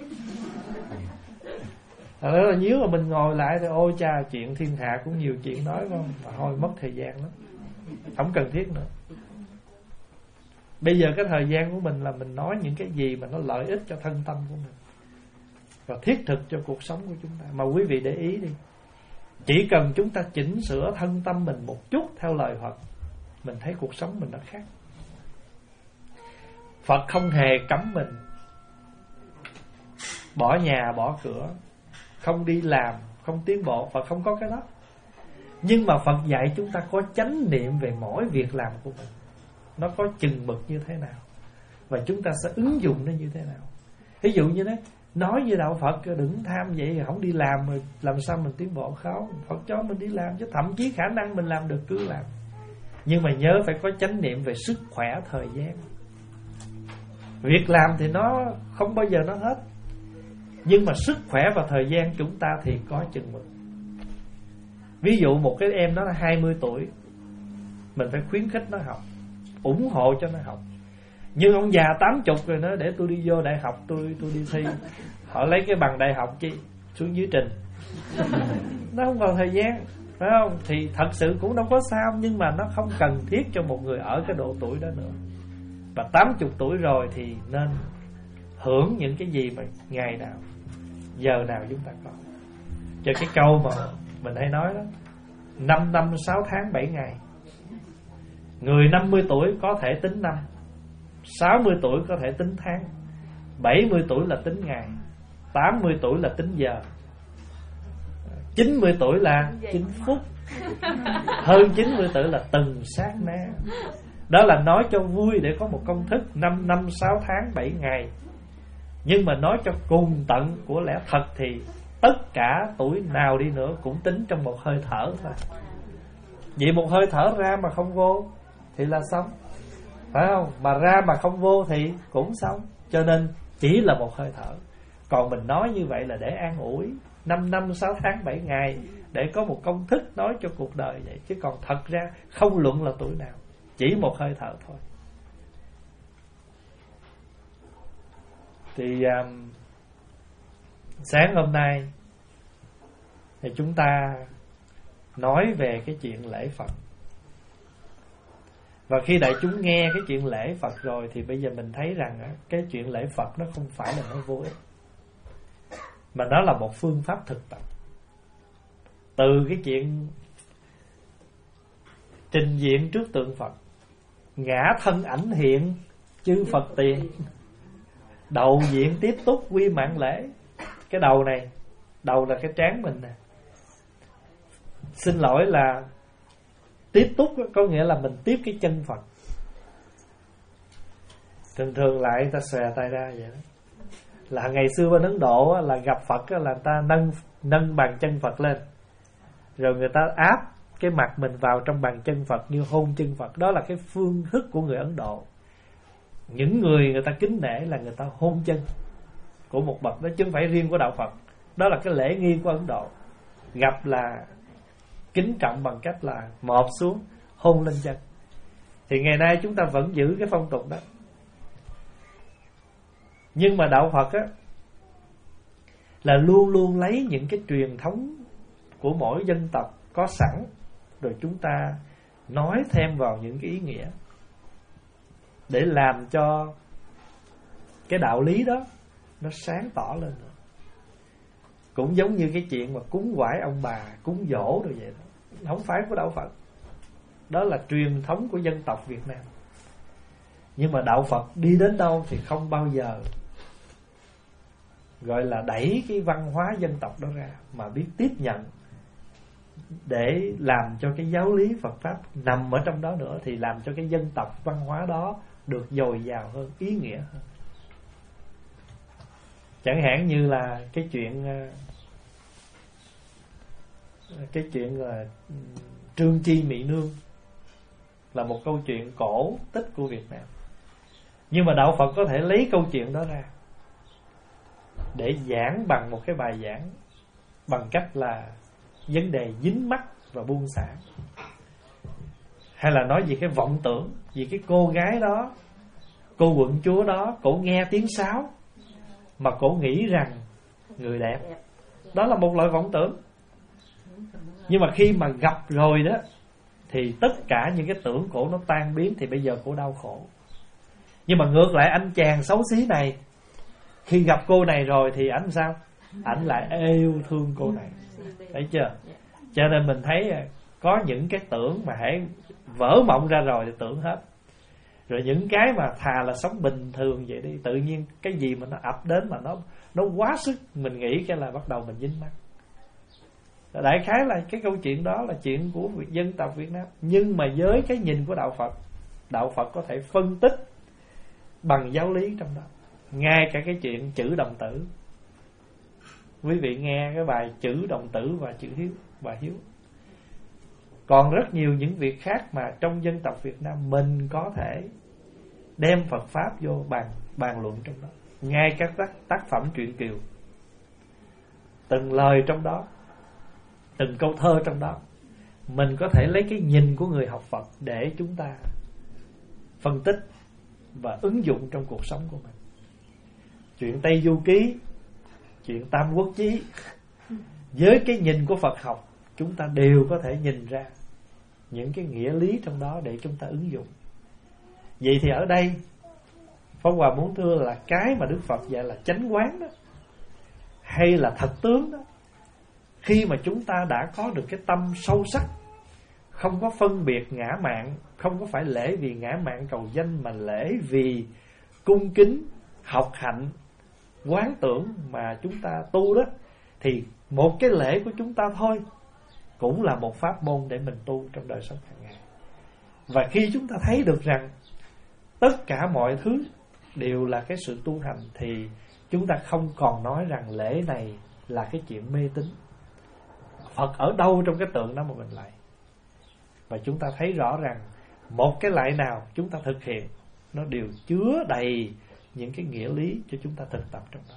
S1: Thật ra là nếu mà mình ngồi lại thì ôi cha, chuyện thiên hạ cũng nhiều chuyện nói không, mà thôi mất thời gian lắm, không cần thiết nữa. Bây giờ cái thời gian của mình là mình nói những cái gì mà nó lợi ích cho thân tâm của mình và thiết thực cho cuộc sống của chúng ta. Mà quý vị để ý đi, chỉ cần chúng ta chỉnh sửa thân tâm mình một chút theo lời Phật, mình thấy cuộc sống mình nó khác. Phật không hề cấm mình bỏ nhà bỏ cửa, không đi làm, không tiến bộ. Phật không có cái đó. Nhưng mà Phật dạy chúng ta có chánh niệm về mỗi việc làm của mình, nó có chừng mực như thế nào, và chúng ta sẽ ứng dụng nó như thế nào. Ví dụ như thế, nói như đạo Phật đừng tham vậy, không đi làm rồi làm sao mình tiến bộ. Không, Phật cho mình đi làm chứ, thậm chí khả năng mình làm được cứ làm. Nhưng mà nhớ phải có chánh niệm về sức khỏe thời gian. Việc làm thì nó không bao giờ nó hết, nhưng mà sức khỏe và thời gian chúng ta thì có chừng mực. Ví dụ một cái em nó là hai mươi tuổi, mình phải khuyến khích nó học, ủng hộ cho nó học. Nhưng ông già tám mươi rồi nó để tôi đi vô đại học, tôi tôi đi thi, họ lấy cái bằng đại học chi xuống dưới trình, nó không còn thời gian, phải không? Thì thật sự cũng đâu có sao, nhưng mà nó không cần thiết cho một người ở cái độ tuổi đó nữa. Và tám mươi tuổi rồi thì nên hưởng những cái gì mà ngày nào giờ nào chúng ta có. Cho cái câu mà mình hay nói đó, năm năm sáu tháng bảy ngày. Người năm mươi tuổi có thể tính năm, sáu mươi tuổi có thể tính tháng, bảy mươi tuổi là tính ngày, tám mươi tuổi là tính giờ, chín mươi tuổi là chín phút, hơn chín mươi tuổi là từng sát na. Đó là nói cho vui để có một công thức năm năm sáu tháng bảy ngày. Nhưng mà nói cho cùng tận của lẽ thật thì tất cả tuổi nào đi nữa cũng tính trong một hơi thở thôi. Vậy một hơi thở ra mà không vô thì là xong, phải không? Mà ra mà không vô thì cũng xong. Cho nên chỉ là một hơi thở. Còn mình nói như vậy là để an ủi năm năm sáu tháng bảy ngày, để có một công thức nói cho cuộc đời vậy. Chứ còn thật ra không luận là tuổi nào, chỉ một hơi thở thôi. Thì um, sáng hôm nay thì chúng ta nói về cái chuyện lễ Phật. Và khi đại chúng nghe cái chuyện lễ Phật rồi thì bây giờ mình thấy rằng á, cái chuyện lễ Phật nó không phải là nó vô ích, mà nó là một phương pháp thực tập. Từ cái chuyện trình diện trước tượng Phật, ngã thân ảnh hiện chư Phật tiền, đầu diện tiếp túc quy mạng lễ. Cái đầu này, đầu là cái trán mình nè. Xin lỗi là tiếp túc có nghĩa là mình tiếp cái chân Phật. Thường thường lại ta xòe tay ra vậy đó. Là ngày xưa bên Ấn Độ là gặp Phật là ta nâng nâng bàn chân Phật lên, rồi người ta áp cái mặt mình vào trong bàn chân Phật như hôn chân Phật. Đó là cái phương thức của người Ấn Độ. Những người người ta kính nể là người ta hôn chân của một bậc đó, chứ không phải riêng của đạo Phật. Đó là cái lễ nghi của Ấn Độ. Gặp là kính trọng bằng cách là mọp xuống hôn lên chân. Thì ngày nay chúng ta vẫn giữ cái phong tục đó. Nhưng mà đạo Phật á là luôn luôn lấy những cái truyền thống của mỗi dân tộc có sẵn, rồi chúng ta nói thêm vào những cái ý nghĩa để làm cho cái đạo lý đó nó sáng tỏ lên nữa. Cũng giống như cái chuyện mà cúng quải ông bà, cúng dỗ rồi vậy đó, không phải của đạo Phật. Đó là truyền thống của dân tộc Việt Nam. Nhưng mà đạo Phật đi đến đâu thì không bao giờ gọi là đẩy cái văn hóa dân tộc đó ra, mà biết tiếp nhận để làm cho cái giáo lý Phật Pháp nằm ở trong đó nữa, thì làm cho cái dân tộc văn hóa đó được dồi dào hơn, ý nghĩa hơn. Chẳng hạn như là cái chuyện Cái chuyện là Trương Chi Mỹ Nương là một câu chuyện cổ tích của Việt Nam. Nhưng mà đạo Phật có thể lấy câu chuyện đó ra để giảng bằng một cái bài giảng, bằng cách là vấn đề dính mắc và buông xả. Hay là nói về cái vọng tưởng, về cái cô gái đó, cô quận chúa đó, cổ nghe tiếng sáo mà cổ nghĩ rằng người đẹp. Đó là một loại vọng tưởng. Nhưng mà khi mà gặp rồi đó thì tất cả những cái tưởng cổ nó tan biến, thì bây giờ cổ đau khổ. Nhưng mà ngược lại anh chàng xấu xí này, khi gặp cô này rồi thì ảnh sao? Ảnh lại yêu thương cô này. Thấy chưa? Cho nên mình thấy có những cái tưởng mà hãy vỡ mộng ra rồi thì tưởng hết. Rồi những cái mà thà là sống bình thường vậy đi, tự nhiên cái gì mà nó ập đến mà nó nó quá sức, mình nghĩ cái là bắt đầu mình dính mắc. Đại khái là cái câu chuyện đó là chuyện của dân tộc Việt Nam. Nhưng mà với cái nhìn của đạo Phật, đạo Phật có thể phân tích bằng giáo lý trong đó. Ngay cả cái chuyện chữ đồng tử, quý vị nghe cái bài chữ đồng tử và chữ hiếu và hiếu. Còn rất nhiều những việc khác mà trong dân tộc Việt Nam mình có thể đem Phật Pháp vô bàn, bàn luận trong đó. Ngay các tác, tác phẩm truyện kiều, từng lời trong đó, từng câu thơ trong đó, mình có thể lấy cái nhìn của người học Phật để chúng ta phân tích và ứng dụng trong cuộc sống của mình. Chuyện Tây Du Ký, chuyện Tam Quốc Chí, với cái nhìn của Phật học, chúng ta đều có thể nhìn ra những cái nghĩa lý trong đó để chúng ta ứng dụng. Vậy thì ở đây Pháp Hòa muốn thưa là cái mà Đức Phật dạy là chánh quán đó, hay là thật tướng đó, khi mà chúng ta đã có được cái tâm sâu sắc, không có phân biệt ngã mạn, không có phải lễ vì ngã mạn cầu danh, mà lễ vì cung kính, học hạnh, quán tưởng mà chúng ta tu đó, thì một cái lễ của chúng ta thôi cũng là một pháp môn để mình tu trong đời sống hàng ngày. Và khi chúng ta thấy được rằng tất cả mọi thứ đều là cái sự tu hành, thì chúng ta không còn nói rằng lễ này là cái chuyện mê tín. Phật ở đâu trong cái tượng đó mà mình lạy? Và chúng ta thấy rõ rằng một cái lạy nào chúng ta thực hiện, nó đều chứa đầy những cái nghĩa lý cho chúng ta thực tập trong đó.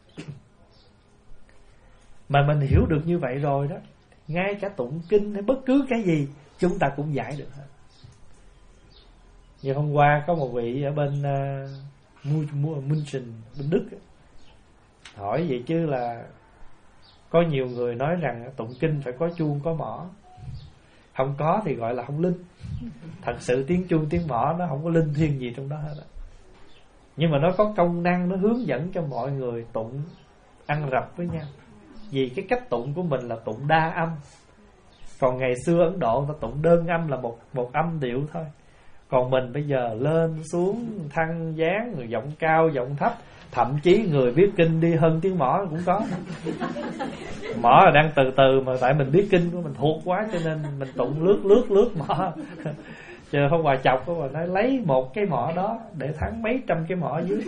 S1: Mà mình hiểu được như vậy rồi đó, ngay cả tụng kinh hay bất cứ cái gì chúng ta cũng giải được hết. Như hôm qua có một vị ở bên uh, München, bên Đức, hỏi vậy chứ là có nhiều người nói rằng tụng kinh phải có chuông có mõ. Không có thì gọi là không linh. Thật sự tiếng chuông tiếng mõ nó không có linh thiêng gì trong đó hết. Nhưng mà nó có công năng, nó hướng dẫn cho mọi người tụng ăn rập với nhau. Vì cái cách tụng của mình là tụng đa âm. Còn ngày xưa Ấn Độ ta tụng đơn âm là một, một âm điệu thôi. Còn mình bây giờ lên xuống thăng dáng, người giọng cao giọng thấp, thậm chí người biết kinh đi hơn tiếng mõ cũng có. Mõ là đang từ từ, mà tại mình biết kinh của mình thuộc quá cho nên mình tụng lướt lướt lướt mõ. Chờ không hòa chọc có mà nói lấy một cái mõ đó để thắng mấy trăm cái mõ dưới.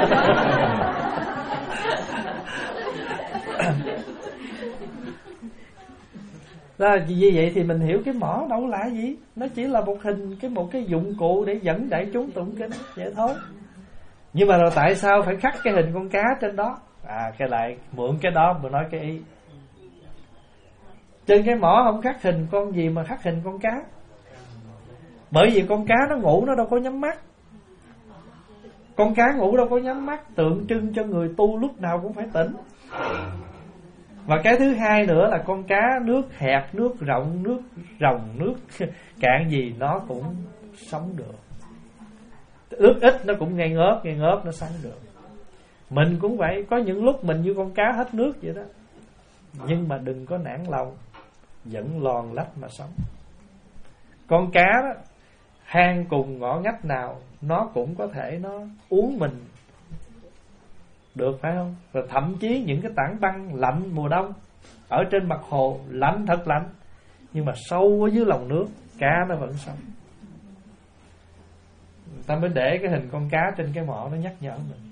S1: Đó, như vậy thì mình hiểu cái mõ đâu là gì. Nó chỉ là một hình, cái một cái dụng cụ để dẫn đại chúng tụng kinh vậy thôi. Nhưng mà rồi tại sao phải khắc cái hình con cá trên đó? À, cái lại mượn cái đó mà nói cái ý. Trên cái mõ không khắc hình con gì mà khắc hình con cá. Bởi vì con cá nó ngủ nó đâu có nhắm mắt. Con cá ngủ đâu có nhắm mắt, tượng trưng cho người tu lúc nào cũng phải tỉnh. Và cái thứ hai nữa là con cá nước hẹp, nước rộng, nước rồng, nước cạn gì nó cũng sống được. Nước ít nó cũng ngây ngớp, ngây ngớp nó sống được. Mình cũng vậy, có những lúc mình như con cá hết nước vậy đó. Nhưng mà đừng có nản lòng, vẫn lòn lách mà sống. Con cá đó, hang cùng ngõ ngách nào nó cũng có thể nó uống mình được, phải không? Rồi thậm chí những cái tảng băng lạnh mùa đông ở trên mặt hồ lạnh thật lạnh, nhưng mà sâu ở dưới lòng nước cá nó vẫn sống. Người ta mới để cái hình con cá trên cái mỏ nó nhắc nhở mình.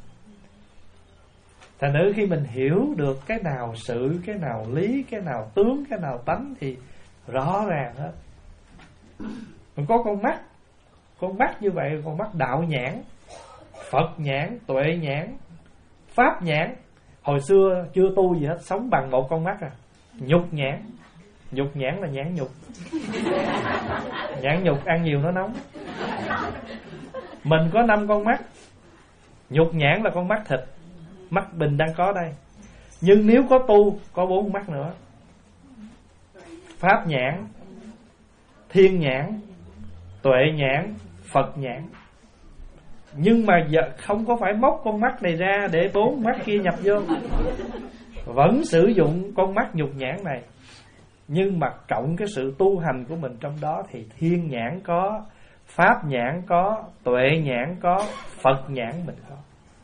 S1: Thành nữ khi mình hiểu được cái nào sự, cái nào lý, cái nào tướng, cái nào tánh thì rõ ràng hết. Mình có con mắt, con mắt như vậy, con mắt đạo nhãn, Phật nhãn, tuệ nhãn, pháp nhãn. Hồi xưa chưa tu gì hết, sống bằng một con mắt à. Nhục nhãn. Nhục nhãn là nhãn nhục. Nhãn nhục ăn nhiều nó nóng. Mình có năm con mắt. Nhục nhãn là con mắt thịt, mắt bình đang có đây. Nhưng nếu có tu, có bốn mắt nữa: pháp nhãn, thiên nhãn, tuệ nhãn, Phật nhãn. Nhưng mà giờ không có phải móc con mắt này ra để bốn mắt kia nhập vô, vẫn sử dụng con mắt nhục nhãn này. Nhưng mà cộng cái sự tu hành của mình trong đó thì thiên nhãn có, pháp nhãn có, tuệ nhãn có, Phật nhãn mình có.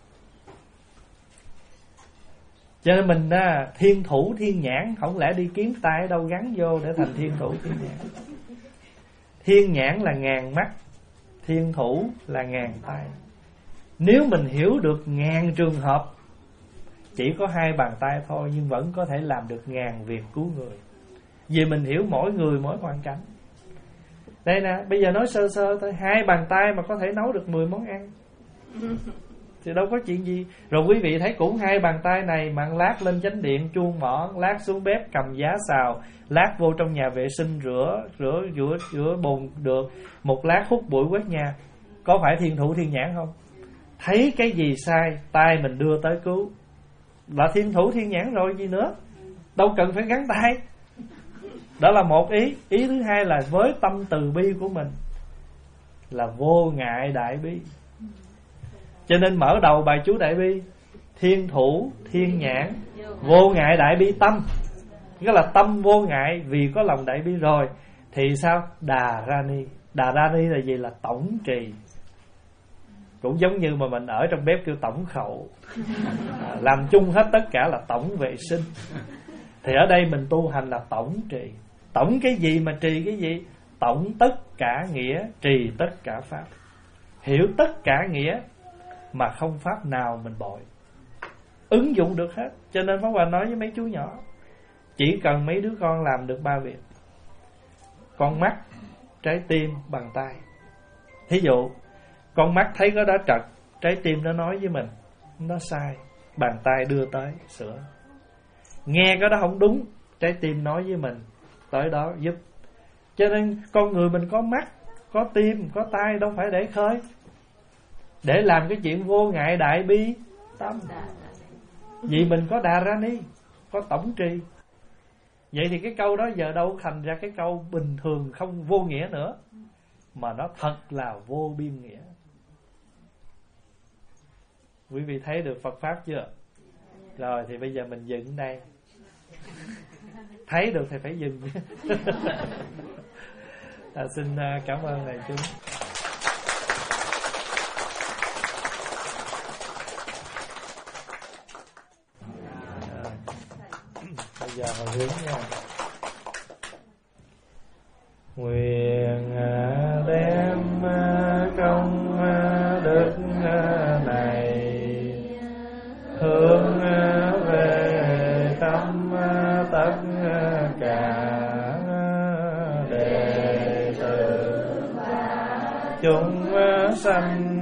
S1: Cho nên mình à, thiên thủ thiên nhãn, không lẽ đi kiếm tay ở đâu gắn vô để thành thiên thủ thiên nhãn. Thiên nhãn là ngàn mắt, thiên thủ là ngàn tay. Nếu mình hiểu được ngàn trường hợp, chỉ có hai bàn tay thôi, nhưng vẫn có thể làm được ngàn việc cứu người. Vì mình hiểu mỗi người mỗi hoàn cảnh. Đây nè, bây giờ nói sơ sơ thôi, hai bàn tay mà có thể nấu được mười món ăn thì đâu có chuyện gì. Rồi quý vị thấy cũng hai bàn tay này mà lát lên chánh điện chuông mỏ, lát xuống bếp cầm giá xào, lát vô trong nhà vệ sinh rửa rửa rửa rửa bồn được, một lát hút bụi quét nhà. Có phải thiên thủ thiên nhãn không? Thấy cái gì sai, tay mình đưa tới cứu, là thiên thủ thiên nhãn rồi gì nữa. Đâu cần phải gắn tay. Đó là một ý. Ý thứ hai là với tâm từ bi của mình là vô ngại đại bi. Cho nên mở đầu bài chú đại bi: thiên thủ thiên nhãn, vô ngại đại bi tâm. Nghĩa là tâm vô ngại vì có lòng đại bi rồi. Thì sao? Đà Rani. Đà Rani là gì? Là tổng trì. Cũng giống như mà mình ở trong bếp kêu tổng khẩu, à, làm chung hết tất cả là tổng vệ sinh. Thì ở đây mình tu hành là tổng trì. Tổng cái gì mà trì cái gì? Tổng tất cả nghĩa, trì tất cả pháp. Hiểu tất cả nghĩa mà không pháp nào mình bội, ứng dụng được hết. Cho nên Pháp Hòa nói với mấy chú nhỏ, chỉ cần mấy đứa con làm được ba việc: con mắt, trái tim, bàn tay. Thí dụ con mắt thấy có đó trật, trái tim nó nói với mình nó sai, bàn tay đưa tới sửa. Nghe cái đó không đúng, trái tim nói với mình tới đó giúp. Cho nên con người mình có mắt, có tim, có tay đâu phải để khơi, để làm cái chuyện vô ngại đại bi tâm. Vì mình có Đà Rani, có tổng trì. Vậy thì cái câu đó giờ đâu thành ra cái câu bình thường không vô nghĩa nữa, mà nó thật là vô biên nghĩa. Quý vị thấy được Phật Pháp chưa? Rồi thì bây giờ mình dừng đây. Thấy được thì phải dừng. à, Xin cảm ơn đại chúng. à, Bây giờ hồi hướng nha. Nguyện đem công đức này hướng về tâm tất cả đệ tử chúng sanh